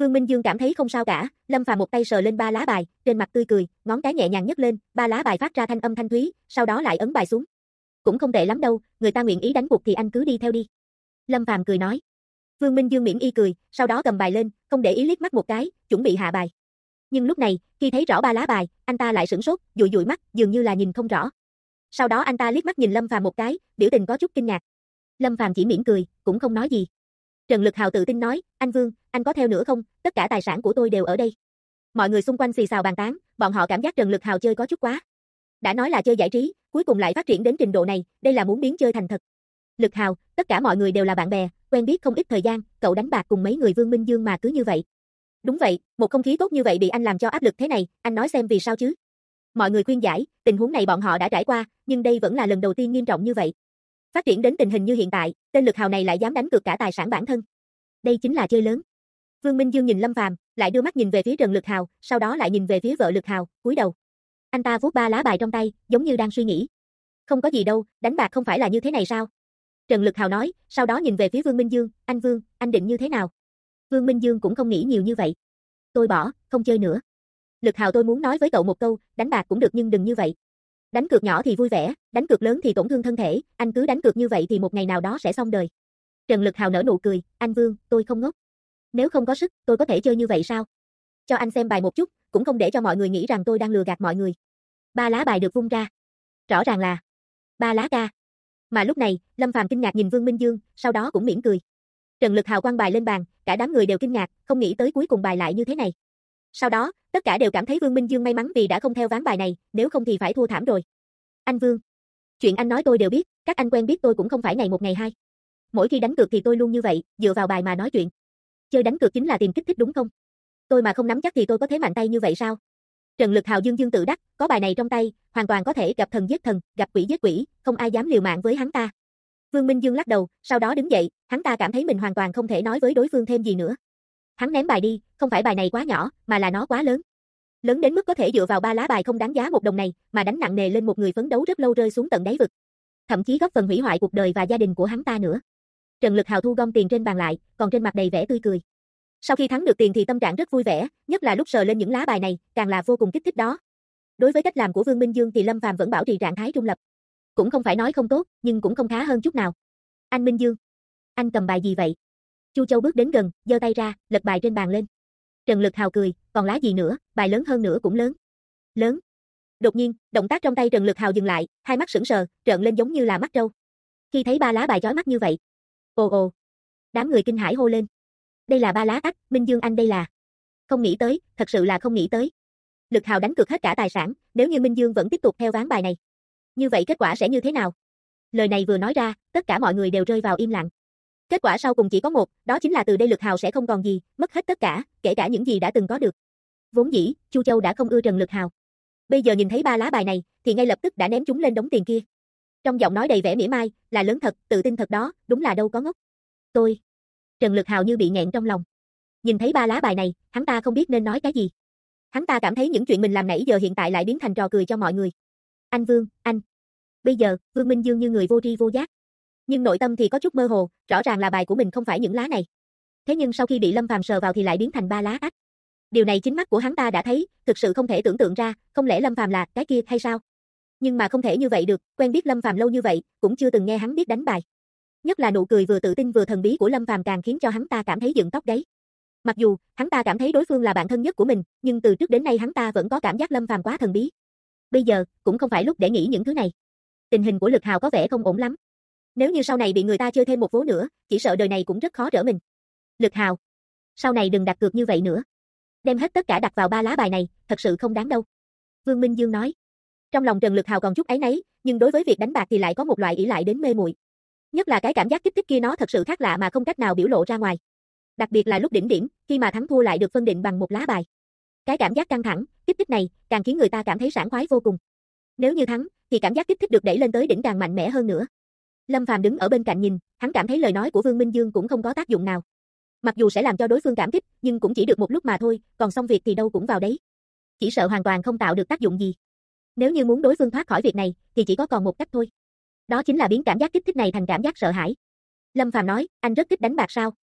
Vương Minh Dương cảm thấy không sao cả, Lâm Phàm một tay sờ lên ba lá bài, trên mặt tươi cười, ngón cái nhẹ nhàng nhấc lên, ba lá bài phát ra thanh âm thanh thúy, sau đó lại ấn bài xuống. Cũng không tệ lắm đâu, người ta nguyện ý đánh cuộc thì anh cứ đi theo đi. Lâm Phàm cười nói. Vương Minh Dương mỉm y cười, sau đó cầm bài lên, không để ý liếc mắt một cái, chuẩn bị hạ bài. Nhưng lúc này, khi thấy rõ ba lá bài, anh ta lại sửng sốt, dụi dụi mắt, dường như là nhìn không rõ. Sau đó anh ta liếc mắt nhìn Lâm Phàm một cái, biểu tình có chút kinh ngạc. Lâm Phàm chỉ mỉm cười, cũng không nói gì. Trần Lực Hào tự tin nói, anh Vương, anh có theo nữa không, tất cả tài sản của tôi đều ở đây. Mọi người xung quanh xì xào bàn tán, bọn họ cảm giác Trần Lực Hào chơi có chút quá. Đã nói là chơi giải trí, cuối cùng lại phát triển đến trình độ này, đây là muốn biến chơi thành thật. Lực Hào, tất cả mọi người đều là bạn bè, quen biết không ít thời gian, cậu đánh bạc cùng mấy người Vương Minh Dương mà cứ như vậy. Đúng vậy, một không khí tốt như vậy bị anh làm cho áp lực thế này, anh nói xem vì sao chứ. Mọi người khuyên giải, tình huống này bọn họ đã trải qua, nhưng đây vẫn là lần đầu tiên nghiêm trọng như vậy. Phát triển đến tình hình như hiện tại, tên Lực Hào này lại dám đánh cược cả tài sản bản thân. Đây chính là chơi lớn. Vương Minh Dương nhìn Lâm Phàm, lại đưa mắt nhìn về phía Trần Lực Hào, sau đó lại nhìn về phía vợ Lực Hào, cúi đầu. Anh ta vuốt ba lá bài trong tay, giống như đang suy nghĩ. Không có gì đâu, đánh bạc không phải là như thế này sao? Trần Lực Hào nói, sau đó nhìn về phía Vương Minh Dương, anh Vương, anh định như thế nào? Vương Minh Dương cũng không nghĩ nhiều như vậy. Tôi bỏ, không chơi nữa. Lực Hào tôi muốn nói với cậu một câu, đánh bạc cũng được nhưng đừng như vậy. Đánh cược nhỏ thì vui vẻ, đánh cược lớn thì tổn thương thân thể, anh cứ đánh cược như vậy thì một ngày nào đó sẽ xong đời. Trần Lực Hào nở nụ cười, anh Vương, tôi không ngốc. Nếu không có sức, tôi có thể chơi như vậy sao? Cho anh xem bài một chút, cũng không để cho mọi người nghĩ rằng tôi đang lừa gạt mọi người. Ba lá bài được vung ra. Rõ ràng là ba lá ca. Mà lúc này, Lâm Phàm kinh ngạc nhìn Vương Minh Dương, sau đó cũng mỉm cười. Trần Lực Hào quăng bài lên bàn, cả đám người đều kinh ngạc, không nghĩ tới cuối cùng bài lại như thế này. Sau đó, tất cả đều cảm thấy Vương Minh Dương may mắn vì đã không theo ván bài này, nếu không thì phải thua thảm rồi. Anh Vương, chuyện anh nói tôi đều biết, các anh quen biết tôi cũng không phải ngày một ngày hai. Mỗi khi đánh cược thì tôi luôn như vậy, dựa vào bài mà nói chuyện. Chơi đánh cược chính là tìm kích thích đúng không? Tôi mà không nắm chắc thì tôi có thế mạnh tay như vậy sao? Trần Lực Hào dương dương tự đắc, có bài này trong tay, hoàn toàn có thể gặp thần giết thần, gặp quỷ giết quỷ, không ai dám liều mạng với hắn ta. Vương Minh Dương lắc đầu, sau đó đứng dậy, hắn ta cảm thấy mình hoàn toàn không thể nói với đối phương thêm gì nữa. Hắn ném bài đi, không phải bài này quá nhỏ, mà là nó quá lớn. Lớn đến mức có thể dựa vào ba lá bài không đáng giá một đồng này, mà đánh nặng nề lên một người phấn đấu rất lâu rơi xuống tận đáy vực. Thậm chí góp phần hủy hoại cuộc đời và gia đình của hắn ta nữa. Trần Lực Hào thu gom tiền trên bàn lại, còn trên mặt đầy vẻ tươi cười. Sau khi thắng được tiền thì tâm trạng rất vui vẻ, nhất là lúc sờ lên những lá bài này, càng là vô cùng kích thích đó. Đối với cách làm của Vương Minh Dương thì Lâm Phàm vẫn bảo trì trạng thái trung lập. Cũng không phải nói không tốt, nhưng cũng không khá hơn chút nào. Anh Minh Dương, anh cầm bài gì vậy? Chu Châu bước đến gần, giơ tay ra, lật bài trên bàn lên. Trần Lực Hào cười, còn lá gì nữa, bài lớn hơn nữa cũng lớn. Lớn. Đột nhiên, động tác trong tay Trần Lực Hào dừng lại, hai mắt sững sờ, trợn lên giống như là mắt trâu. Khi thấy ba lá bài chói mắt như vậy. Ồ ồ. Đám người kinh hãi hô lên. Đây là ba lá ắt, Minh Dương anh đây là. Không nghĩ tới, thật sự là không nghĩ tới. Lực Hào đánh cược hết cả tài sản, nếu như Minh Dương vẫn tiếp tục theo ván bài này. Như vậy kết quả sẽ như thế nào? Lời này vừa nói ra, tất cả mọi người đều rơi vào im lặng. Kết quả sau cùng chỉ có một, đó chính là từ đây Lực Hào sẽ không còn gì, mất hết tất cả, kể cả những gì đã từng có được. Vốn dĩ, Chu Châu đã không ưa Trần Lực Hào. Bây giờ nhìn thấy ba lá bài này, thì ngay lập tức đã ném chúng lên đống tiền kia. Trong giọng nói đầy vẻ mỉa mai, là lớn thật, tự tin thật đó, đúng là đâu có ngốc. Tôi. Trần Lực Hào như bị nghẹn trong lòng. Nhìn thấy ba lá bài này, hắn ta không biết nên nói cái gì. Hắn ta cảm thấy những chuyện mình làm nãy giờ hiện tại lại biến thành trò cười cho mọi người. Anh Vương, anh. Bây giờ, Vương Minh Dương như người vô tri vô giác. Nhưng nội tâm thì có chút mơ hồ, rõ ràng là bài của mình không phải những lá này. Thế nhưng sau khi bị Lâm Phàm sờ vào thì lại biến thành ba lá ác. Điều này chính mắt của hắn ta đã thấy, thực sự không thể tưởng tượng ra, không lẽ Lâm Phàm là cái kia hay sao? Nhưng mà không thể như vậy được, quen biết Lâm Phàm lâu như vậy, cũng chưa từng nghe hắn biết đánh bài. Nhất là nụ cười vừa tự tin vừa thần bí của Lâm Phàm càng khiến cho hắn ta cảm thấy dựng tóc gáy. Mặc dù, hắn ta cảm thấy đối phương là bạn thân nhất của mình, nhưng từ trước đến nay hắn ta vẫn có cảm giác Lâm Phàm quá thần bí. Bây giờ, cũng không phải lúc để nghĩ những thứ này. Tình hình của Lực Hào có vẻ không ổn lắm. Nếu như sau này bị người ta chơi thêm một vố nữa, chỉ sợ đời này cũng rất khó trở mình. Lực Hào, sau này đừng đặt cược như vậy nữa. Đem hết tất cả đặt vào ba lá bài này, thật sự không đáng đâu. Vương Minh Dương nói. Trong lòng Trần Lực Hào còn chút áy náy, nhưng đối với việc đánh bạc thì lại có một loại ỷ lại đến mê muội. Nhất là cái cảm giác kích thích kia nó thật sự khác lạ mà không cách nào biểu lộ ra ngoài. Đặc biệt là lúc đỉnh điểm, khi mà thắng thua lại được phân định bằng một lá bài. Cái cảm giác căng thẳng, kích thích này, càng khiến người ta cảm thấy sảng khoái vô cùng. Nếu như thắng, thì cảm giác kích thích được đẩy lên tới đỉnh càng mạnh mẽ hơn nữa. Lâm Phàm đứng ở bên cạnh nhìn, hắn cảm thấy lời nói của Vương Minh Dương cũng không có tác dụng nào. Mặc dù sẽ làm cho đối phương cảm kích, nhưng cũng chỉ được một lúc mà thôi, còn xong việc thì đâu cũng vào đấy. Chỉ sợ hoàn toàn không tạo được tác dụng gì. Nếu như muốn đối phương thoát khỏi việc này, thì chỉ có còn một cách thôi. Đó chính là biến cảm giác kích thích này thành cảm giác sợ hãi. Lâm Phàm nói, anh rất thích đánh bạc sao?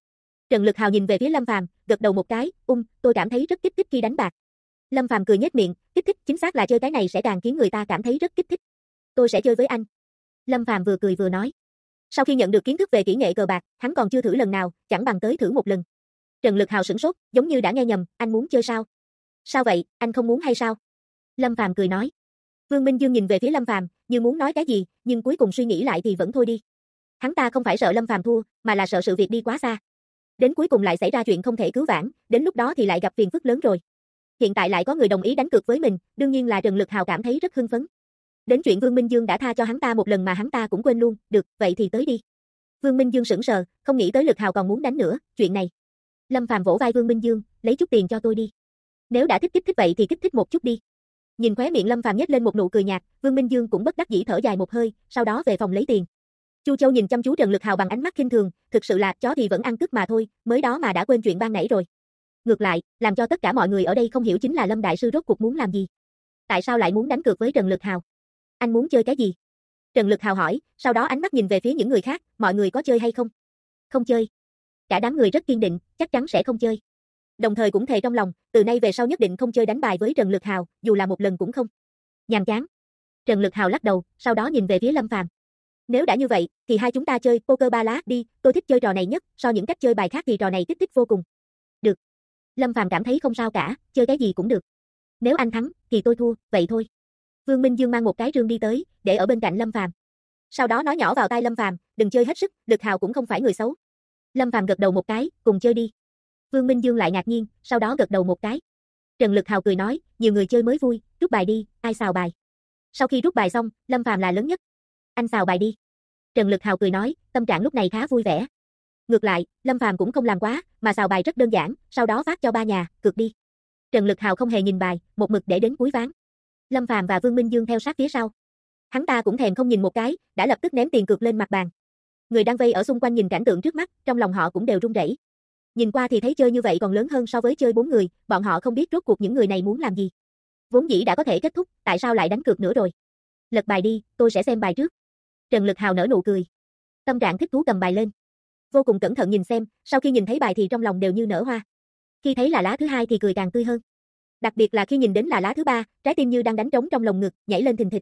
Trần Lực Hào nhìn về phía Lâm Phàm, gật đầu một cái, tôi cảm thấy rất kích thích khi đánh bạc. Lâm Phàm cười nhếch miệng, kích thích, chính xác là chơi cái này sẽ càng khiến người ta cảm thấy rất kích thích. Tôi sẽ chơi với anh. Lâm Phàm vừa cười vừa nói. Sau khi nhận được kiến thức về kỹ nghệ cờ bạc, hắn còn chưa thử lần nào, chẳng bằng tới thử một lần. Trần Lực Hào sửng sốt, giống như đã nghe nhầm, anh muốn chơi sao? Sao vậy, anh không muốn hay sao? Lâm Phàm cười nói. Vương Minh Dương nhìn về phía Lâm Phàm, như muốn nói cái gì, nhưng cuối cùng suy nghĩ lại thì vẫn thôi đi. Hắn ta không phải sợ Lâm Phàm thua, mà là sợ sự việc đi quá xa. Đến cuối cùng lại xảy ra chuyện không thể cứu vãn, đến lúc đó thì lại gặp phiền phức lớn rồi. Hiện tại lại có người đồng ý đánh cược với mình, đương nhiên là Trần Lực Hào cảm thấy rất hưng phấn. Đến chuyện Vương Minh Dương đã tha cho hắn ta một lần mà hắn ta cũng quên luôn, được, vậy thì tới đi. Vương Minh Dương sững sờ, không nghĩ tới Lực Hào còn muốn đánh nữa, chuyện này. Lâm Phàm vỗ vai Vương Minh Dương, lấy chút tiền cho tôi đi. Nếu đã thích kích thích vậy thì kích thích một chút đi. Nhìn khóe miệng Lâm Phàm nhếch lên một nụ cười nhạt, Vương Minh Dương cũng bất đắc dĩ thở dài một hơi, sau đó về phòng lấy tiền. Chu Châu nhìn chăm chú Trần Lực Hào bằng ánh mắt khinh thường, thực sự là chó thì vẫn ăn cứt mà thôi, mới đó mà đã quên chuyện ban nãy rồi. Ngược lại, làm cho tất cả mọi người ở đây không hiểu chính là Lâm đại sư rốt cuộc muốn làm gì. Tại sao lại muốn đánh cược với Trần Lực Hào? Anh muốn chơi cái gì? Trần Lực Hào hỏi, sau đó ánh mắt nhìn về phía những người khác, mọi người có chơi hay không? Không chơi. Cả đám người rất kiên định, chắc chắn sẽ không chơi. Đồng thời cũng thề trong lòng, từ nay về sau nhất định không chơi đánh bài với Trần Lực Hào, dù là một lần cũng không. Nhàm chán. Trần Lực Hào lắc đầu, sau đó nhìn về phía Lâm Phàm. Nếu đã như vậy, thì hai chúng ta chơi poker ba lá đi, tôi thích chơi trò này nhất, so những cách chơi bài khác thì trò này kích thích vô cùng. Được. Lâm Phàm cảm thấy không sao cả, chơi cái gì cũng được. Nếu anh thắng, thì tôi thua, vậy thôi. Vương Minh Dương mang một cái rương đi tới, để ở bên cạnh Lâm Phàm. Sau đó nói nhỏ vào tai Lâm Phàm, đừng chơi hết sức, Lực Hào cũng không phải người xấu. Lâm Phàm gật đầu một cái, cùng chơi đi. Vương Minh Dương lại ngạc nhiên, sau đó gật đầu một cái. Trần Lực Hào cười nói, nhiều người chơi mới vui, rút bài đi, ai xào bài. Sau khi rút bài xong, Lâm Phàm là lớn nhất. Anh xào bài đi. Trần Lực Hào cười nói, tâm trạng lúc này khá vui vẻ. Ngược lại, Lâm Phàm cũng không làm quá, mà xào bài rất đơn giản, sau đó phát cho ba nhà, cược đi. Trần Lực Hào không hề nhìn bài, một mực để đến cuối ván. Lâm Phàm và Vương Minh Dương theo sát phía sau. Hắn ta cũng thèm không nhìn một cái, đã lập tức ném tiền cược lên mặt bàn. Người đang vây ở xung quanh nhìn cảnh tượng trước mắt, trong lòng họ cũng đều run rẩy. Nhìn qua thì thấy chơi như vậy còn lớn hơn so với chơi 4 người, bọn họ không biết rốt cuộc những người này muốn làm gì. Vốn dĩ đã có thể kết thúc, tại sao lại đánh cược nữa rồi? Lật bài đi, tôi sẽ xem bài trước. Trần Lực Hào nở nụ cười. Tâm trạng thích thú cầm bài lên. Vô cùng cẩn thận nhìn xem, sau khi nhìn thấy bài thì trong lòng đều như nở hoa. Khi thấy là lá thứ hai thì cười càng tươi hơn. Đặc biệt là khi nhìn đến là lá thứ ba, trái tim như đang đánh trống trong lồng ngực, nhảy lên thình thịch.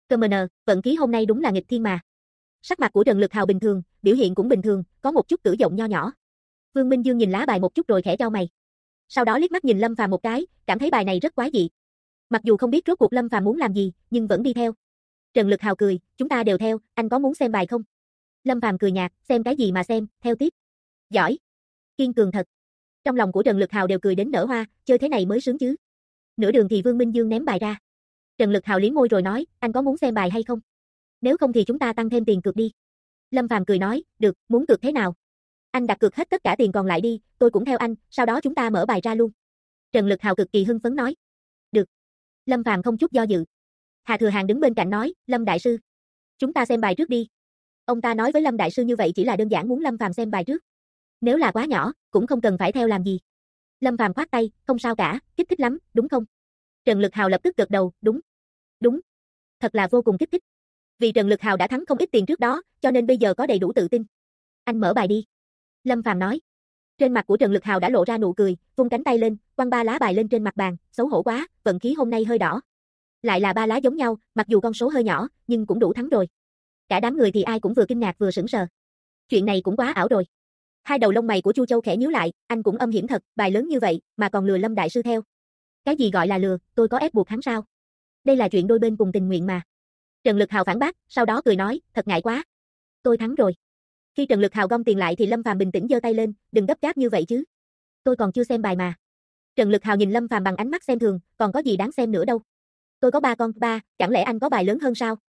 Cơ vận khí hôm nay đúng là nghịch thiên mà. Sắc mặt của Trần Lực Hào bình thường, biểu hiện cũng bình thường, có một chút cử động nho nhỏ. Vương Minh Dương nhìn lá bài một chút rồi khẽ chau mày. Sau đó liếc mắt nhìn Lâm Phàm một cái, cảm thấy bài này rất quái dị. Mặc dù không biết rốt cuộc Lâm Phàm muốn làm gì, nhưng vẫn đi theo. Trần Lực Hào cười, chúng ta đều theo, anh có muốn xem bài không? Lâm Phàm cười nhạt, xem cái gì mà xem, theo tiếp. Giỏi. Kiên cường thật. Trong lòng của Trần Lực Hào đều cười đến nở hoa, chơi thế này mới sướng chứ. Nửa đường thì Vương Minh Dương ném bài ra. Trần Lực Hào liếm môi rồi nói, anh có muốn xem bài hay không? Nếu không thì chúng ta tăng thêm tiền cược đi. Lâm Phàm cười nói, được, muốn cược thế nào? Anh đặt cược hết tất cả tiền còn lại đi, tôi cũng theo anh, sau đó chúng ta mở bài ra luôn. Trần Lực Hào cực kỳ hưng phấn nói. Được. Lâm Phàm không chút do dự. Hà Thừa Hàng đứng bên cạnh nói, Lâm đại sư, chúng ta xem bài trước đi. Ông ta nói với Lâm đại sư như vậy chỉ là đơn giản muốn Lâm Phàm xem bài trước. Nếu là quá nhỏ, cũng không cần phải theo làm gì. Lâm Phàm khoát tay, không sao cả, kích thích lắm, đúng không? Trần Lực Hào lập tức gật đầu, đúng. Đúng. Thật là vô cùng kích thích. Vì Trần Lực Hào đã thắng không ít tiền trước đó, cho nên bây giờ có đầy đủ tự tin. Anh mở bài đi. Lâm Phàm nói. Trên mặt của Trần Lực Hào đã lộ ra nụ cười, vung cánh tay lên, quăng ba lá bài lên trên mặt bàn, xấu hổ quá, vận khí hôm nay hơi đỏ. Lại là ba lá giống nhau, mặc dù con số hơi nhỏ, nhưng cũng đủ thắng rồi. Cả đám người thì ai cũng vừa kinh ngạc vừa sững sờ. Chuyện này cũng quá ảo rồi. Hai đầu lông mày của Chu Châu khẽ nhíu lại, anh cũng âm hiểm thật, bài lớn như vậy mà còn lừa Lâm đại sư theo. Cái gì gọi là lừa, tôi có ép buộc hắn sao? Đây là chuyện đôi bên cùng tình nguyện mà. Trần Lực Hào phản bác, sau đó cười nói, thật ngại quá. Tôi thắng rồi. Khi Trần Lực Hào gom tiền lại thì Lâm Phàm bình tĩnh giơ tay lên, đừng gấp gáp như vậy chứ. Tôi còn chưa xem bài mà. Trần Lực Hào nhìn Lâm Phàm bằng ánh mắt xem thường, còn có gì đáng xem nữa đâu. Tôi có 3 con, chẳng lẽ anh có bài lớn hơn sao?